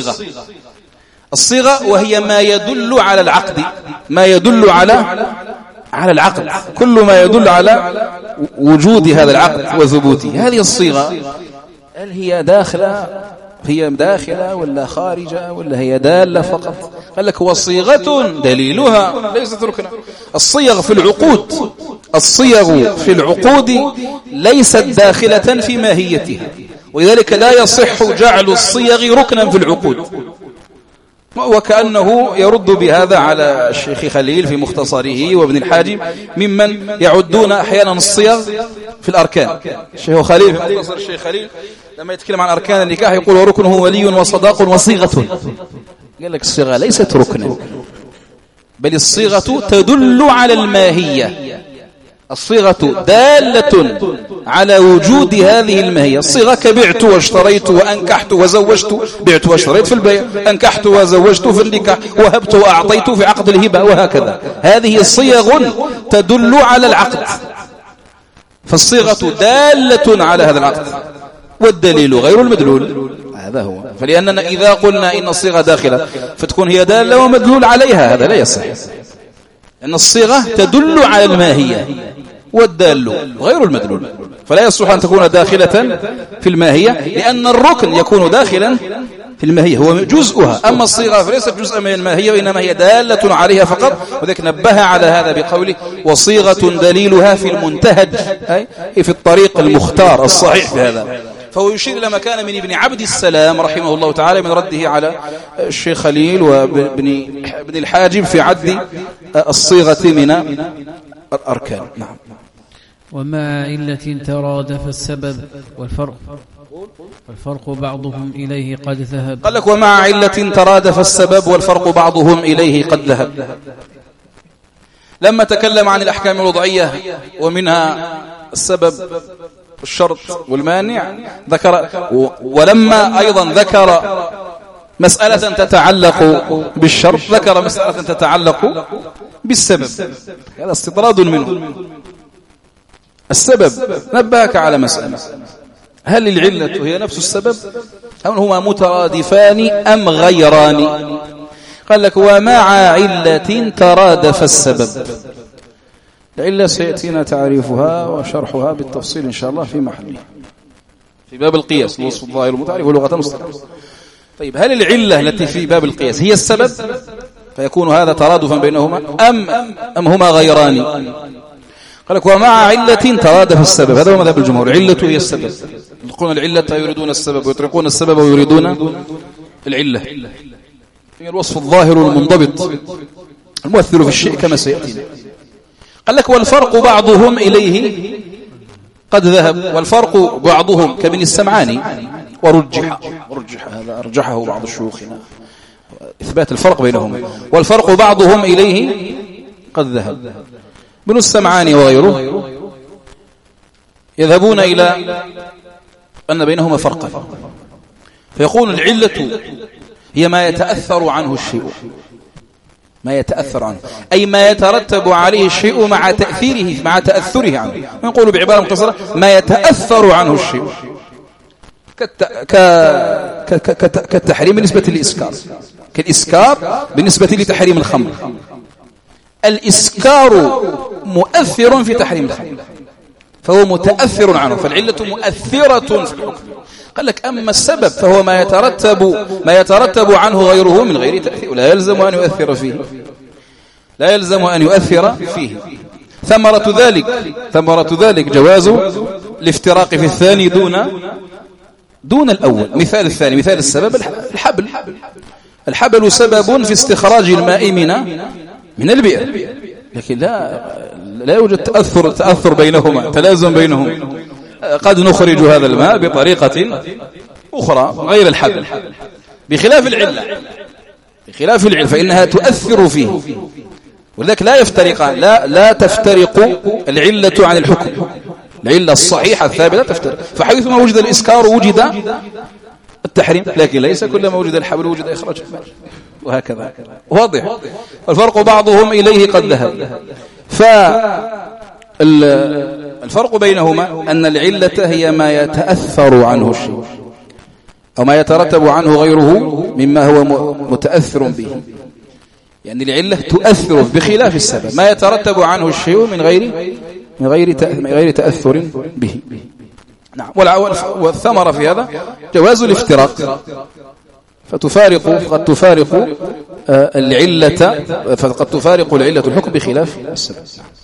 الصيغة وهي ما يدل على العقد، ما يدل على العقد، كل ما يدل على وجود هذا العقد وثبوته. هذه الصيغة هل هي داخلة ولا خارجة ولا هي دالة فقط؟ قال لك هو صيغة دليلها ليست ركنا. الصيغ في العقود ليست داخلة في ماهيتها، ولذلك لا يصح جعل الصيغ ركنا في العقود. وكأنه يرد بهذا على الشيخ خليل في مختصره وابن الحاجب ممن يعدون أحيانا الصيغ في الأركان. الشيخ خليل في مختصر الشيخ خليل لما يتكلم عن أركان النكاح يقول وركنه ولي وصداق وصيغة. قال لك الصيغة ليست ركنا، بل الصيغة تدل على الماهية، الصيغة دالة على وجود هذه الماهية. الصيغة كبعت واشتريت وأنكحت وزوجت، بعت واشتريت في البيع، أنكحت وزوجت في النكاح، وهبت وأعطيت في عقد الهبة، وهكذا. هذه صيغ تدل على العقد، فالصيغة دالة على هذا العقد، والدليل غير المدلول. هذا هو. فلأننا إذا قلنا إن الصيغة داخلة فتكون هي دالة ومدلول عليها، هذا لا يصح، أن الصيغة تدل على الماهية والدال غير المدلول، فلا يصح أن تكون داخلة في الماهية، لأن الركن يكون داخلا في الماهية، هو جزءها. أما الصيغة فليست جزء من الماهية، وإنما هي دالة عليها فقط. وذلك نبه على هذا بقوله وصيغة دليلها في المنتهج، أي في الطريق المختار الصحيح في هذا. فهو يشير إلى ما كان من ابن عبد السلام رحمه الله تعالى من رده على الشيخ خليل وابن الحاجب في عد الصيغة من الأركان. نعم. وما علة ترادف السبب والفرق بعضهم إليه قد ذهب. قال لك ومع علة ترادف السبب والفرق بعضهم إليه قد ذهب. لما تكلم عن الأحكام الوضعية ومنها السبب الشرط والمانع ذكر، ولما أيضا ذكر مسألة تتعلق بالشرط ذكر مسألة تتعلق بالسبب. هذا استطراد منه. السبب نبهك على مسألة، هل العلة هي نفس السبب أو هما مترادفان أم غيران؟ قال لك ومع علة ترادف السبب. العلة سيأتينا تعريفها وشرحها بالتفصيل إن شاء الله في محله في باب القياس، الوصف الظاهر المتعرف ولغة مصطلح. طيب هل العلة التي في باب القياس هي السبب فيكون هذا ترادفا بينهما أم هما غيران؟ قال لك ومع علة ترادف السبب. هذا هو مذهب الجمهور، علة هي السبب. يقولون العلة يريدون السبب ويتركون السبب ويريدون العلة. هي الوصف الظاهر المنضبط المؤثر في الشيء كما سيأتينا. قال لك والفرق بعضهم إليه قد ذهب. والفرق بعضهم كابن السمعاني ورجح هذا أرجحه بعض شيوخنا إثبات الفرق بينهم. والفرق بعضهم إليه قد ذهب. ابن السمعاني وغيره يذهبون إلى أن بينهما فرقا، فيقول العلة هي ما يتأثر عنه الشيء، ما يتأثر عنه أي ما يترتب عليه الشيء مع تأثره عنه. نقول بعبارة مختصرة ما يتأثر عنه الشيء، كالتحريم بالنسبة للإسكار، كالإسكار بالنسبة لتحريم الخمر. الإسكار مؤثر في تحريم الخمر فهو متأثر عنه، فالعلة مؤثرة في الحكم. قال لك أما السبب فهو ما يترتب عنه غيره من غير تأثير، لا يلزم أن يؤثر فيه، لا يلزم أن يؤثر فيه. ثمرة ذلك جواز الافتراق في الثاني دون الأول. مثال الثاني، مثال السبب الحبل سبب في استخراج الماء من البئر، لكن لا يوجد تأثر بينهما، تلازم بينهم. قد نخرج هذا الماء بطريقة أخرى غير الحبل، بخلاف العلة فإنها تؤثر فيه، ولذلك لا يفترق، لا تفترق العلة عن الحكم. العلة الصحيحة الثابتة تفترق، فحيثما وجد الإسكار وجد التحريم، لكن ليس كلما وجد الحبل وجد إخراج الماء، وهكذا. واضح. الفرق بعضهم إليه قد ذهب. الفرق بينهما أن العلة هي ما يتأثر عنه الشيء أو ما يترتب عنه غيره مما هو متأثر به. يعني العلة تؤثر بخلاف السبب ما يترتب عنه الشيء من غير تأثر به. نعم. والثمرة في هذا جواز الافتراق، قد تفارق العلة الحكم بخلاف السبب.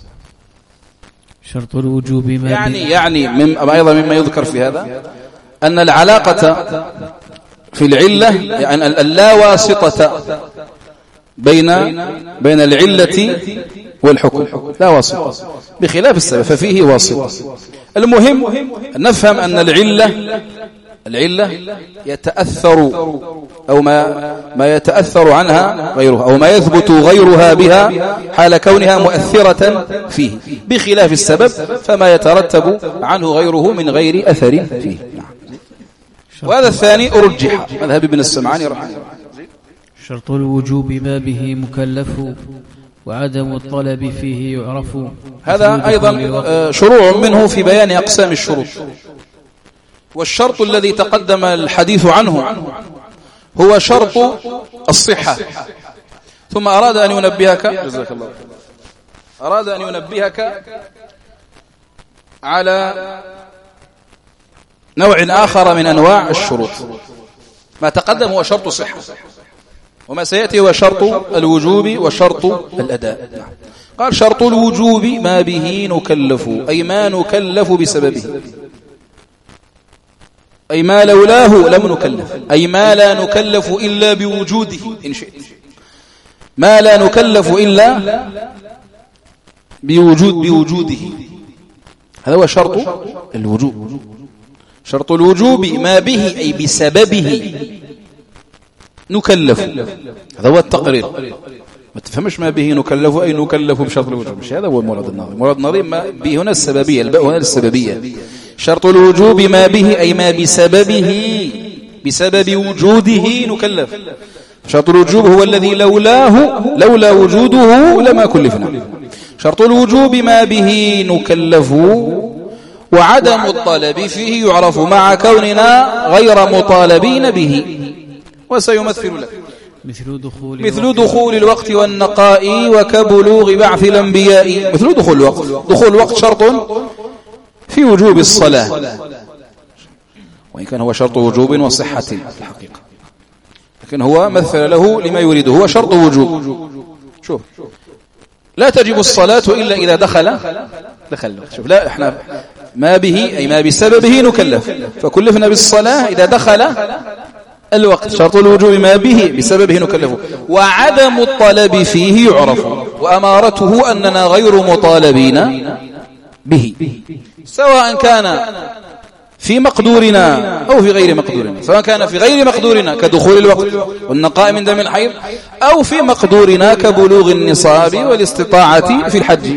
شرط الوجوب ما يعني أيضا مما يذكر في هذا أن العلاقة في العلة يعني اللا واسطة بين العلة والحكم، لا واسطة بخلاف السبب ففيه واسطة. المهم أن نفهم أن العلة يتأثر أو ما يتأثر عنها غيرها أو ما يثبت غيرها بها حال كونها مؤثرة فيه بخلاف السبب فما يترتب عنه غيره من غير أثر فيه. وهذا الثاني أرجح مذهب ابن السمعاني رحمه الله. شرط الوجوب ما به مكلف وعدم الطلب فيه يعرف. هذا أيضا شروع منه في بيان أقسام الشروط. والشرط الذي تقدم الحديث عنه هو شرط الصحة، ثم أراد أن ينبهك جزاك الله أراد أن ينبهك على نوع آخر من أنواع الشروط. ما تقدم هو شرط الصحة، وما سيأتي هو شرط الوجوب وشرط الأداء. قال شرط الوجوب ما به نكلف، أي ما نكلف بسببه، أي ما لولاه لم نكلف، أي ما لا نكلف إلا بوجوده إن شئت، ما لا نكلف إلا بوجوده. هذا هو شرط الوجوب. شرط الوجوب ما به أي بسببه نكلف، هذا هو التقرير. ما تفهمش ما به نكلف أي نكلف بشرط الوجوب، مش هذا هو مراد النظري. مراد النظري ما به هنا السببية، الباء هنا السببية. شرط الوجوب ما به أي ما بسببه، بسبب وجوده نكلف. شرط الوجوب هو الذي لولا وجوده لما كلفنا. شرط الوجوب ما به نكلف وعدم الطلب فيه يعرف مع كوننا غير مطالبين به. وسيمثل لك مثل دخول الوقت والنقاء وكبلوغ بعث الأنبياء. مثل دخول الوقت، دخول الوقت شرط في وجوب الصلاة، وإن كان هو شرط وجوب وصحة الحقيقة، لكن هو مثل له لما يريده، هو شرط وجوب. شوف، لا تجب الصلاة إلا إذا دخل. شوف، لا احنا ما به أي ما بسببه نكلف، فكلفنا بالصلاة إذا دخل الوقت. شرط الوجوب ما به بسببه نكلفه، وعدم الطلب فيه يعرف، وأمارته أننا غير مطالبين به، سواء كان في مقدورنا أو في غير مقدورنا، سواء كان في غير مقدورنا كدخول الوقت والنقاء من دم الحيض، أو في مقدورنا كبلوغ النصاب والاستطاعة في الحج.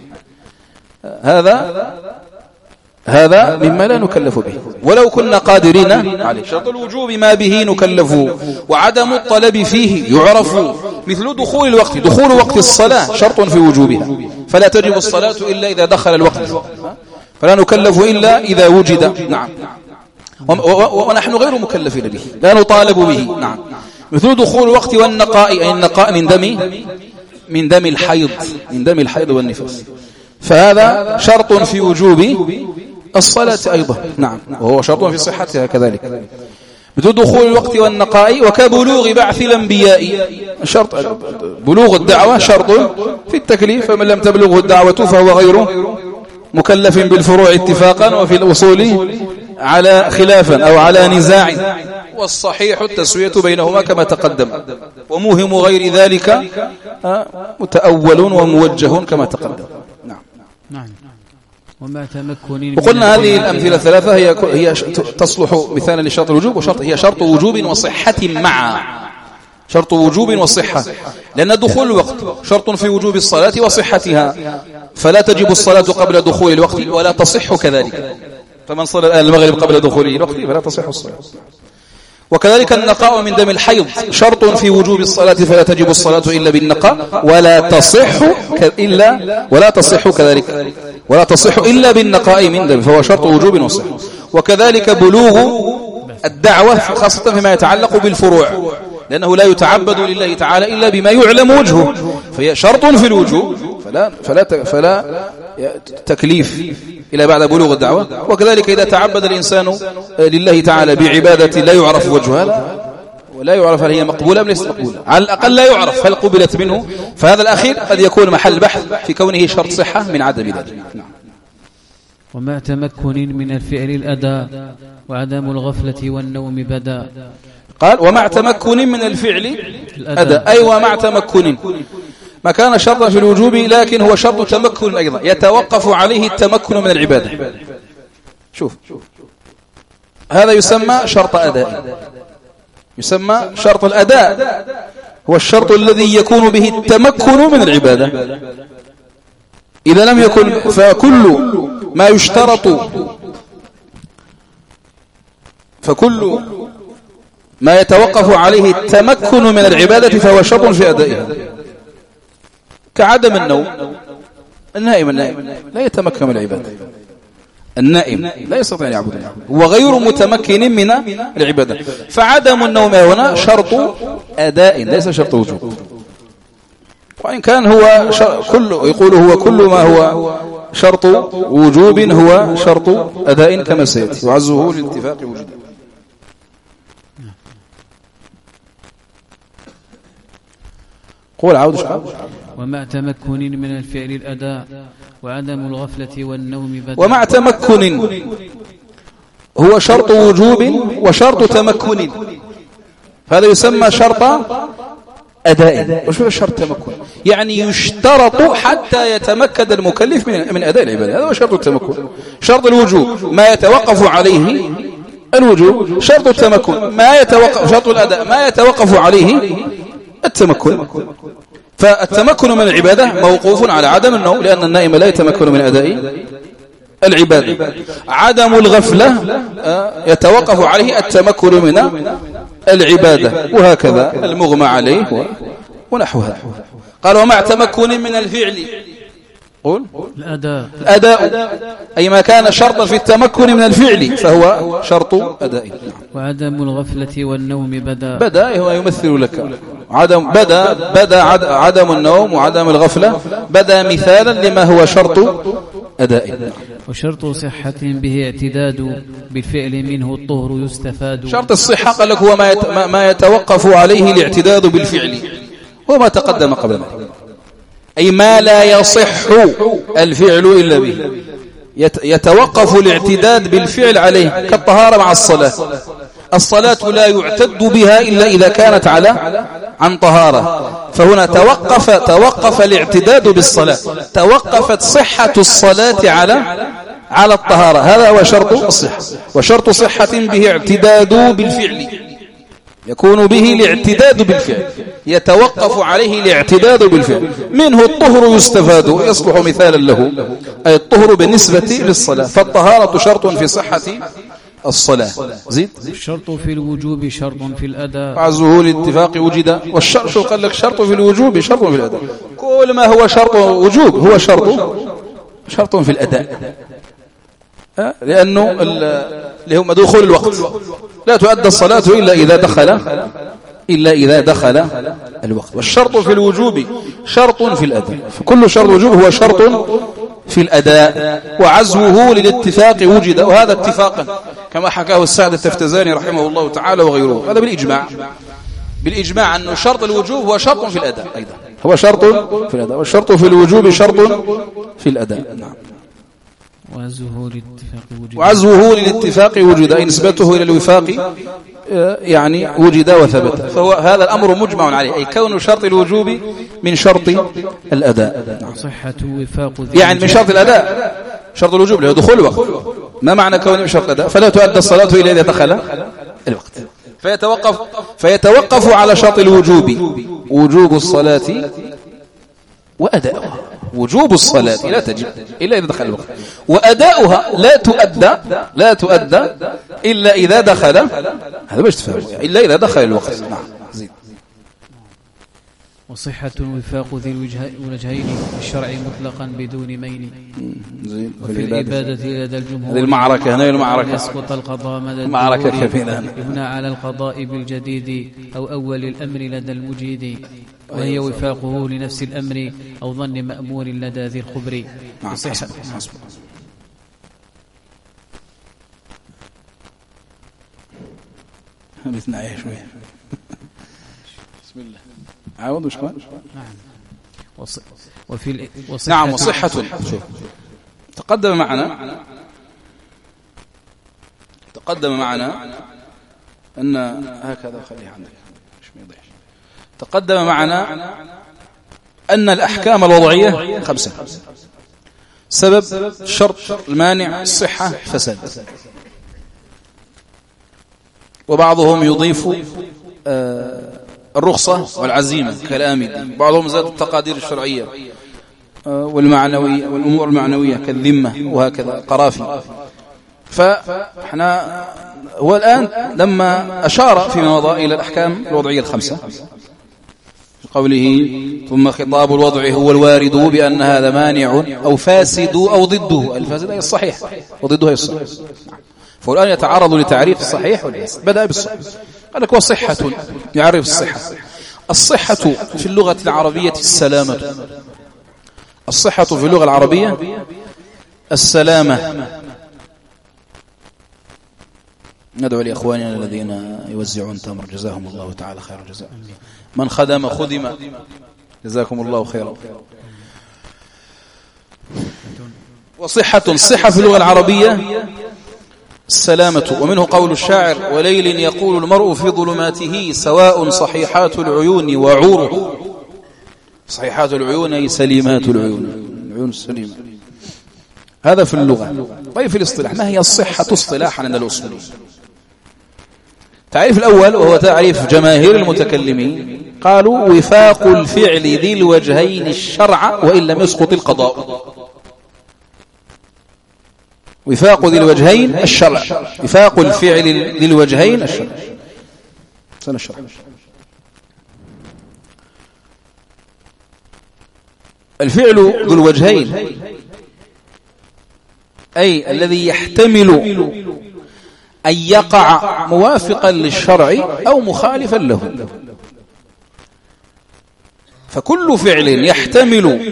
هذا مما لا نكلف به ولو كنا قادرين عليه. شرط الوجوب ما به نكلف وعدم الطلب فيه يعرف. مثل دخول الوقت، دخول وقت الصلاة شرط في وجوبها، فلا تجب الصلاة إلا إذا دخل الوقت، فلا نكلف إلا إذا وجد. نعم. ونحن غير مكلفين به، لا نطالب به. نعم. مثل دخول الوقت والنقاء، أي النقاء من دم الحيض، من دم الحيض والنفاس، فهذا شرط في وجوب الصلاة أيضا. نعم. وهو شرط في صحتها كذلك. مثل دخول الوقت والنقاء وكبلوغ بعث الأنبياء، شرط بلوغ الدعوة شرط في التكليف، فمن لم تبلغه الدعوة فهو غير مكلف بالفروع اتفاقا، وفي الأصول على خلافا أو على نزاع، والصحيح التسوية بينهما كما تقدم، وموهم غير ذلك متأول وموجه كما تقدم. نعم. وما تمكن. وقلنا هذه الأمثلة الثلاثة هي تصلح مثالا لشرط الوجوب، هي شرط وجوب وصحة معا، شرط وجوب وصحة، لأن دخول الوقت شرط في وجوب الصلاة وصحتها، فلا تجب الصلاة قبل دخول الوقت ولا تصح كذلك، فمن صلى الآن المغرب قبل دخول الوقت فلا تصح الصلاة. وكذلك النقاء من دم الحيض شرط في وجوب الصلاة، فلا تجب الصلاة إلا بالنقاء، ولا تصح إلا بالنقاء من دم، فهو شرط وجوب وصح. وكذلك بلوغ الدعوة خاصة فيما يتعلق بالفروع، لأنه لا يتعبد لله تعالى إلا بما يعلم وجهه، فهي شرط في الوجوب فلا تكليف إلى بعد بلوغ الدعوة. وكذلك إذا تعبد الإنسان لله تعالى بعبادة لا يعرف وجهها ولا يعرف هل هي مقبولة أم ليست مقبولة، على الأقل لا يعرف هل قبلت منه، فهذا الأخير قد يكون محل بحث في كونه شرط صحة من عدم ذلك. ومع تمكن من الفعل الأداء وعدم الغفلة والنوم بدا. قال ومع تمكن من الفعل الأداء، أي ومع تمكن، ما كان شرطا في الوجوب لكن هو شرط تمكن أيضا يتوقف عليه التمكن من العبادة. شوف هذا يسمى شرط أداء، يسمى شرط الأداء، هو الشرط الذي يكون به التمكن من العبادة. إذا لم يكن فكل ما يتوقف عليه التمكن من العبادة فهو شرط في أدائها، كعدم النوم. النائم لا يتمكن من العبادة، النائم لا يستطيع أن يعبد الله، هو غير متمكن من العبادة، فعدم النوم هنا شرط أداء ليس شرط وجوب. وإن كان هو يقول هو كل ما هو شرط وجوب هو شرط أداء كما سيأتي، وعزه للاتفاق وجودا. قول عود ومع تمكن من الفعل الأداء وعدم الغفلة والنوم بدا. ومع تمكن هو شرط وجوب وشرط تمكن، هذا يسمى شرط أداء. وشو الشرط تمكن؟ يعني يشترط حتى يتمكن المكلف من أداء العبادة، هذا هو شرط التمكن. شرط الوجوب ما يتوقف عليه الوجوب، شرط التمكن شرط الأداء ما يتوقف عليه التمكن. فالتمكن من العبادة موقوف على عدم النوم، لأن النائم لا يتمكن من أداء العبادة. عدم الغفلة يتوقف عليه التمكن من العبادة، وهكذا المغمى عليه ونحوها. قال ومع تمكن من الفعل، قول الأداء أي ما كان شرطا في التمكن من الفعل فهو شرط أداء. وعدم الغفلة والنوم بدا هو يمثل لك بدا عدم النوم وعدم الغفلة، بدا مثالا لما هو شرط أداء. وشرط صحة به اعتداد بالفعل منه الطهر يستفاد. شرط الصحة قال لك هو ما يتوقف عليه الاعتداد بالفعل، وما تقدم قبل ذلك، أي ما لا يصح الفعل إلا به، يتوقف الاعتداد بالفعل عليه، كالطهارة مع الصلاة لا يعتد بها إلا إذا كانت عن طهارة، فهنا توقف الاعتداد بالصلاة، توقفت صحة الصلاة على الطهارة، هذا هو شرط الصحة. وشرط صحة به اعتداد بالفعل، يكون به الاعتداد بالفعل، يتوقف عليه الاعتداد بالفعل، منه الطهر يستفاد، يصبح مثالا له، أي الطهر بالنسبة للصلاة، فالطهارة شرط في صحة الصلاة. زيد الشرط في الوجوب شرط في الأداء، عزه للاتفاق وجد. والشرط قال لك شرط في الوجوب شرط في الأداء، كل ما هو شرط وجوب هو شرط في الأداء، لأنه اللي هم دخول الوقت، لا تؤدى الصلاة إلا إذا دخل الوقت. والشرط في الوجوب شرط في الأداء، فكل شرط وجوب هو شرط في الأداء، وعزوه للاتفاق وجد، وهذا اتفاقا كما حكاه السعد التفتزاني رحمه الله تعالى وغيره، هذا بالإجماع أن شرط الوجوب هو شرط في الأداء أيضا، هو شرط في الأداء، والشرط في الوجوب شرط في الأداء. نعم. وعزوه للاتفاق وجد، أي نسبته إلى الوفاق يعني وجد وثبت، فهو هذا الأمر مجمع عليه، أي كون شرط الوجوب من شرط الأداء. صحة وفاق يعني من شرط الأداء، شرط الوجوب له دخول الوقت، ما معنى كونه من شرط الأداء؟ فلا تؤدى الصلاة إلا إذا دخل الوقت، فيتوقف على شرط الوجوب وجوب الصلاة وأداؤها. وجوب الصلاة لا تجب إلا إذا دخل الوقت، وأداؤها لا تؤدى إلا إذا دخل، هذا باش تفهموا، إلا إذا دخل الوقت. نعم زيد. وصحة وفاق ذي الوجهين في الشرع مطلقا بدون مين. وفي العبادة لدى الجمهور هذه المعركة هنا المعركة يسقط القضاء مدى معركة كبيرة، يبنى على القضاء بالجديد أو أول الأمر لدى المجيد، وهي وفاقه لنفس الأمر أو ظن مأمور لدى ذي الخبر. نعم. نتنعي شوية. بسم الله. عاود وش قال؟ نعم. وصحة. تقدم معنا أن هكذا خليها عندك مش يضيع. تقدم معنا أن الأحكام الوضعية 5. سبب، شرط، المانع، الصحة، الفساد. وبعضهم يضيف الرخصة والعزيمة كالآمد، بعضهم زاد التقادير الشرعية والمعنوية والأمور المعنوية كالذمة وهكذا قرافي. فاحنا هو الآن لما أشار فيما مضى إلى الأحكام الوضعية 5 في قوله ثم خطاب الوضع هو الوارد بأن هذا مانع أو فاسد أو ضده. الفاسد أي الصحيح وضده أي الصحيح. فالآن يتعرض لتعريف الصحيح والفاسد. بدأ بالصحيح قال لك وصحة، يعرف الصحة. الصحة في اللغة العربية السلامة. الصحة في اللغة العربية السلامة. ندعو لإخواننا الذين يوزعون تمر جزاهم الله تعالى خير الجزاء. من خدم خدم جزاكم الله خيرا. وصحة، الصحة في اللغة العربية السلامة. ومنه قول الشاعر وليل يقول المرء في ظلماته سواء صحيحات العيون وعوره. صحيحات العيون أي سليمات العيون السليمة. هذا في اللغة. طيب في الاصطلاح ما هي الصحة اصطلاحا عند الأصوليين؟ التعريف الأول وهو تعريف جماهير المتكلمين قالوا وفاق الفعل ذي الوجهين الشرع وإن لم يسقط القضاء. وفاق ذي الوجهين الشرع، وفاق الفعل ذي الوجهين الشرع. الفعل ذو الوجهين أي الذي يحتمل أن يقع موافقا للشرع أو مخالفا له. فكل فعل يحتمل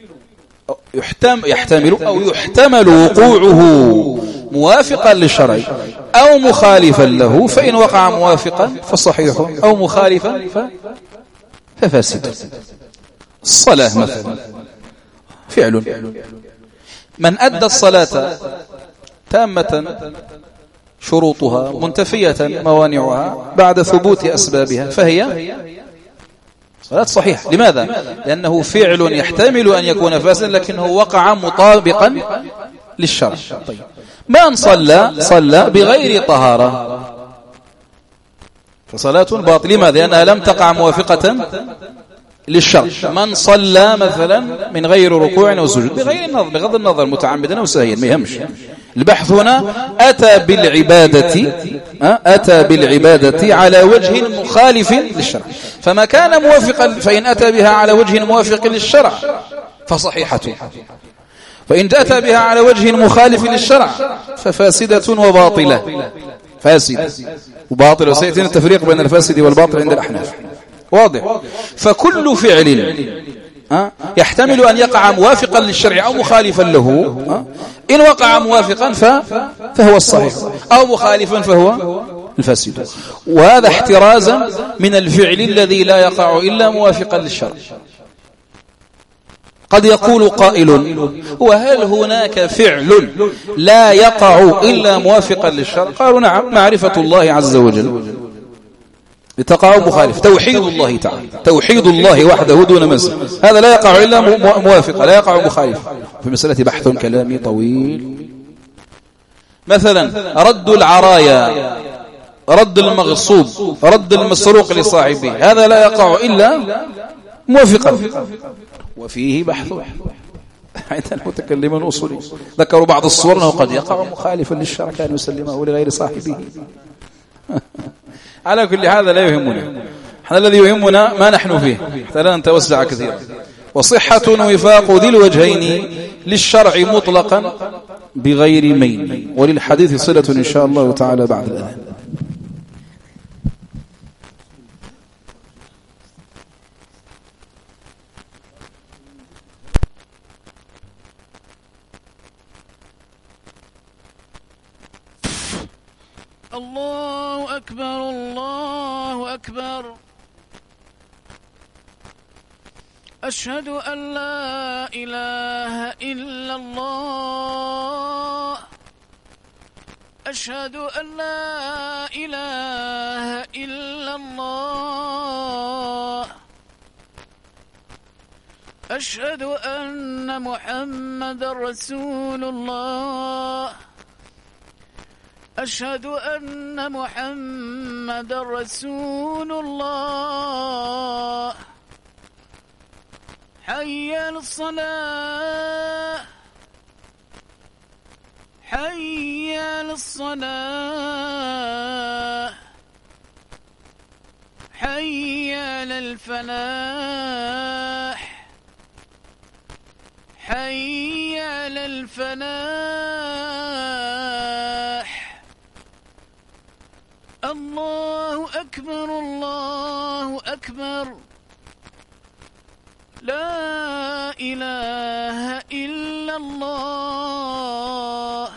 أو يحتمل وقوعه موافقا للشرع أو مخالفا له، فإن وقع موافقا فصحيح أو مخالفا ففاسد. الصلاة مثلا فعل، من أدى الصلاة تامة شروطها منتفية موانعها بعد ثبوت أسبابها فهي صلاة صحيحة. لماذا؟ لأنه فعل يحتمل أن يكون فاسدا لكنه وقع مطابقا للشرع. طيب. من صلى بغير طهارة فصلاة باطلة. لماذا؟ لأنها لم تقع موافقة للشرع. من صلى مثلا من غير ركوع وسجود بغض النظر متعمدا أو ساهيا ما يهمش. البحث هنا أتى بالعبادة على وجه مخالف للشرع، فما كان موافقا فإن أتى بها على وجه موافق للشرع فصحيحة، فإن أتى بها على وجه مخالف للشرع ففاسدة وباطلة. فاسد وباطل، وسيأتينا التفريق بين الفاسد والباطل عند الأحناف. واضح. فكل فعل يحتمل أن يقع موافقا للشرع أو مخالفا له، إن وقع موافقا فهو الصحيح أو مخالفا فهو الفاسد. وهذا احترازا من الفعل الذي لا يقع إلا موافقا للشرع. قد يقول قائل وهل هناك فعل لا يقع إلا موافقا للشرع؟ قالوا نعم، معرفة الله عز وجل لتقع مخالف. توحيد الله تعالى، توحيد الله وحده دون مسل، هذا لا يقع إلا موافقا، لا يقع مخالف. في مسألة بحث كلامي طويل. مثلا رد العرايا، رد المغصوب، رد المسروق لصاحبه، هذا لا يقع إلا موافقا، وفيه بحث. عند المتكلمين الأصولي ذكروا بعض الصور أنه قد يقع مخالفا للشرع كان يسلمه لغير صاحبه. على كل هذا لا يهمنا، احنا الذي يهمنا ما نحن فيه حتى لا نتوسع كثيرا. وصحة وفاق ذي الوجهين للشرع مطلقا بغير ميل، وللحديث صلة إن شاء الله تعالى بعد الآن. الله أكبر الله أكبر. أشهد أن لا إله إلا الله. أشهد أن لا إله إلا الله. أشهد أن محمد رسول الله. أشهد أن محمد رسول الله. حي على الصلاة حي على الصلاة حي على الفلاح حي على الفلاح. الله أكبر الله أكبر. لا إله إلا الله.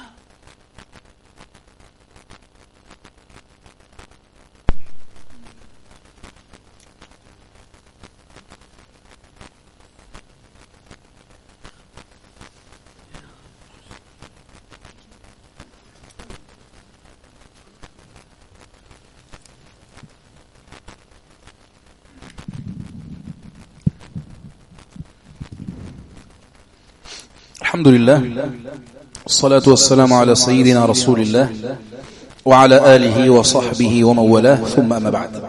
الحمد لله والصلاة والسلام على سيدنا رسول الله وعلى آله وصحبه ومن والاه، ثم أما بعد.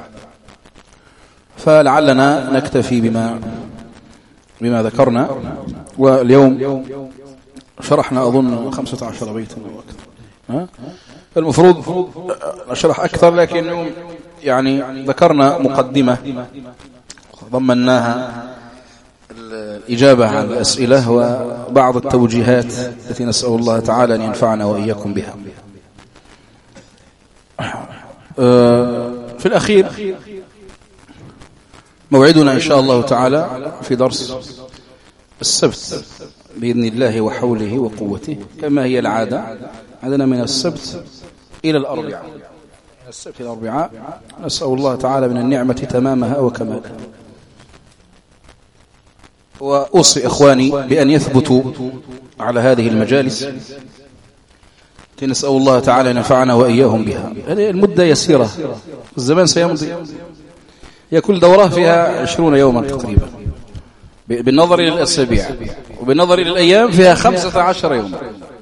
فلعلنا نكتفي بما ذكرنا، واليوم شرحنا أظن 15 بيتا أو أكثر. المفروض نشرح أكثر، لكن يعني ذكرنا مقدمة ضمناها الإجابة عن الأسئلة وبعض التوجيهات التي نسأل الله تعالى أن ينفعنا وإياكم بها. في الأخير موعدنا إن شاء الله تعالى في درس السبت بإذن الله وحوله وقوته، كما هي العادة عندنا من السبت إلى الأربعاء. السبت إلى الأربعاء نسأل الله تعالى من النعمة تمامها وكمالها. وأوصي إخواني بأن يثبتوا على هذه المجالس، نسأل الله تعالى أن ينفعنا وإياهم بها. هذه المدة يسيرة، الزمان سيمضي، هي كل دورة فيها 20 يوما تقريبا بالنظر إلى الأسابيع، وبالنظر إلى الأيام فيها 15 يوما.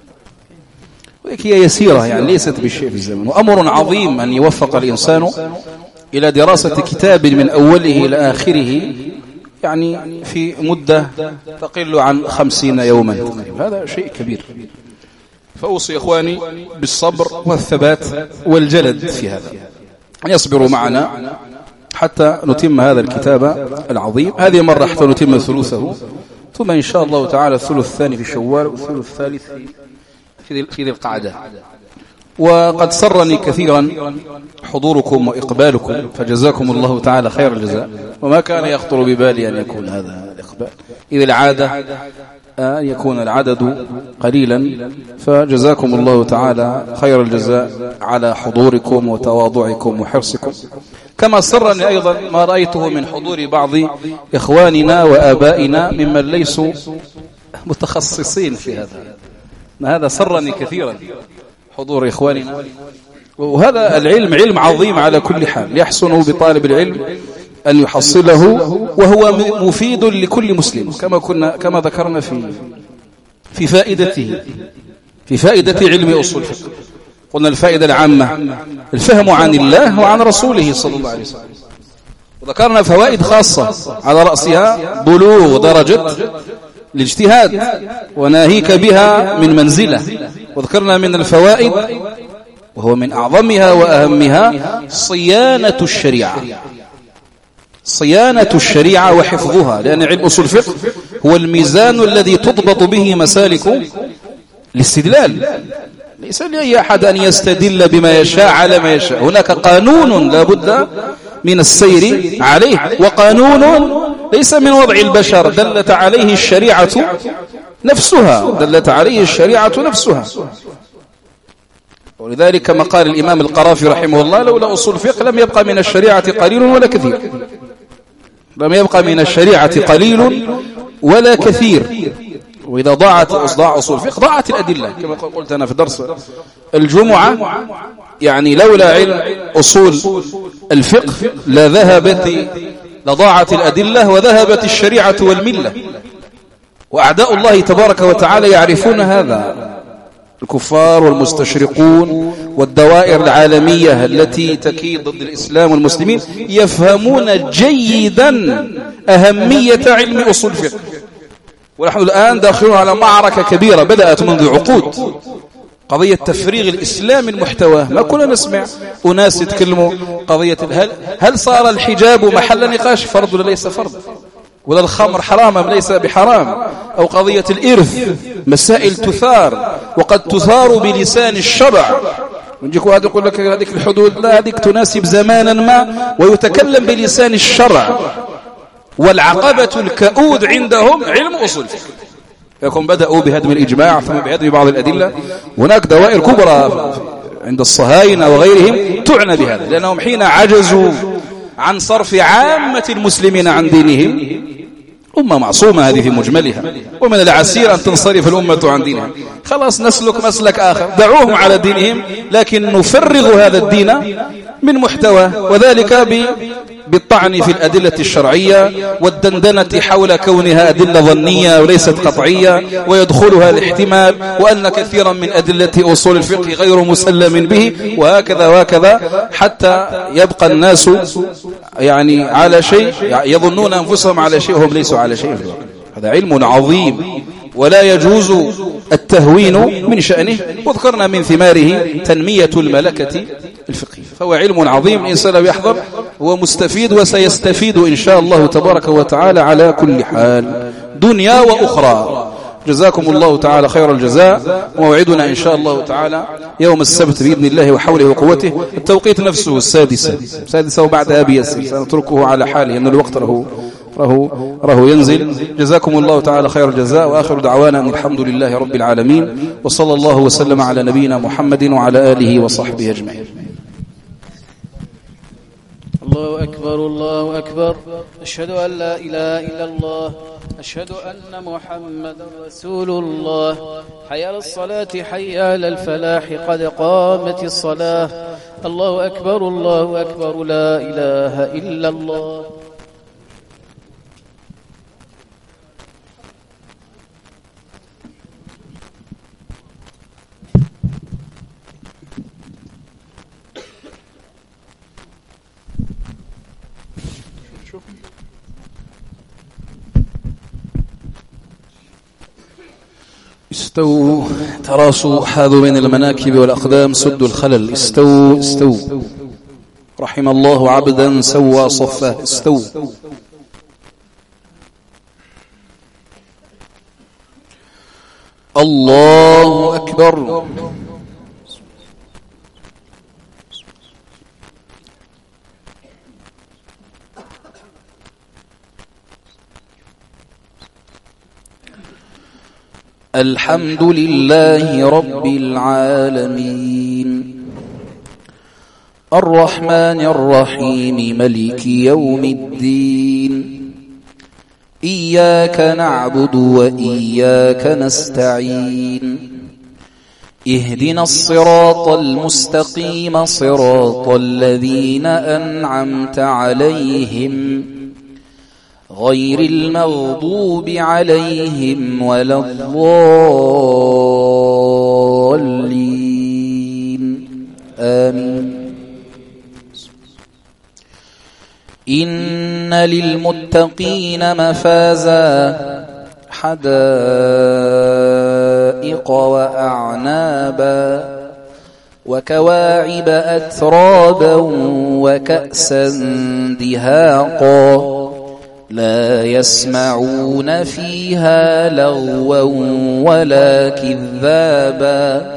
هي يسيرة يعني ليست بالشيء في الزمن. وأمر عظيم أن يوفق الإنسان إلى دراسة كتاب من أوله إلى آخره، يعني في مدة تقل عن 50 يوما تقريبا. هذا شيء كبير. فأوصي إخواني بالصبر والثبات والجلد في هذا، أن يصبروا معنا حتى نتم هذا الكتاب العظيم. هذه مرة حتى نتم ثلثه، ثم إن شاء الله تعالى الثلث الثاني في شوال والثلث الثالث في ذي القعدة. وقد سرني كثيرا حضوركم وإقبالكم، فجزاكم الله تعالى خير الجزاء. وما كان يخطر ببالي أن يكون هذا الإقبال، إذ العادة أن يكون العدد قليلا، فجزاكم الله تعالى خير الجزاء على حضوركم وتواضعكم وحرصكم. كما سرني أيضا ما رأيته من حضور بعض إخواننا وآبائنا ممن ليسوا متخصصين في هذا سرني كثيرا حضور إخواننا. وهذا العلم علم عظيم على كل حال، يحسن بطالب العلم أن يحصله، وهو مفيد لكل مسلم، كما ذكرنا في فائدة علم أصول الفقه. قلنا الفائدة العامة الفهم عن الله وعن رسوله صلى الله عليه وسلم، وذكرنا فوائد خاصة على رأسها بلوغ درجة الاجتهاد، وناهيك بها من منزلة. وذكرنا من الفوائد وهو من أعظمها وأهمها صيانة الشريعة، صيانة الشريعة وحفظها، لأن علم أصول الفقه هو الميزان الذي تضبط به مسالك الاستدلال. ليس لأي أحد أن يستدل بما يشاء على ما يشاء، هناك قانون لا بد من السير عليه، وقانون ليس من وضع البشر، دلت عليه الشريعة نفسها، دلت عليه الشريعة نفسها. ولذلك كما قال الإمام القرافي رحمه الله: لولا أصول الفقه لم يبقى من الشريعة قليل ولا كثير، لم يبقى من الشريعة قليل ولا كثير. وإذا ضاع أصول الفقه ضاعت الأدلة، كما قلت أنا في درس الجمعة، يعني لولا علم أصول الفقه لضاعت الأدلة وذهبت الشريعة والملة. وأعداء الله تبارك وتعالى يعرفون هذا، الكفار والمستشرقون والدوائر العالمية التي تكيد ضد الإسلام والمسلمين يفهمون جيدا أهمية علم أصول الفقه. ونحن الآن داخلون على معركة كبيرة بدأت منذ عقود، قضية تفريغ الإسلام من محتواه. ما كنا نسمع أناس يتكلموا قضية هل صار الحجاب محل نقاش، فرض ولا ليس فرض، ولا الخمر حرام أم ليس بحرام، أو قضية الإرث، مسائل تثار وقد تثار بلسان الشرع. ونجيك واحد يقول لك هذيك الحدود لا، هذيك تناسب زمانا ما، ويتكلم بلسان الشرع. والعقبة الكؤود عندهم علم أصول الفقه، يكون بدأوا بهدم الإجماع ثم بهدم بعض الأدلة. هناك دوائر كبرى عند الصهاينة وغيرهم تعنى بهذا، لأنهم حين عجزوا عن صرف عامة المسلمين عن دينهم، أمة معصومة هذه في مجملها، ومن العسير أن تنصرف الأمة عن دينها، خلاص نسلك مسلك آخر، دعوهم على دينهم، لكن نفرغ هذا الدين من محتوى، وذلك بالطعن في الأدلة الشرعية والدندنة حول كونها أدلة ظنية وليست قطعية، ويدخلها الاحتمال، وأن كثيرا من أدلة أصول الفقه غير مسلم به، وهكذا وهكذا، حتى يبقى الناس يعني على شيء، يظنون أنفسهم على شيء وهم ليسوا على شيء. هذا علم عظيم ولا يجوز التهوين من شأنه، وذكرنا من ثماره تنمية الملكة الفقهية. فهو علم عظيم، الإنسان لو يحضر هو مستفيد، وسيستفيد إن شاء الله تبارك وتعالى على كل حال، دنيا وأخرى. جزاكم الله تعالى خير الجزاء. موعدنا إن شاء الله تعالى يوم السبت بإذن الله وحوله وقوته. التوقيت نفسه السادسة وبعدها بيسير، سنتركه على حاله أن الوقت راه ينزل. جزاكم الله تعالى خير الجزاء، وآخر دعوانا أن الحمد لله رب العالمين، وصلى الله وسلم على نبينا محمد وعلى آله وصحبه أجمعين. الله أكبر الله أكبر، أشهد أن لا إله إلا الله، أشهد أن محمدا رسول الله، حي على الصلاة حي على الفلاح، قد قامت الصلاة. الله أكبر الله أكبر، لا إله إلا الله. استووا، تراصوا، حاذوا بين المناكب والأقدام، سدوا الخلل، استووا. رحم الله عبدا سوى صفه، استووا. الله أكبر. الحمد لله رب العالمين، الرحمن الرحيم، ملك يوم الدين، إياك نعبد وإياك نستعين، اهدنا الصراط المستقيم، صراط الذين أنعمت عليهم غير المغضوب عليهم ولا الضالين، آمين. إن للمتقين مفازا، حدائق وأعنابا وكواعب أترابا وكأسا دهاقا لا يسمعون فيها لغوا ولا كذابا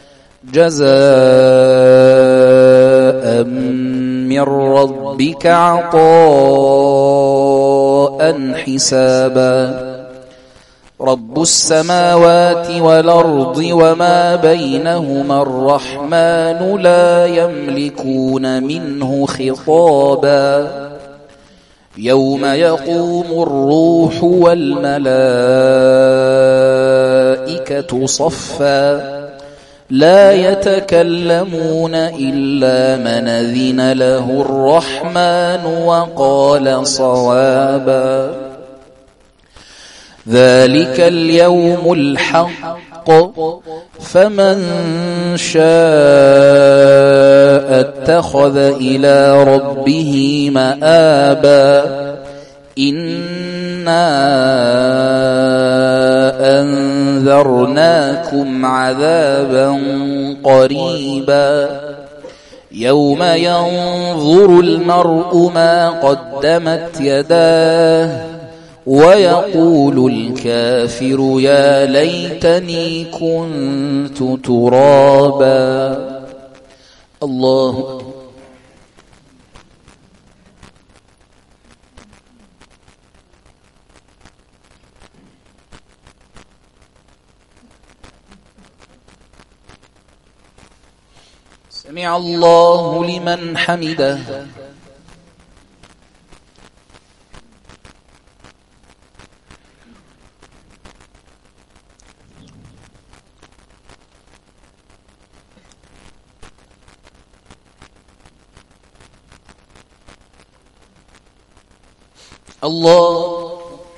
جزاء من ربك عطاء حسابا رب السماوات والأرض وما بينهما الرحمن لا يملكون منه خطابا يوم يقوم الروح والملائكة صفا لا يتكلمون إلا من أذن له الرحمن وقال صوابا ذلك اليوم الحق فمن شاء اتخذ إلى ربه مآبا إنا أنذرناكم عذابا قريبا يوم ينظر المرء ما قدمت يداه ويقول الكافر يا ليتني كنت ترابا الله سمع الله لمن حمده الله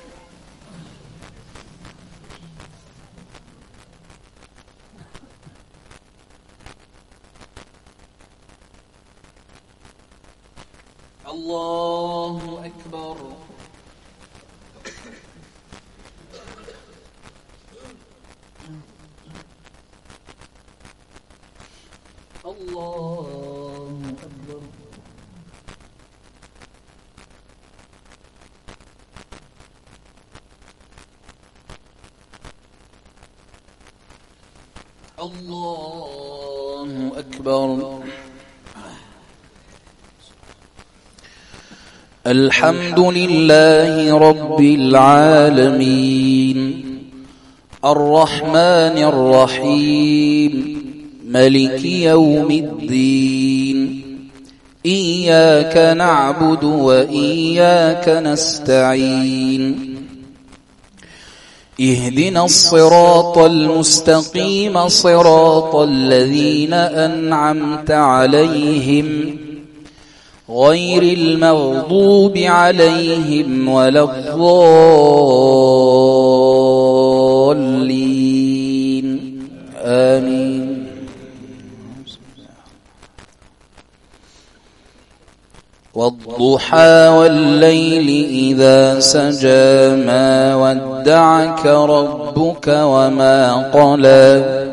الله أكبر الله أكبر الله أكبر الحمد لله رب العالمين الرحمن الرحيم ملك يوم الدين إياك نعبد وإياك نستعين اهدنا الصراط المستقيم صراط الذين أنعمت عليهم غير المغضوب عليهم ولا الضالين آمين والضحى والليل إذا سجى ما ودعك ربك وما قلى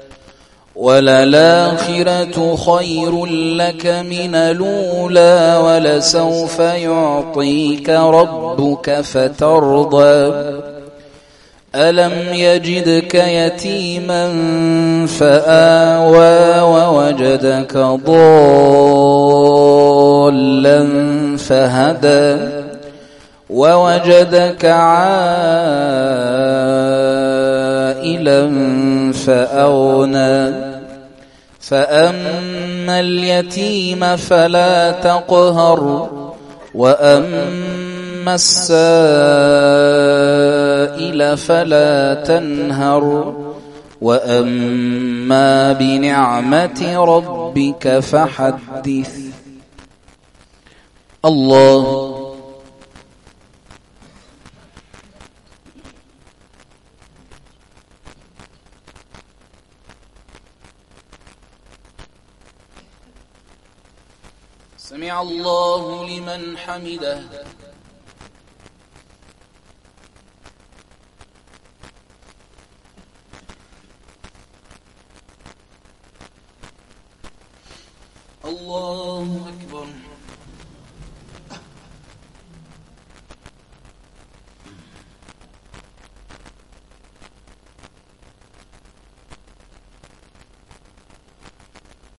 وللآخرة خير لك من الأولى ولسوف يعطيك ربك فترضى ألم يجدك يتيما فآوى ووجدك ضالا فهدى ووجدك عائلا فأغنى فأما اليتيم فلا تقهر وأما السائل فلا تنهر وأما بنعمة ربك فحدث الله سمع الله لمن حمده الله أكبر.